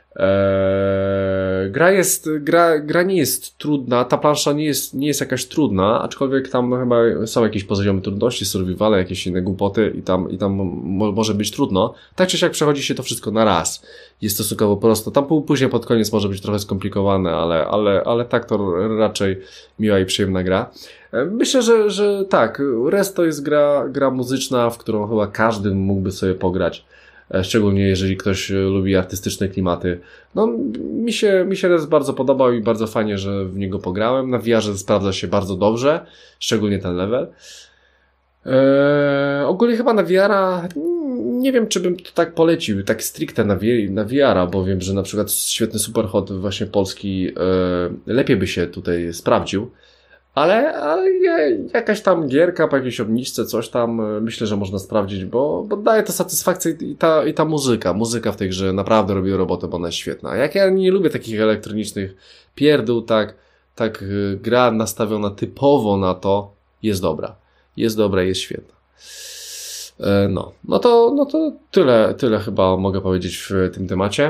S1: Eee, gra jest, gra, gra nie jest trudna, ta plansza nie jest, nie jest jakaś trudna, aczkolwiek tam no, chyba są jakieś poziomy trudności, survivale, jakieś inne głupoty i tam, i tam mo, może być trudno. Tak czy siak przechodzi się to wszystko na raz. Jest stosunkowo prosto. Tam później pod koniec może być trochę skomplikowane, ale, ale, ale tak to raczej miła i przyjemna gra. Eee, myślę, że, że tak, Rez to jest gra, gra muzyczna, w którą chyba każdy mógłby sobie pograć. Szczególnie jeżeli ktoś lubi artystyczne klimaty. No, mi się, mi się Rez bardzo podobał i bardzo fajnie, że w niego pograłem. Na V R-ze sprawdza się bardzo dobrze, szczególnie ten level. Eee, ogólnie chyba na V R-a nie wiem, czy bym to tak polecił, tak stricte na, na V R-a, bo wiem, że na przykład świetny Superhot właśnie polski e, lepiej by się tutaj sprawdził. Ale, ale jakaś tam gierka po jakiejś obniżce, coś tam myślę, że można sprawdzić, bo, bo daje to satysfakcję i ta, i ta muzyka. Muzyka w tej grze naprawdę robi robotę, bo ona jest świetna. Jak ja nie lubię takich elektronicznych pierdół, tak, tak gra nastawiona typowo na to jest dobra. Jest dobra, jest świetna. No, no to, no to tyle, tyle chyba mogę powiedzieć w tym temacie.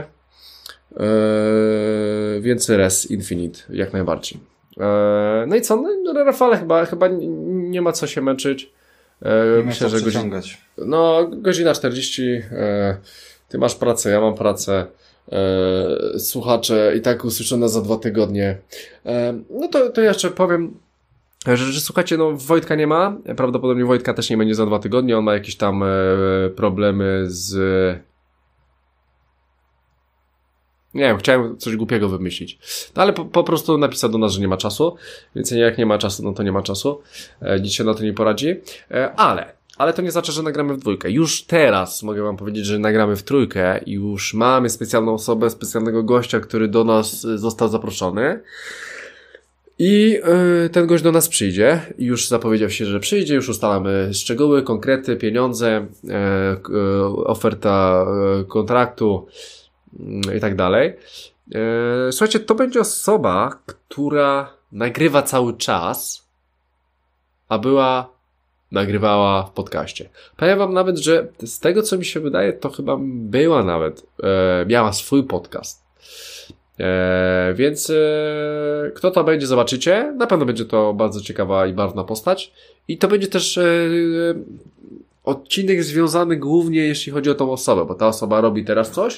S1: Eee, więc Res Infinite jak najbardziej. Eee, no i co? No, Rafale chyba, chyba nie ma co się męczyć. Eee,
S2: nie
S1: myślę,
S2: ma co
S1: że
S2: przeciągać.
S1: godzin, no, godzina czterdzieści. Eee, ty masz pracę, ja mam pracę. Eee, słuchacze i tak usłyszą nas za dwa tygodnie. Eee, no to, to jeszcze powiem, że, że słuchajcie, no Wojtka nie ma. Prawdopodobnie Wojtka też nie będzie za dwa tygodnie. On ma jakieś tam e, problemy z... Nie wiem, chciałem coś głupiego wymyślić. No ale po, po prostu napisał do nas, że nie ma czasu. Więc jak nie ma czasu, no to nie ma czasu. E, nic się na to nie poradzi. E, ale, ale to nie znaczy, że nagramy w dwójkę. Już teraz mogę wam powiedzieć, że nagramy w trójkę i już mamy specjalną osobę, specjalnego gościa, który do nas został zaproszony. I y, ten gość do nas przyjdzie. Już zapowiedział się, że przyjdzie. Już ustalamy szczegóły, konkrety, pieniądze, y, y, oferta y, kontraktu i tak dalej. Słuchajcie, to będzie osoba, która nagrywa cały czas, a była, nagrywała w podcaście. Powiem wam nawet, że z tego, co mi się wydaje, to chyba była nawet, e, miała swój podcast. E, więc e, kto to będzie, zobaczycie. Na pewno będzie to bardzo ciekawa i barwna postać. I to będzie też e, odcinek związany głównie, jeśli chodzi o tą osobę, bo ta osoba robi teraz coś.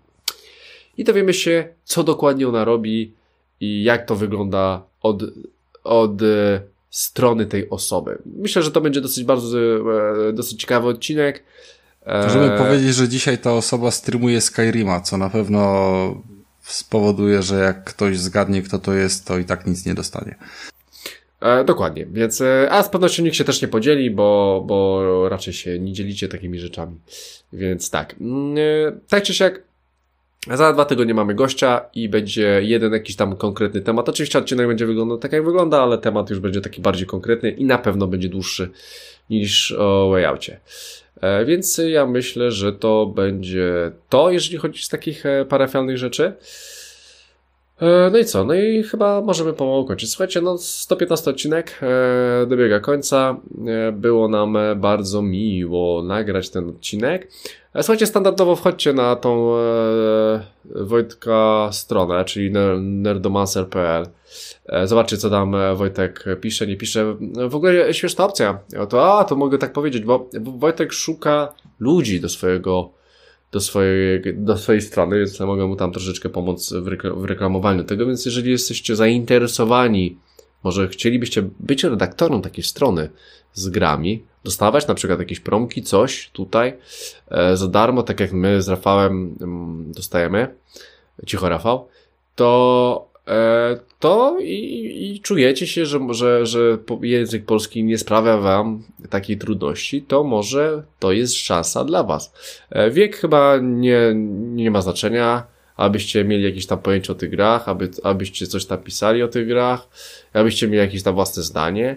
S1: I dowiemy się, co dokładnie ona robi i jak to wygląda od, od e, strony tej osoby. Myślę, że to będzie dosyć bardzo e, dosyć ciekawy odcinek. E...
S2: Możemy powiedzieć, że dzisiaj ta osoba streamuje Skyrima, co na pewno spowoduje, że jak ktoś zgadnie, kto to jest, to i tak nic nie dostanie.
S1: E, dokładnie, więc e, a z pewnością nikt się też nie podzieli, bo, bo raczej się nie dzielicie takimi rzeczami. Więc tak. E, tak czy siak, za dwa tygodnie mamy gościa i będzie jeden jakiś tam konkretny temat. Oczywiście odcinek będzie wyglądał tak, jak wygląda, ale temat już będzie taki bardziej konkretny i na pewno będzie dłuższy niż o Wayoutie. E, więc ja myślę, że to będzie to, jeżeli chodzi z takich e, parafialnych rzeczy. E, no i co? No i chyba możemy pomału kończyć. Słuchajcie, no sto piętnasty odcinek e, dobiega końca. E, było nam bardzo miło nagrać ten odcinek. Słuchajcie, standardowo wchodźcie na tą e, Wojtka stronę, czyli nerdomancer kropka p l. E, zobaczcie, co tam Wojtek pisze, nie pisze. W ogóle śmieszna opcja. To, a, to mogę tak powiedzieć, bo Wojtek szuka ludzi do swojego, do swojej, do swojej strony, więc ja mogę mu tam troszeczkę pomóc w, rekl- w reklamowaniu tego, więc jeżeli jesteście zainteresowani, może chcielibyście być redaktorem takiej strony z grami, dostawać na przykład jakieś promki, coś tutaj e, za darmo, tak jak my z Rafałem m, dostajemy, cicho Rafał, to, e, to i, i czujecie się, że, że, że język polski nie sprawia wam takiej trudności, to może to jest szansa dla was. E, wiek chyba nie, nie ma znaczenia, abyście mieli jakieś tam pojęcie o tych grach, aby, abyście coś tam pisali o tych grach, abyście mieli jakieś tam własne zdanie.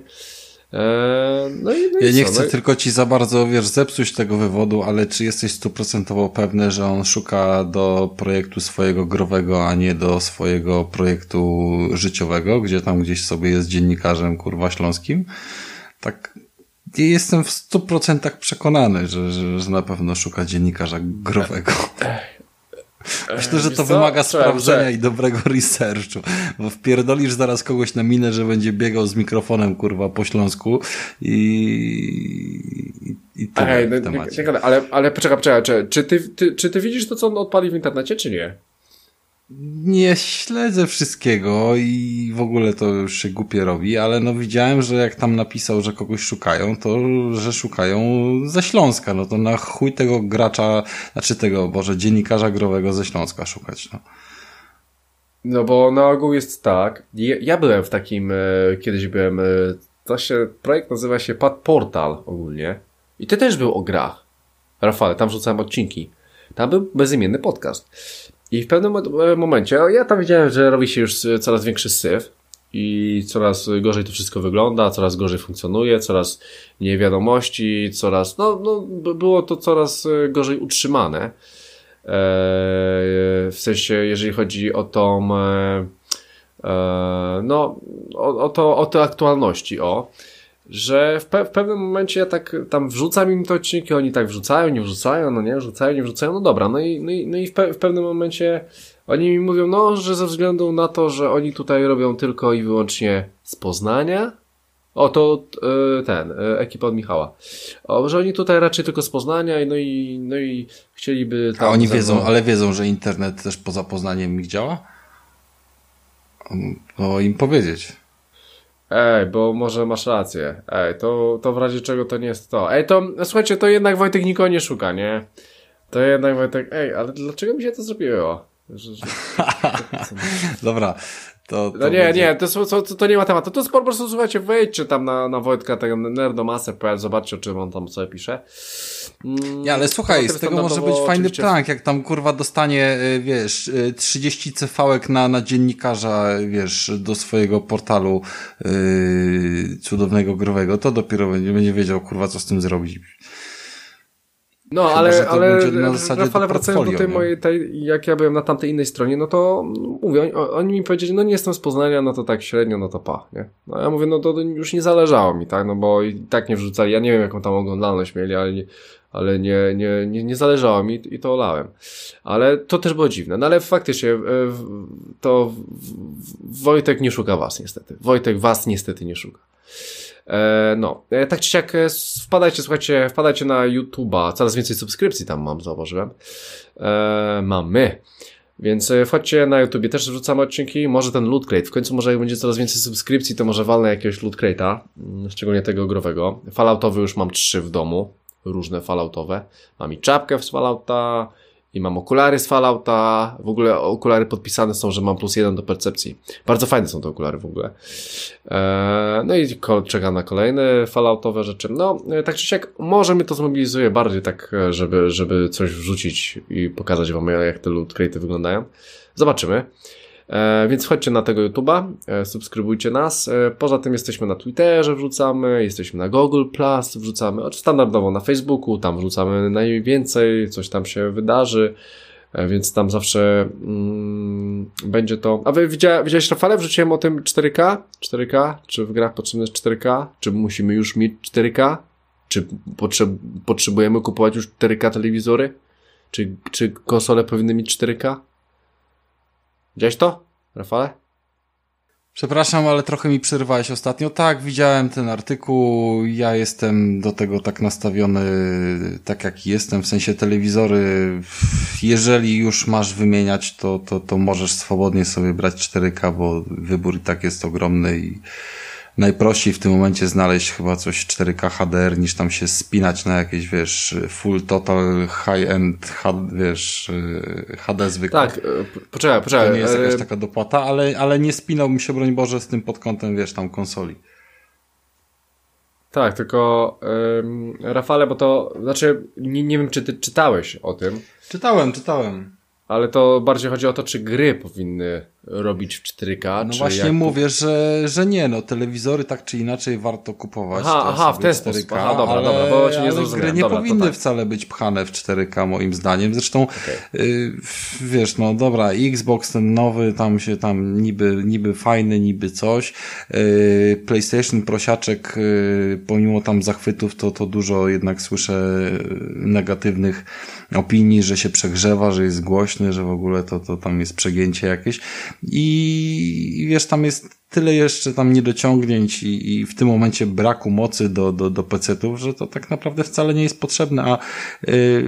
S1: No i, no
S2: ja
S1: i
S2: nie
S1: co?
S2: chcę
S1: no
S2: tylko ci za bardzo, wiesz, zepsuć tego wywodu, ale czy jesteś stuprocentowo pewny, że on szuka do projektu swojego growego, a nie do swojego projektu życiowego, gdzie tam gdzieś sobie jest dziennikarzem, kurwa, śląskim? Tak, nie jestem w stu procentach przekonany, że, że, że na pewno szuka dziennikarza growego. Myślę, że to
S1: co?
S2: wymaga
S1: Cześć,
S2: sprawdzenia
S1: cześć.
S2: i dobrego researchu, bo wpierdolisz zaraz kogoś na minę, że będzie biegał z mikrofonem, kurwa, po śląsku i, i tyle
S1: Ej,
S2: w
S1: no,
S2: temacie.
S1: nie, nie, ale, ale poczekaj, poczekaj, czy, czy, ty, ty, czy ty widzisz to, co on odpali w internecie, czy nie?
S2: Nie śledzę wszystkiego i w ogóle to już się głupie robi, ale no widziałem, że jak tam napisał, że kogoś szukają, to że szukają ze Śląska, no to na chuj tego gracza, znaczy tego, Boże, dziennikarza growego ze Śląska szukać, no.
S1: No bo na ogół jest tak, ja, ja byłem w takim, e, kiedyś byłem, e, to się, projekt nazywa się Pad Portal ogólnie i ty też był o grach. Rafale, tam rzucałem odcinki. Tam był bezimienny podcast. I w pewnym momencie, ja tam widziałem, że robi się już coraz większy syf i coraz gorzej to wszystko wygląda, coraz gorzej funkcjonuje, coraz mniej wiadomości, coraz, no, no było to coraz gorzej utrzymane. E, w sensie, jeżeli chodzi o tą, e, no, o, o, to, o te aktualności, o, że w, pe- w pewnym momencie ja tak tam wrzucam im te odcinki, oni tak wrzucają, nie wrzucają, no nie, wrzucają, nie wrzucają, no dobra, no i, no i, no i w, pe- w pewnym momencie oni mi mówią, no, że ze względu na to, że oni tutaj robią tylko i wyłącznie z Poznania, o to y, ten, y, ekipa od Michała, o, że oni tutaj raczej tylko z Poznania, no i, no i chcieliby tam...
S2: A oni wiedzą, mną... ale wiedzą, że internet też poza Poznaniem ich działa? No im powiedzieć.
S1: Ej, bo może masz rację. Ej, to, to w razie czego to nie jest to. Ej, to słuchajcie, to jednak Wojtek nikogo nie szuka, nie? To jednak Wojtek, ej, ale dlaczego mi się to zrobiło? Że, że...
S2: Dobra. To, to
S1: no nie,
S2: będzie...
S1: nie, to, to, to nie ma tematu. To jest po prostu, słuchajcie, wejdźcie tam na, na Wojtka, tego nerdomasę kropka p l, zobaczcie, o czym on tam sobie pisze.
S2: Mm, ja, ale słuchaj, z tego może być fajny oczywiście... prank, jak tam kurwa dostanie, wiesz, trzydzieści cefałek na, na dziennikarza, wiesz, do swojego portalu yy, cudownego growego, to dopiero będzie, będzie wiedział, kurwa, co z tym zrobić.
S1: No, chyba, ale, ale Rafale, wracając do tej nie? mojej, tej, jak ja byłem na tamtej innej stronie, no to mówię, oni, oni mi powiedzieli, no nie jestem z Poznania, no to tak średnio, no to pa, nie? No ja mówię, no to już nie zależało mi, tak, no bo i tak nie wrzucali, ja nie wiem jaką tam oglądalność mieli, ale nie, ale nie, nie, nie, nie zależało mi i to olałem. Ale to też było dziwne, no ale faktycznie to Wojtek nie szuka was niestety, Wojtek was niestety nie szuka. E, no, e, tak czy siak wpadajcie, słuchajcie, wpadajcie na YouTube'a, coraz więcej subskrypcji tam mam, zauważyłem. E, mamy. Więc wchodźcie na YouTubie, też wrzucamy odcinki, może ten Loot Crate, w końcu może jak będzie coraz więcej subskrypcji, to może walnę jakiegoś Loot Crate'a, szczególnie tego growego. Falloutowy już mam trzy w domu, różne Falloutowe. Mam i czapkę z Fallouta, i mam okulary z Fallouta, w ogóle okulary podpisane są, że mam plus jeden do percepcji. Bardzo fajne są te okulary w ogóle. Eee, no i czekam na kolejne Falloutowe rzeczy. No, tak czy siak, może mnie to zmobilizuje bardziej tak, żeby, żeby coś wrzucić i pokazać wam, jak te loot crate'y wyglądają. Zobaczymy. E, więc chodźcie na tego YouTube'a, e, subskrybujcie nas. E, poza tym jesteśmy na Twitterze, wrzucamy, jesteśmy na Google Plus, wrzucamy standardowo na Facebooku, tam wrzucamy najwięcej, coś tam się wydarzy, e, więc tam zawsze mm, będzie to... A wy widzia, widziałeś, Rafale? Wrzuciłem o tym cztery K? cztery K? Czy w grach potrzebne jest cztery K? Czy musimy już mieć cztery K? Czy potrzeb, potrzebujemy kupować już cztery K telewizory? Czy, czy konsole powinny mieć cztery K? Widziałeś to, Rafale?
S2: Przepraszam, ale trochę mi przerwałeś ostatnio. Tak, widziałem ten artykuł. Ja jestem do tego tak nastawiony, tak jak jestem, w sensie telewizory. Jeżeli już masz wymieniać, to, to, to możesz swobodnie sobie brać cztery K, bo wybór i tak jest ogromny i najprościej w tym momencie znaleźć chyba coś cztery K H D R, niż tam się spinać na jakieś, wiesz, full total high-end, wiesz, H D zwykły.
S1: Tak, poczekaj, poczekaj.
S2: To nie jest jakaś taka dopłata, ale, ale nie spinałbym się, broń Boże, z tym pod kątem, wiesz, tam konsoli.
S1: Tak, tylko ym, Rafale, bo to, znaczy, nie, nie wiem, czy ty czytałeś o tym.
S2: Czytałem, czytałem.
S1: Ale to bardziej chodzi o to, czy gry powinny robić w cztery K.
S2: No
S1: czy
S2: właśnie
S1: jak...
S2: mówię, że, że nie, no telewizory tak czy inaczej warto kupować.
S1: Aha, aha w ten sposób. Aha, dobra,
S2: ale,
S1: dobra, bo cię nie
S2: ale
S1: zrozumiałem.
S2: gry nie
S1: dobra,
S2: powinny
S1: tak.
S2: wcale być pchane w cztery K moim zdaniem. Zresztą okay. y, wiesz, no dobra, Xbox ten nowy, tam się tam niby, niby fajny, niby coś. Y, PlayStation prosiaczek, y, pomimo tam zachwytów, to, to dużo jednak słyszę negatywnych opinii, że się przegrzewa, że jest głośny, że w ogóle to, to tam jest przegięcie jakieś. I, i wiesz, tam jest tyle jeszcze tam niedociągnięć i, i w tym momencie braku mocy do, do, do pecetów, że to tak naprawdę wcale nie jest potrzebne, a yy,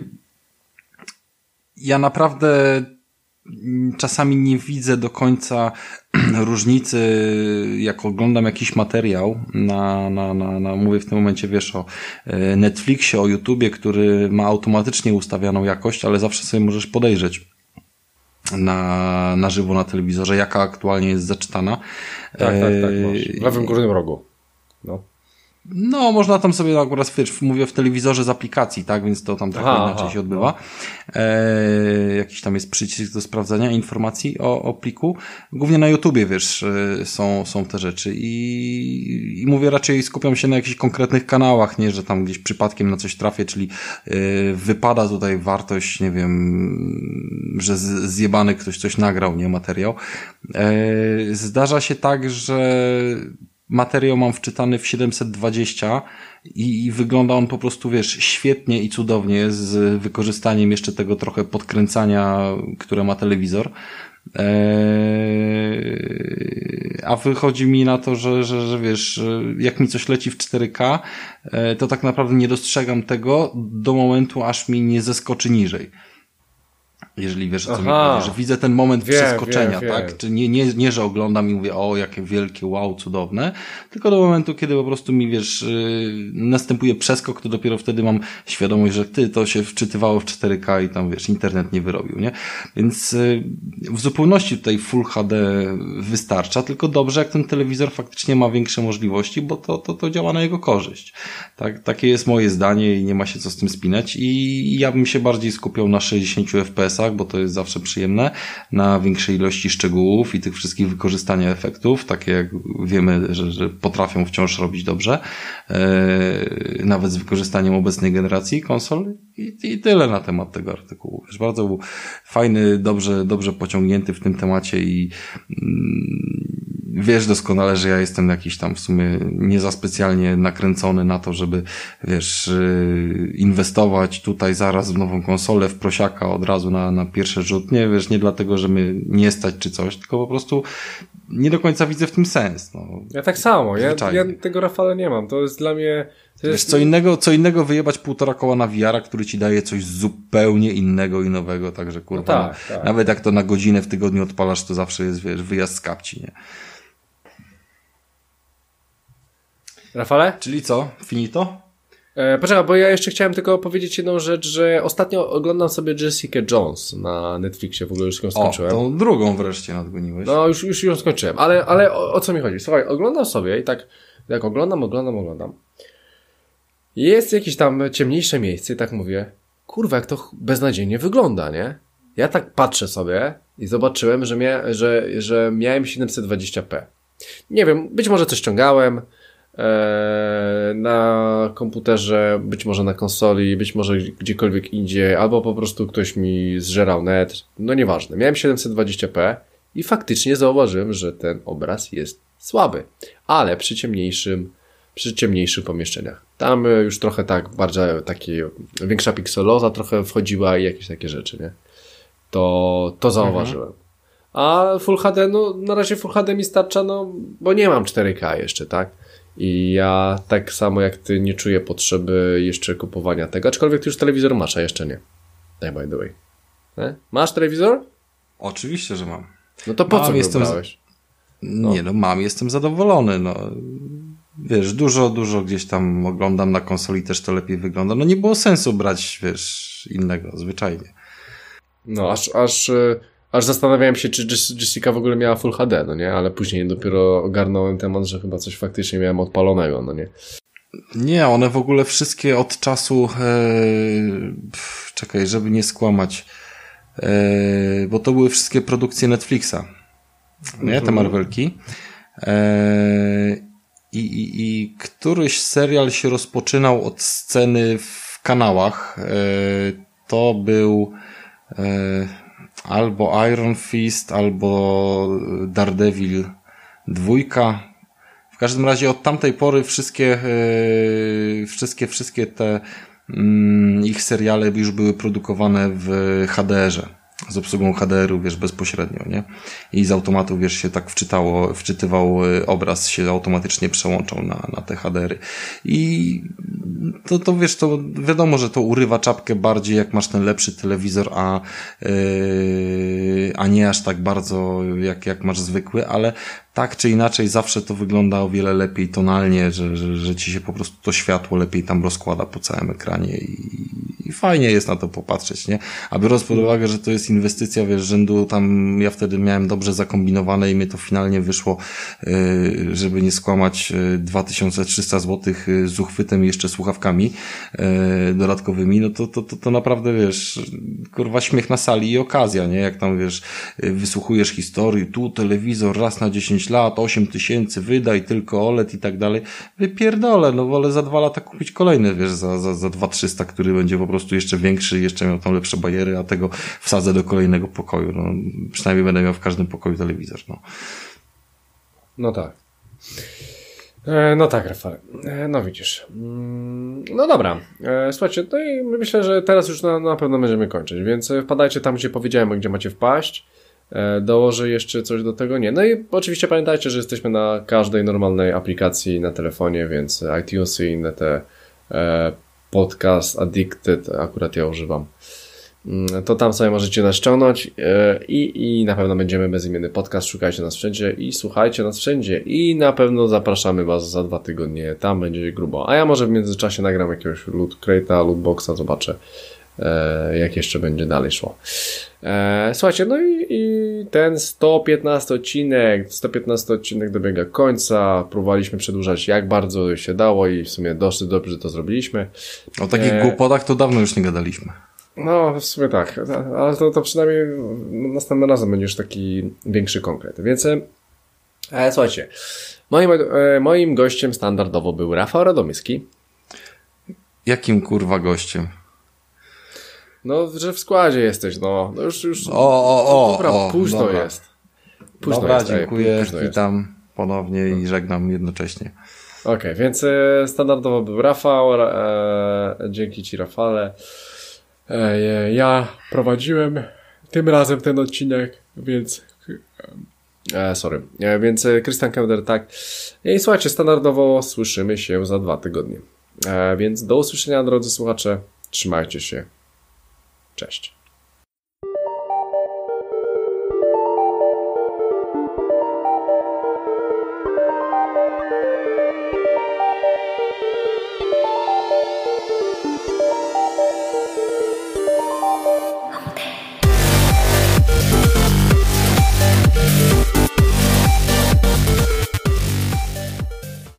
S2: ja naprawdę czasami nie widzę do końca różnicy, jak oglądam jakiś materiał na, na, na, na, mówię w tym momencie, wiesz, o Netflixie, o YouTubie, który ma automatycznie ustawianą jakość, ale zawsze sobie możesz podejrzeć na, na żywo na telewizorze, jaka aktualnie jest zaczytana.
S1: Tak, tak, tak. Masz. W lewym górnym rogu. No.
S2: No, można tam sobie akurat, wiesz, mówię w telewizorze z aplikacji, tak, więc to tam trochę aha, inaczej aha, się odbywa. No. E, jakiś tam jest przycisk do sprawdzania informacji o, o pliku. Głównie na YouTubie, wiesz, są, są te rzeczy i, i mówię, raczej skupiam się na jakichś konkretnych kanałach, nie, że tam gdzieś przypadkiem na coś trafię, czyli e, wypada tutaj wartość, nie wiem, że z, zjebany ktoś coś nagrał, nie, materiał. E, zdarza się tak, że materiał mam wczytany w siedemset dwadzieścia i, i wygląda on po prostu, wiesz, świetnie i cudownie z wykorzystaniem jeszcze tego trochę podkręcania, które ma telewizor. Eee, a wychodzi mi na to, że, że, że wiesz, jak mi coś leci w cztery K, e, to tak naprawdę nie dostrzegam tego do momentu, aż mi nie zeskoczy niżej. Jeżeli wiesz, o co mi chodzi, że widzę ten moment wiem, przeskoczenia, wiem, tak? Wiem. Czy nie, nie, nie, że oglądam i mówię, o, jakie wielkie, wow, cudowne, tylko do momentu, kiedy po prostu mi, wiesz, yy, następuje przeskok, to dopiero wtedy mam świadomość, że ty, to się wczytywało w cztery K i tam, wiesz, internet nie wyrobił, nie? Więc yy, w zupełności tutaj Full H D wystarcza, tylko dobrze, jak ten telewizor faktycznie ma większe możliwości, bo to, to, to działa na jego korzyść. Tak, takie jest moje zdanie i nie ma się co z tym spinać i ja bym się bardziej skupiał na sześćdziesięciu F P S ach, bo to jest zawsze przyjemne, na większej ilości szczegółów i tych wszystkich wykorzystania efektów, takie jak wiemy, że, że potrafią wciąż robić dobrze, e, nawet z wykorzystaniem obecnej generacji konsol i, i tyle na temat tego artykułu. Wiesz, bardzo był fajny, dobrze, dobrze pociągnięty w tym temacie i mm, wiesz doskonale, że ja jestem jakiś tam w sumie nie za specjalnie nakręcony na to, żeby, wiesz, inwestować tutaj zaraz w nową konsolę, w prosiaka od razu na, na pierwszy rzut. Nie, wiesz, nie dlatego, że mnie nie stać czy coś, tylko po prostu nie do końca widzę w tym sens. No,
S1: ja tak samo. Ja, ja tego Rafała nie mam. To jest dla mnie... To
S2: wiesz,
S1: jest...
S2: co innego, co innego wyjebać półtora koła na V R a, który ci daje coś zupełnie innego i nowego, także kurwa, no tak, tak. Nawet jak to na godzinę w tygodniu odpalasz, to zawsze jest, wiesz, wyjazd z kapci, nie?
S1: Rafale?
S2: Czyli co? Finito?
S1: E, poczekaj, bo ja jeszcze chciałem tylko powiedzieć jedną rzecz, że ostatnio oglądam sobie Jessica Jones na Netflixie, w ogóle już ją skończyłem.
S2: O, tą drugą wreszcie nadgoniłeś.
S1: No, już, już ją skończyłem, ale, ale o, o co mi chodzi? Słuchaj, oglądam sobie i tak, jak oglądam, oglądam, oglądam. Jest jakieś tam ciemniejsze miejsce i tak mówię, kurwa, jak to beznadziejnie wygląda, nie? Ja tak patrzę sobie i zobaczyłem, że, mia- że, że miałem siedemset dwadzieścia p. Nie wiem, być może coś ściągałem, na komputerze, być może na konsoli, być może gdziekolwiek indziej, albo po prostu ktoś mi zżerał net, no nieważne. Miałem siedemset dwadzieścia p i faktycznie zauważyłem, że ten obraz jest słaby, ale przy ciemniejszym, przy ciemniejszych pomieszczeniach. Tam już trochę tak, bardziej taki, większa pikseloza trochę wchodziła i jakieś takie rzeczy, nie? To, to zauważyłem. Mhm. A Full H D, no na razie Full H D mi starcza, no bo nie mam cztery K jeszcze, tak? I ja tak samo jak ty nie czuję potrzeby jeszcze kupowania tego, aczkolwiek ty już telewizor masz, a jeszcze nie. Tak, by the way. Nie? Masz telewizor?
S2: Oczywiście, że mam.
S1: No to po mam, co jestem brałeś?
S2: No. Nie no, mam, jestem zadowolony, no. Wiesz, dużo, dużo gdzieś tam oglądam na konsoli, też to lepiej wygląda. No nie było sensu brać, wiesz, innego, zwyczajnie.
S1: No, aż, aż, aż zastanawiałem się, czy Jessica w ogóle miała Full H D, no nie? Ale później dopiero ogarnąłem temat, że chyba coś faktycznie miałem odpalonego, no nie?
S2: Nie, one w ogóle wszystkie od czasu, ee, pff, czekaj, żeby nie skłamać, ee, bo to były wszystkie produkcje Netflixa, nie? Te Marvelki. Eee, i, i, I któryś serial się rozpoczynał od sceny w kanałach. Eee, to był eee, albo Iron Fist, albo Daredevil dwójka. W każdym razie od tamtej pory wszystkie, yy, wszystkie, wszystkie te yy, ich seriale już były produkowane w H D R ze. Z obsługą H D R u, wiesz, bezpośrednio, nie? I z automatu, wiesz, się tak wczytało, wczytywał obraz, się automatycznie przełączał na, na te H D R y. I to, to, wiesz, to wiadomo, że to urywa czapkę bardziej, jak masz ten lepszy telewizor, a, yy, a nie aż tak bardzo, jak, jak masz zwykły, ale tak czy inaczej zawsze to wygląda o wiele lepiej tonalnie, że, że, że ci się po prostu to światło lepiej tam rozkłada po całym ekranie i, i fajnie jest na to popatrzeć, nie? A biorąc pod uwagę, że to jest inwestycja, wiesz, rzędu tam, ja wtedy miałem dobrze zakombinowane i mnie to finalnie wyszło, żeby nie skłamać, dwa tysiące trzysta złotych z uchwytem i jeszcze słuchawkami dodatkowymi, no to, to, to, to naprawdę, wiesz, kurwa śmiech na sali i okazja, nie? Jak tam, wiesz, wysłuchujesz historii, tu telewizor raz na dziesięć lat, osiem tysięcy, wydaj tylko O L E D i tak dalej. Wypierdolę, no wolę za dwa lata kupić kolejny, wiesz, za, za, za dwa trzysta, który będzie po prostu jeszcze większy, jeszcze miał tam lepsze bajery, a tego wsadzę do kolejnego pokoju. No, przynajmniej będę miał w każdym pokoju telewizor, no.
S1: No tak. E, no tak, Rafale. E, no widzisz. No dobra. E, słuchajcie, no i myślę, że teraz już na, na pewno będziemy kończyć, więc wpadajcie tam, gdzie powiedziałem, gdzie macie wpaść. E, dołożę jeszcze coś do tego? Nie. No i oczywiście pamiętajcie, że jesteśmy na każdej normalnej aplikacji na telefonie, więc iTunesy i inne te e, Podcast Addicted, akurat ja używam. To tam sobie możecie nas ściągnąć i, i na pewno będziemy bezimienny podcast. Szukajcie nas wszędzie i słuchajcie nas wszędzie i na pewno zapraszamy was za dwa tygodnie, tam będzie grubo. A ja może w międzyczasie nagram jakiegoś loot crate'a, lootboxa, zobaczę jak jeszcze będzie dalej szło. Słuchajcie, no i, i ten sto piętnasty odcinek, sto piętnasty odcinek dobiega końca. Próbowaliśmy przedłużać jak bardzo się dało i w sumie dosyć dobrze to zrobiliśmy.
S2: O takich e... głupotach to dawno już nie gadaliśmy.
S1: No, w sumie tak, ale to, to przynajmniej następnym razem będzie już taki większy konkret. Więc e, słuchajcie, moim, e, moim gościem standardowo był Rafał Radomyski.
S2: Jakim kurwa gościem?
S1: No, że w składzie jesteś, no. no już, już.
S2: O, o, o,
S1: dobra,
S2: o,
S1: późno
S2: dobra.
S1: jest. Późno
S2: dobra,
S1: jest,
S2: dziękuję,
S1: późno
S2: witam
S1: jest.
S2: ponownie i żegnam jednocześnie.
S1: Okej, okay, więc e, standardowo był Rafał. E, dzięki ci, Rafale. E, ja prowadziłem tym razem ten odcinek, więc e, sorry, e, więc Krystian Kender, tak. I słuchajcie, standardowo słyszymy się za dwa tygodnie. E, więc do usłyszenia, drodzy słuchacze. Trzymajcie się. Cześć.